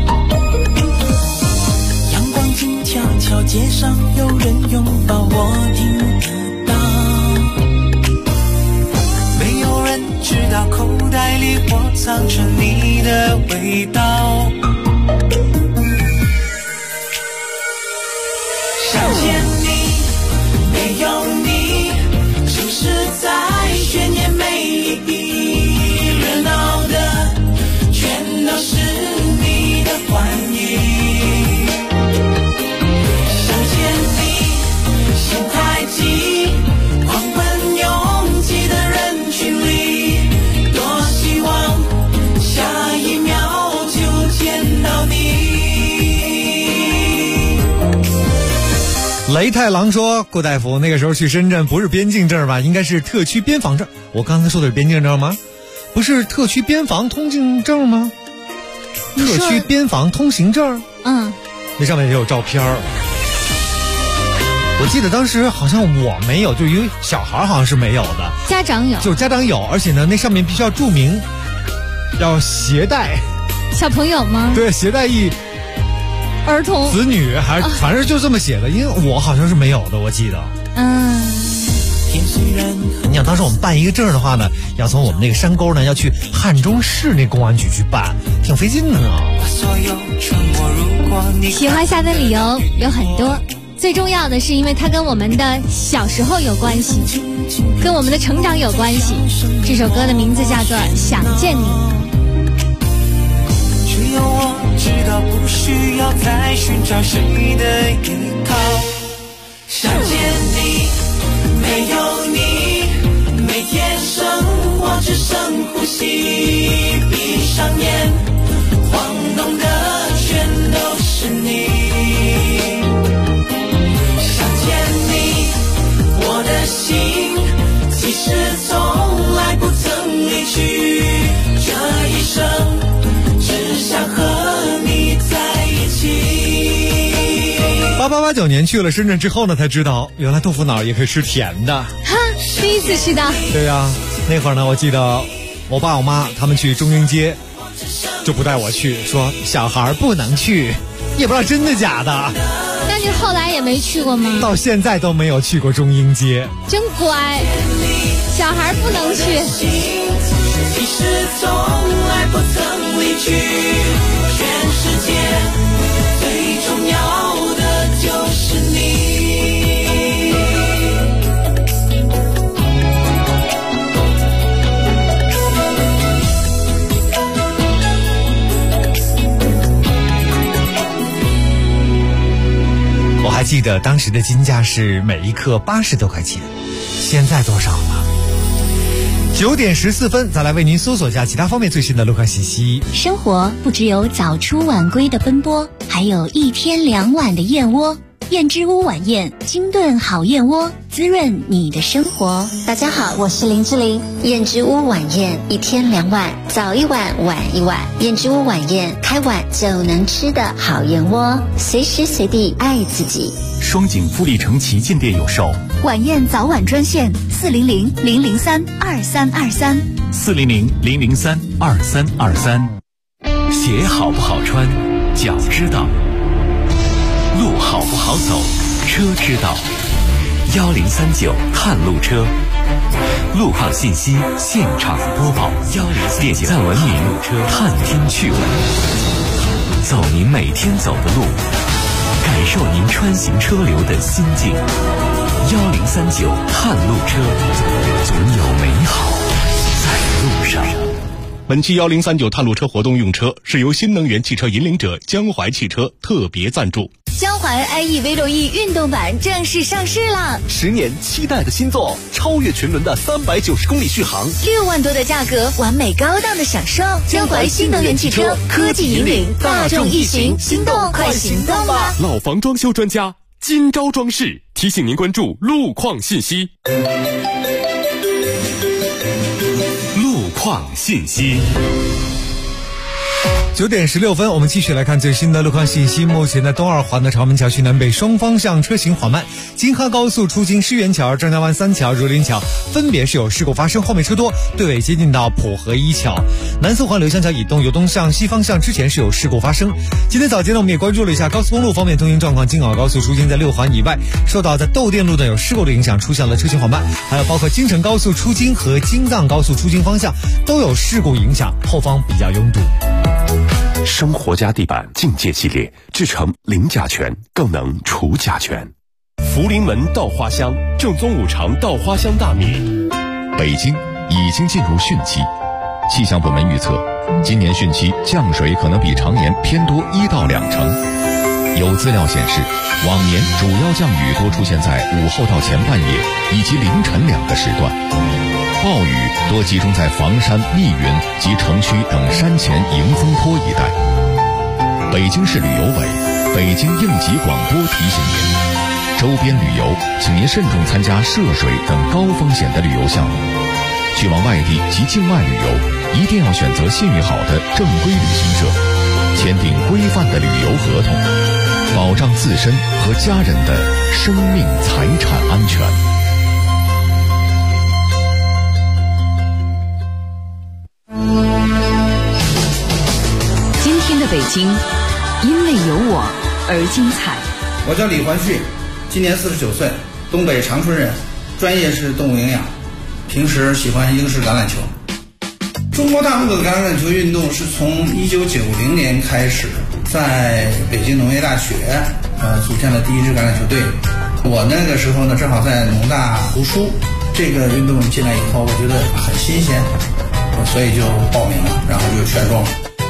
Speaker 21: 悄悄街上有人拥抱，我听得到，没有人知道口袋里我藏着你的味道。想见你，没有你，城市再喧也没意义，热闹的全都是你的欢迎。想见你，心太急，狂奔拥挤的人群里，多希望下一秒就见到你。
Speaker 7: 雷太郎说：“顾大夫，那个时候去深圳不是边境证吧？应该是特区边防证。我刚才说的是边境证吗？不是特区边防通行证吗？特区边防通行证。那上面也有照片儿。我记得当时好像我没有，就因为小孩好像是没有的，
Speaker 2: 家长有，
Speaker 7: 就家长有，而且呢，那上面必须要注明要携带
Speaker 2: 小朋友吗？
Speaker 7: 对，携带一。”
Speaker 2: 儿童
Speaker 7: 子女还反正就这么写的，因为我好像是没有的，我记得。你想当时我们办一个证的话呢，要从我们那个山沟呢要去汉中市那公安局去办，挺费劲的呢。
Speaker 2: 喜欢下的理由有很多，最重要的是因为它跟我们的小时候有关系，跟我们的成长有关系。这首歌的名字叫做《想见你》。
Speaker 21: 只有我知道不需要再寻找谁的依靠。想见你，没有你，每天生活只剩呼吸，闭上眼晃动的全都是你。想见你，我的心其实从来不曾离去，这一生只想和你在一起。
Speaker 7: 8889年去了深圳之后呢，才知道原来豆腐脑也可以吃甜的。
Speaker 2: 哈，第一次吃到。
Speaker 7: 对呀，那会儿呢，我记得我爸我妈他们去中英街，就不带我去，说小孩不能去，也不知道真的假的。
Speaker 2: 那你后来也没去过吗？
Speaker 7: 到现在都没有去过中英街。
Speaker 2: 真乖，小孩不能去。
Speaker 21: 其实从来不曾离去，全世界最重要的就是你。
Speaker 7: 我还记得当时的金价是每一克80多块钱，现在多少了？9点14分，再来为您搜索一下其他方面最新的路况信息。
Speaker 8: 生活不只有早出晚归的奔波，还有一天2碗的燕窝。燕之屋晚宴，精炖好燕窝，滋润你的生活。
Speaker 20: 大家好，我是林志玲。燕之屋晚宴，一天2碗，早一碗，晚一碗。燕之屋晚宴，开碗就能吃的好燕窝，随时随地爱自己。
Speaker 14: 双井富力城旗舰店有售。
Speaker 22: 晚宴早晚专线
Speaker 14: 400-003-2323，400-003-2323。鞋好不好穿，脚知道；路好不好走，车知道。1039探路车，路况信息现场播报。点赞文明，探听趣闻，走您每天走的路，感受您穿行车流的心境。1039探路车，总有美好在路上。
Speaker 1: 本期1039探路车活动用车是由新能源汽车引领者江淮汽车特别赞助。
Speaker 22: 江淮 iE-V6E 运动版正式上市了
Speaker 16: ，10年期待的新作，超越群伦的390公里续航
Speaker 22: ，6万多的价格，完美高档的享受。江淮新能源汽车，科技引领大众易行，心动快行动吧！
Speaker 1: 老房装修专家金招装饰提醒您关注路况信息。路况信息。
Speaker 7: 9点16分，我们继续来看最新的路况信息。目前的东二环的朝门桥区南北双方向车行缓慢，京哈高速出京狮园桥、张家湾三桥、儒林桥分别是有事故发生，后面车多，对尾接近到浦河一桥。南四环柳巷桥以东由东向西方向之前是有事故发生。今天早间呢，我们也关注了一下高速公路方面通行状况，京奥高速出京在6环以外，受到在窦店路段有事故的影响，出现了车行缓慢，还有包括京承高速出京和京藏高速出京方向都有事故影响，后方比较拥堵。
Speaker 9: 生活家地板境界系列制成零甲醛，更能除甲醛。福临门稻花香，正宗五常稻花香大米。
Speaker 5: 北京已经进入汛期，气象部门预测，今年汛期降水可能比常年偏多1到2成。有资料显示，往年主要降雨多出现在午后到前半夜以及凌晨2个时段。暴雨多集中在房山、密云及城区等山前迎风坡一带。北京市旅游委、北京应急广播提醒您，周边旅游请您慎重参加涉水等高风险的旅游项目。去往外地及境外旅游，一定要选择信誉好的正规旅行社，签订规范的旅游合同，保障自身和家人的生命财产安全。
Speaker 19: 北京因为有我而精彩。
Speaker 6: 我叫李环旭，今年49岁，东北长春人，专业是动物营养，平时喜欢英式橄榄球。中国大陆的橄榄球运动是从1990年开始，在北京农业大学组建了第一支橄榄球队。我那个时候呢，正好在农大读书，这个运动进来以后，我觉得很新鲜，所以就报名了，然后就选中了。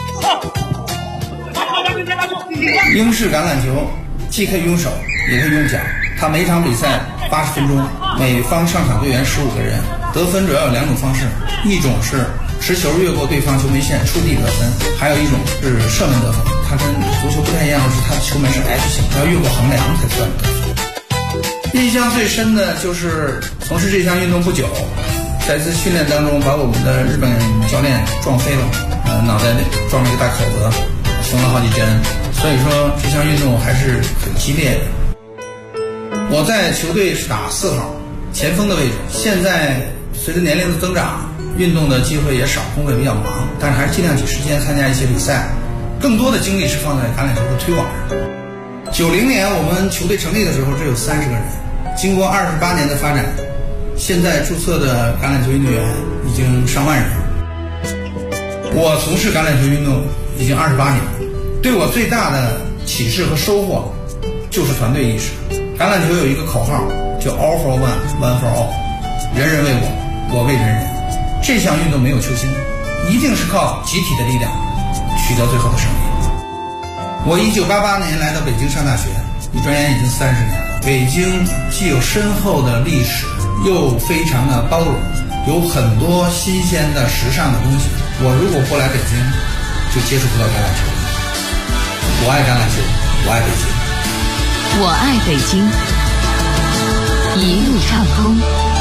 Speaker 6: 英式橄榄球既可以用手也可以用脚，它每场比赛80分钟，每方上场队员15个人。得分主要有2种方式，一种是持球越过对方球门线触地得分，还有一种是射门得分。它跟足球不太一样的是，它的球门是 H 型，要越过横梁才算得分。印象最深的就是从事这项运动不久，在一次训练当中把我们的日本教练撞飞了，脑袋撞了一个大口子，缝了好几针。所以说这项运动还是很激烈的。我在球队是打4号前锋的位置，现在随着年龄的增长，运动的机会也少，工作也比较忙，但是还是尽量挤时间参加一些比赛，更多的精力是放在橄榄球的推广上。90年我们球队成立的时候只有30个人，经过28年的发展，现在注册的橄榄球运动员已经上万人。我从事橄榄球运动已经28年，对我最大的启示和收获就是团队意识。橄榄球有一个口号叫 All for One, One for All， 人人为我，我为人人。这项运动没有球星，一定是靠集体的力量取得最后的胜利。我1988年来到北京上大学，一转眼已经30年了。北京既有深厚的历史，又非常的包容，有很多新鲜的时尚的东西。我如果不来北京，就接触不到橄榄球。我爱橄榄球，我爱北京。
Speaker 19: 我爱北京，一路畅通。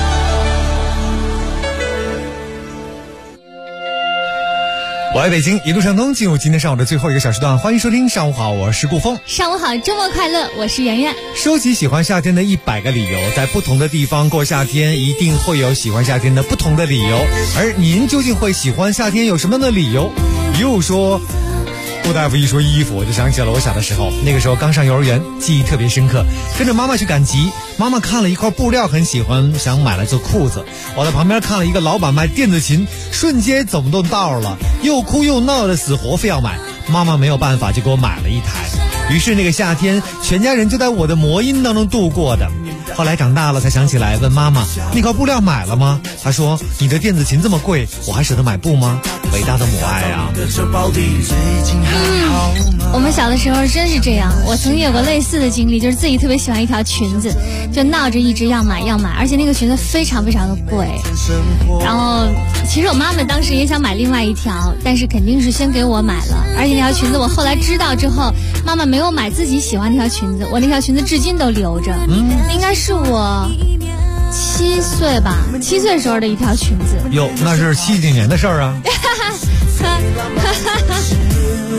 Speaker 7: 我爱北京，一路畅通。进入今天上午的最后一个小时段，欢迎收听上午好，我是顾峰。
Speaker 2: 上午好，周末快乐，我是圆圆。
Speaker 7: 收集喜欢夏天的100个理由，在不同的地方过夏天，一定会有喜欢夏天的不同的理由。而您究竟会喜欢夏天有什么样的理由？比如说顾大夫一说衣服，我就想起了我小的时候，那个时候刚上幼儿园，记忆特别深刻，跟着妈妈去赶集，妈妈看了一块布料很喜欢，想买来做裤子。我在旁边看了一个老板卖电子琴，瞬间走不动道了，又哭又闹的死活非要买，妈妈没有办法就给我买了一台。于是那个夏天，全家人就在我的魔音当中度过的。后来长大了才想起来，问妈妈那块布料买了吗？她说你的电子琴这么贵，我还舍得买布吗？伟大的母爱啊！
Speaker 2: 我们小的时候真是这样，我曾经有个类似的经历，就是自己特别喜欢一条裙子，就闹着一直要买，而且那个裙子非常非常的贵。然后其实我妈妈当时也想买另外一条，但是肯定是先给我买了。而且那条裙子我后来知道之后，妈妈没有买自己喜欢那条裙子，我那条裙子至今都留着。应该是我7岁吧，7岁时候的一条裙子。
Speaker 7: 哟，那是70几年的事儿啊。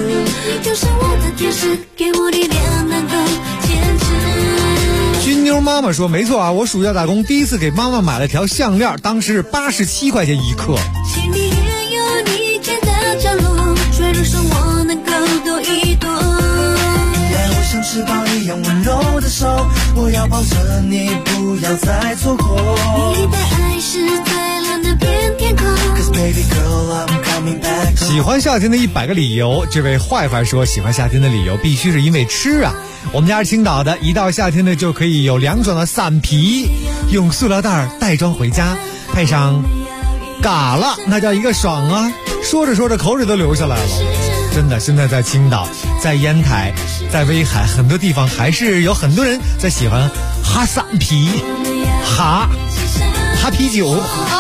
Speaker 11: 就是我的天使，给我力量能够坚持。
Speaker 7: 军妞妈妈说没错啊，我暑假打工第一次给妈妈买了条项链，当时87块钱一克。
Speaker 11: 心里也有你见的角落，坠入手我能够躲一躲。
Speaker 21: 爱我像翅膀一样温柔的手，我要抱着你，不要再错过。
Speaker 11: 你的爱是在了那片天空。
Speaker 21: Baby girl, I'm coming back.
Speaker 7: 喜欢夏天的100个理由，这位坏坏说喜欢夏天的理由必须是因为吃啊。我们家是青岛的，一到夏天呢就可以有凉爽的散皮，用塑料袋袋装回家，配上嘎了，那叫一个爽啊！说着说着口水都流下来了。真的，现在在青岛，在烟台，在威海，很多地方还是有很多人在喜欢哈散皮，哈啤酒。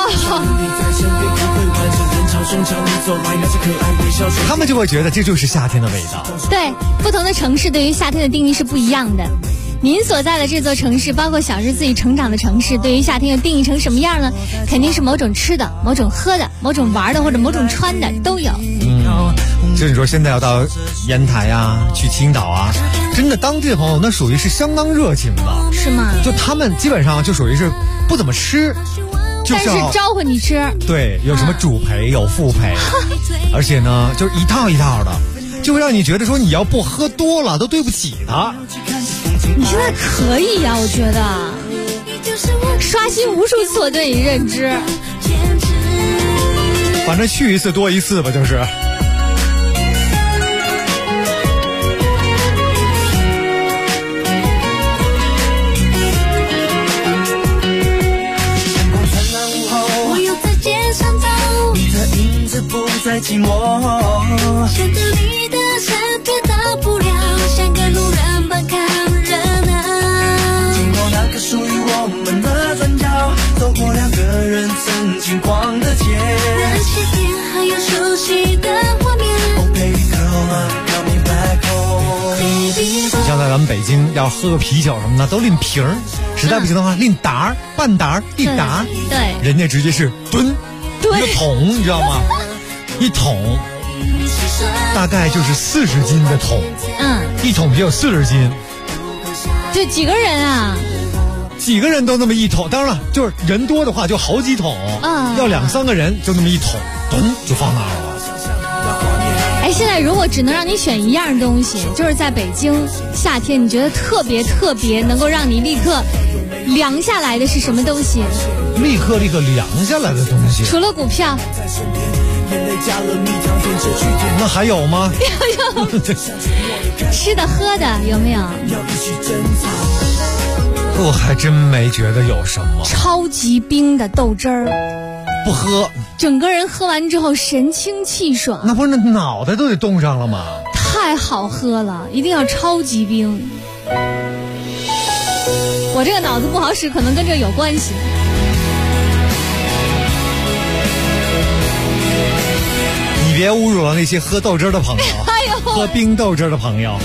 Speaker 7: 他们就会觉得这就是夏天的味道。
Speaker 2: 对，不同的城市对于夏天的定义是不一样的。您所在的这座城市，包括小时自己成长的城市，对于夏天又定义成什么样呢？肯定是某种吃的、某种喝的、某种玩的或者某种穿的都有。
Speaker 7: 就你说现在要到烟台啊，去青岛啊，真的当地的朋友那属于是相当热情的。
Speaker 2: 是吗？
Speaker 7: 就他们基本上就属于是不怎么吃，
Speaker 2: 但是招呼你吃。对，
Speaker 7: 有什么主陪有副陪，而且呢就是一套一套的，就会让你觉得说你要不喝多了都对不起他。
Speaker 2: 你现在可以呀，我觉得刷新无数次我对你认知。
Speaker 7: 反正去一次多一次吧，就是。
Speaker 21: 不再寂寞，
Speaker 11: 选择你的山却到不了，像个路人般看热闹。
Speaker 21: 经过那个属于我们的转角，走过2个人曾经逛的街，
Speaker 11: 那些天还有熟悉的画面。
Speaker 21: Oh baby girl, I'm coming back home。
Speaker 7: 你像在咱们北京要喝个啤酒什么的都拎瓶儿，实在不行的话拎打儿、半打儿、一打儿。
Speaker 2: 对，
Speaker 7: 人家直接是吨一个桶，你知道吗？一桶大概就是40斤的桶，一桶就有40斤。
Speaker 2: 这几个人啊？
Speaker 7: 几个人都那么一桶，当然了，就是人多的话就好几桶，要2、3个人就那么一桶，咚就放那儿了。
Speaker 2: 哎，现在如果只能让你选一样东西，就是在北京夏天，你觉得特别能够让你立刻凉下来的是什么东西？
Speaker 7: 立刻凉下来的东西，
Speaker 2: 除了股票。
Speaker 7: 那还有吗？
Speaker 2: 有吃的喝的有没有？
Speaker 7: 我还真没觉得有什么。
Speaker 2: 超级冰的豆汁儿，
Speaker 7: 不喝，
Speaker 2: 整个人喝完之后神清气爽。
Speaker 7: 那不是那脑袋都得冻上了吗？
Speaker 2: 太好喝了，一定要超级冰。我这个脑子不好使，可能跟这有关系。
Speaker 7: 你别侮辱了那些喝豆汁的朋友，喝冰豆汁的朋友。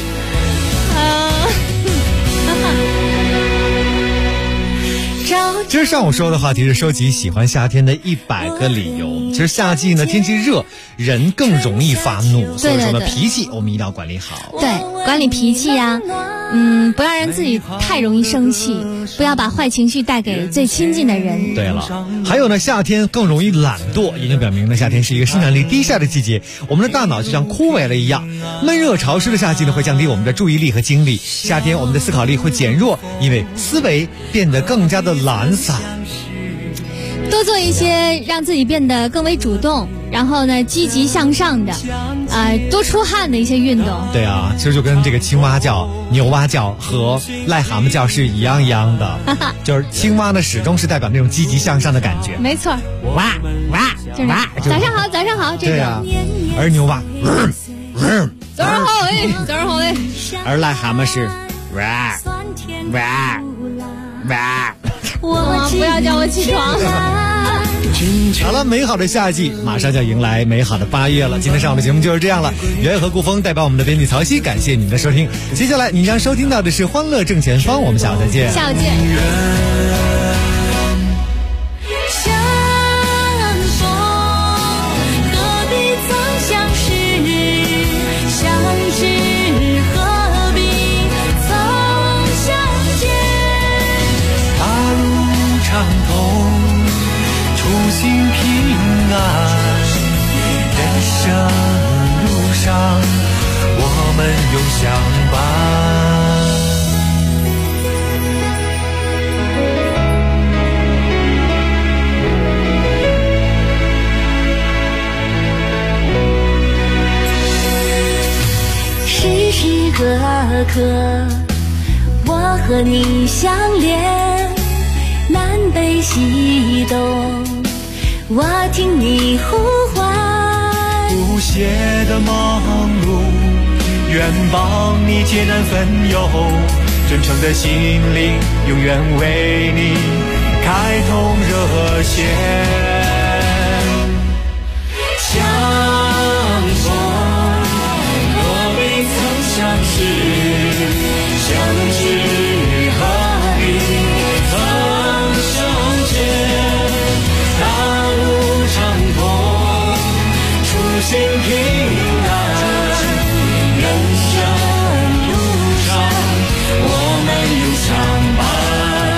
Speaker 7: 今儿上午说的话题是收集喜欢夏天的100个理由。其实夏季呢，天气热，人更容易发怒，所以说呢，脾气我们一定要管理好。
Speaker 2: 对，管理脾气呀，不要让自己太容易生气，不要把坏情绪带给最亲近的人。
Speaker 7: 对了，还有呢，夏天更容易懒惰，研究表明呢，夏天是一个生产力低下的季节，我们的大脑就像枯萎了一样。闷热潮湿的夏季呢，会降低我们的注意力和精力，夏天我们的思考力会减弱，因为思维变得更加的懒散。
Speaker 2: 多做一些让自己变得更为主动，然后呢积极向上的，多出汗的一些运动。
Speaker 7: 对啊，其实就跟这个青蛙叫、牛蛙叫和癞蛤蟆叫是一样的，就是青蛙呢始终是代表那种积极向上的感觉。
Speaker 2: 没错，
Speaker 7: 哇哇，
Speaker 2: 就是早上好，早上好，这个。
Speaker 7: 而牛蛙，
Speaker 2: 早上好哎，早上好哎。
Speaker 7: 而癞蛤蟆是哇哇哇。
Speaker 2: 不要叫我起床。
Speaker 7: 好了，美好的夏季马上就要迎来美好的8月了。今天上午的节目就是这样了。袁岳和顾峰代表我们的编辑曹曦，感谢您的收听。接下来您将收听到的是《欢乐正前方》，我们下午再见。
Speaker 2: 下午见。
Speaker 11: 相逢何必曾相识，相知
Speaker 21: 们永相伴。
Speaker 11: 时时刻刻我和你相连，南北西东我听你呼唤，
Speaker 21: 不懈的忙碌愿帮你解难分忧，真诚的心灵永远为你开通热线。相逢若未曾相识，相知何必曾相见，大路长空初心平安，人生路上我们永相伴。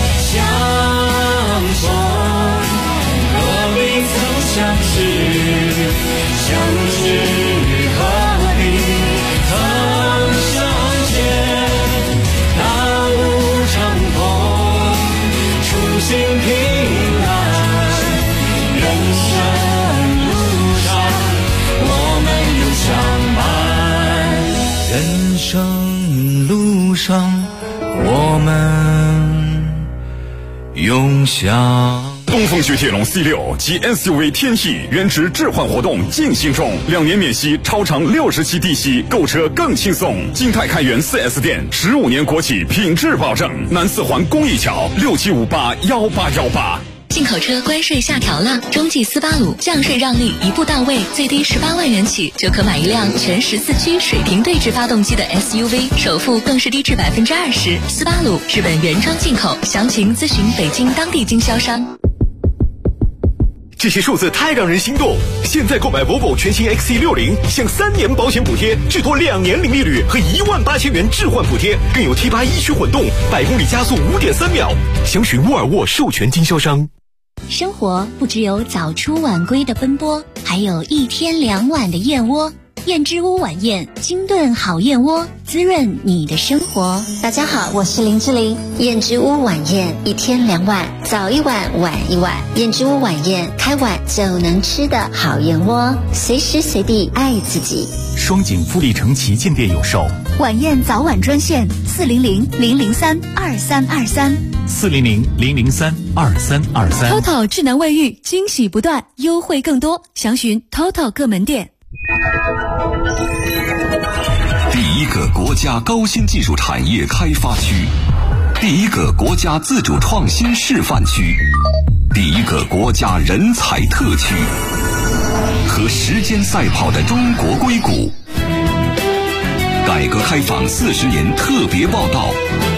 Speaker 21: 相逢若未曾相识，相知何必曾相见，大路长空初心平安，人生路上我们永相伴，人生路上我们永相。
Speaker 3: 东风雪铁龙 C6 及 SUV 天翼原值置换活动进行中，2年免息，超长60期低息，购车更轻松。金泰开元 4S 店，15年国企品质保证。南四环公益桥67581818。
Speaker 13: 进口车关税下调了，中继斯巴鲁降税让利一步到位，最低18万元起就可买一辆全14驱水平对置发动机的 SUV， 首付更是低至20%。斯巴鲁日本原装进口，详情咨询北京当地经销商。
Speaker 15: 这些数字太让人心动！现在购买 Volvo 全新 XC60，享3年保险补贴，至多2年零利率和18000元置换补贴，更有 T8 一驱混动，100公里加速5.3秒。详询沃尔沃授权经销商。
Speaker 8: 生活不只有早出晚归的奔波，还有1天2碗的燕窝。燕之屋晚宴，精炖好燕窝，滋润你的生活。
Speaker 20: 大家好，我是林志玲。燕之屋晚宴1天2碗，早1碗晚1碗。燕之屋晚宴，开碗就能吃的好燕窝，随时随地爱自己。
Speaker 10: 双井富力城旗舰店有售。
Speaker 2: 晚宴早晚专线400-003-2323。
Speaker 10: 400-003-2323。
Speaker 2: TOTO 智能卫浴，惊喜不断，优惠更多，详询 TOTO 各门店。
Speaker 5: 第一个国家高新技术产业开发区，第一个国家自主创新示范区，第一个国家人才特区，和时间赛跑的中国硅谷。改革开放40年特别报道。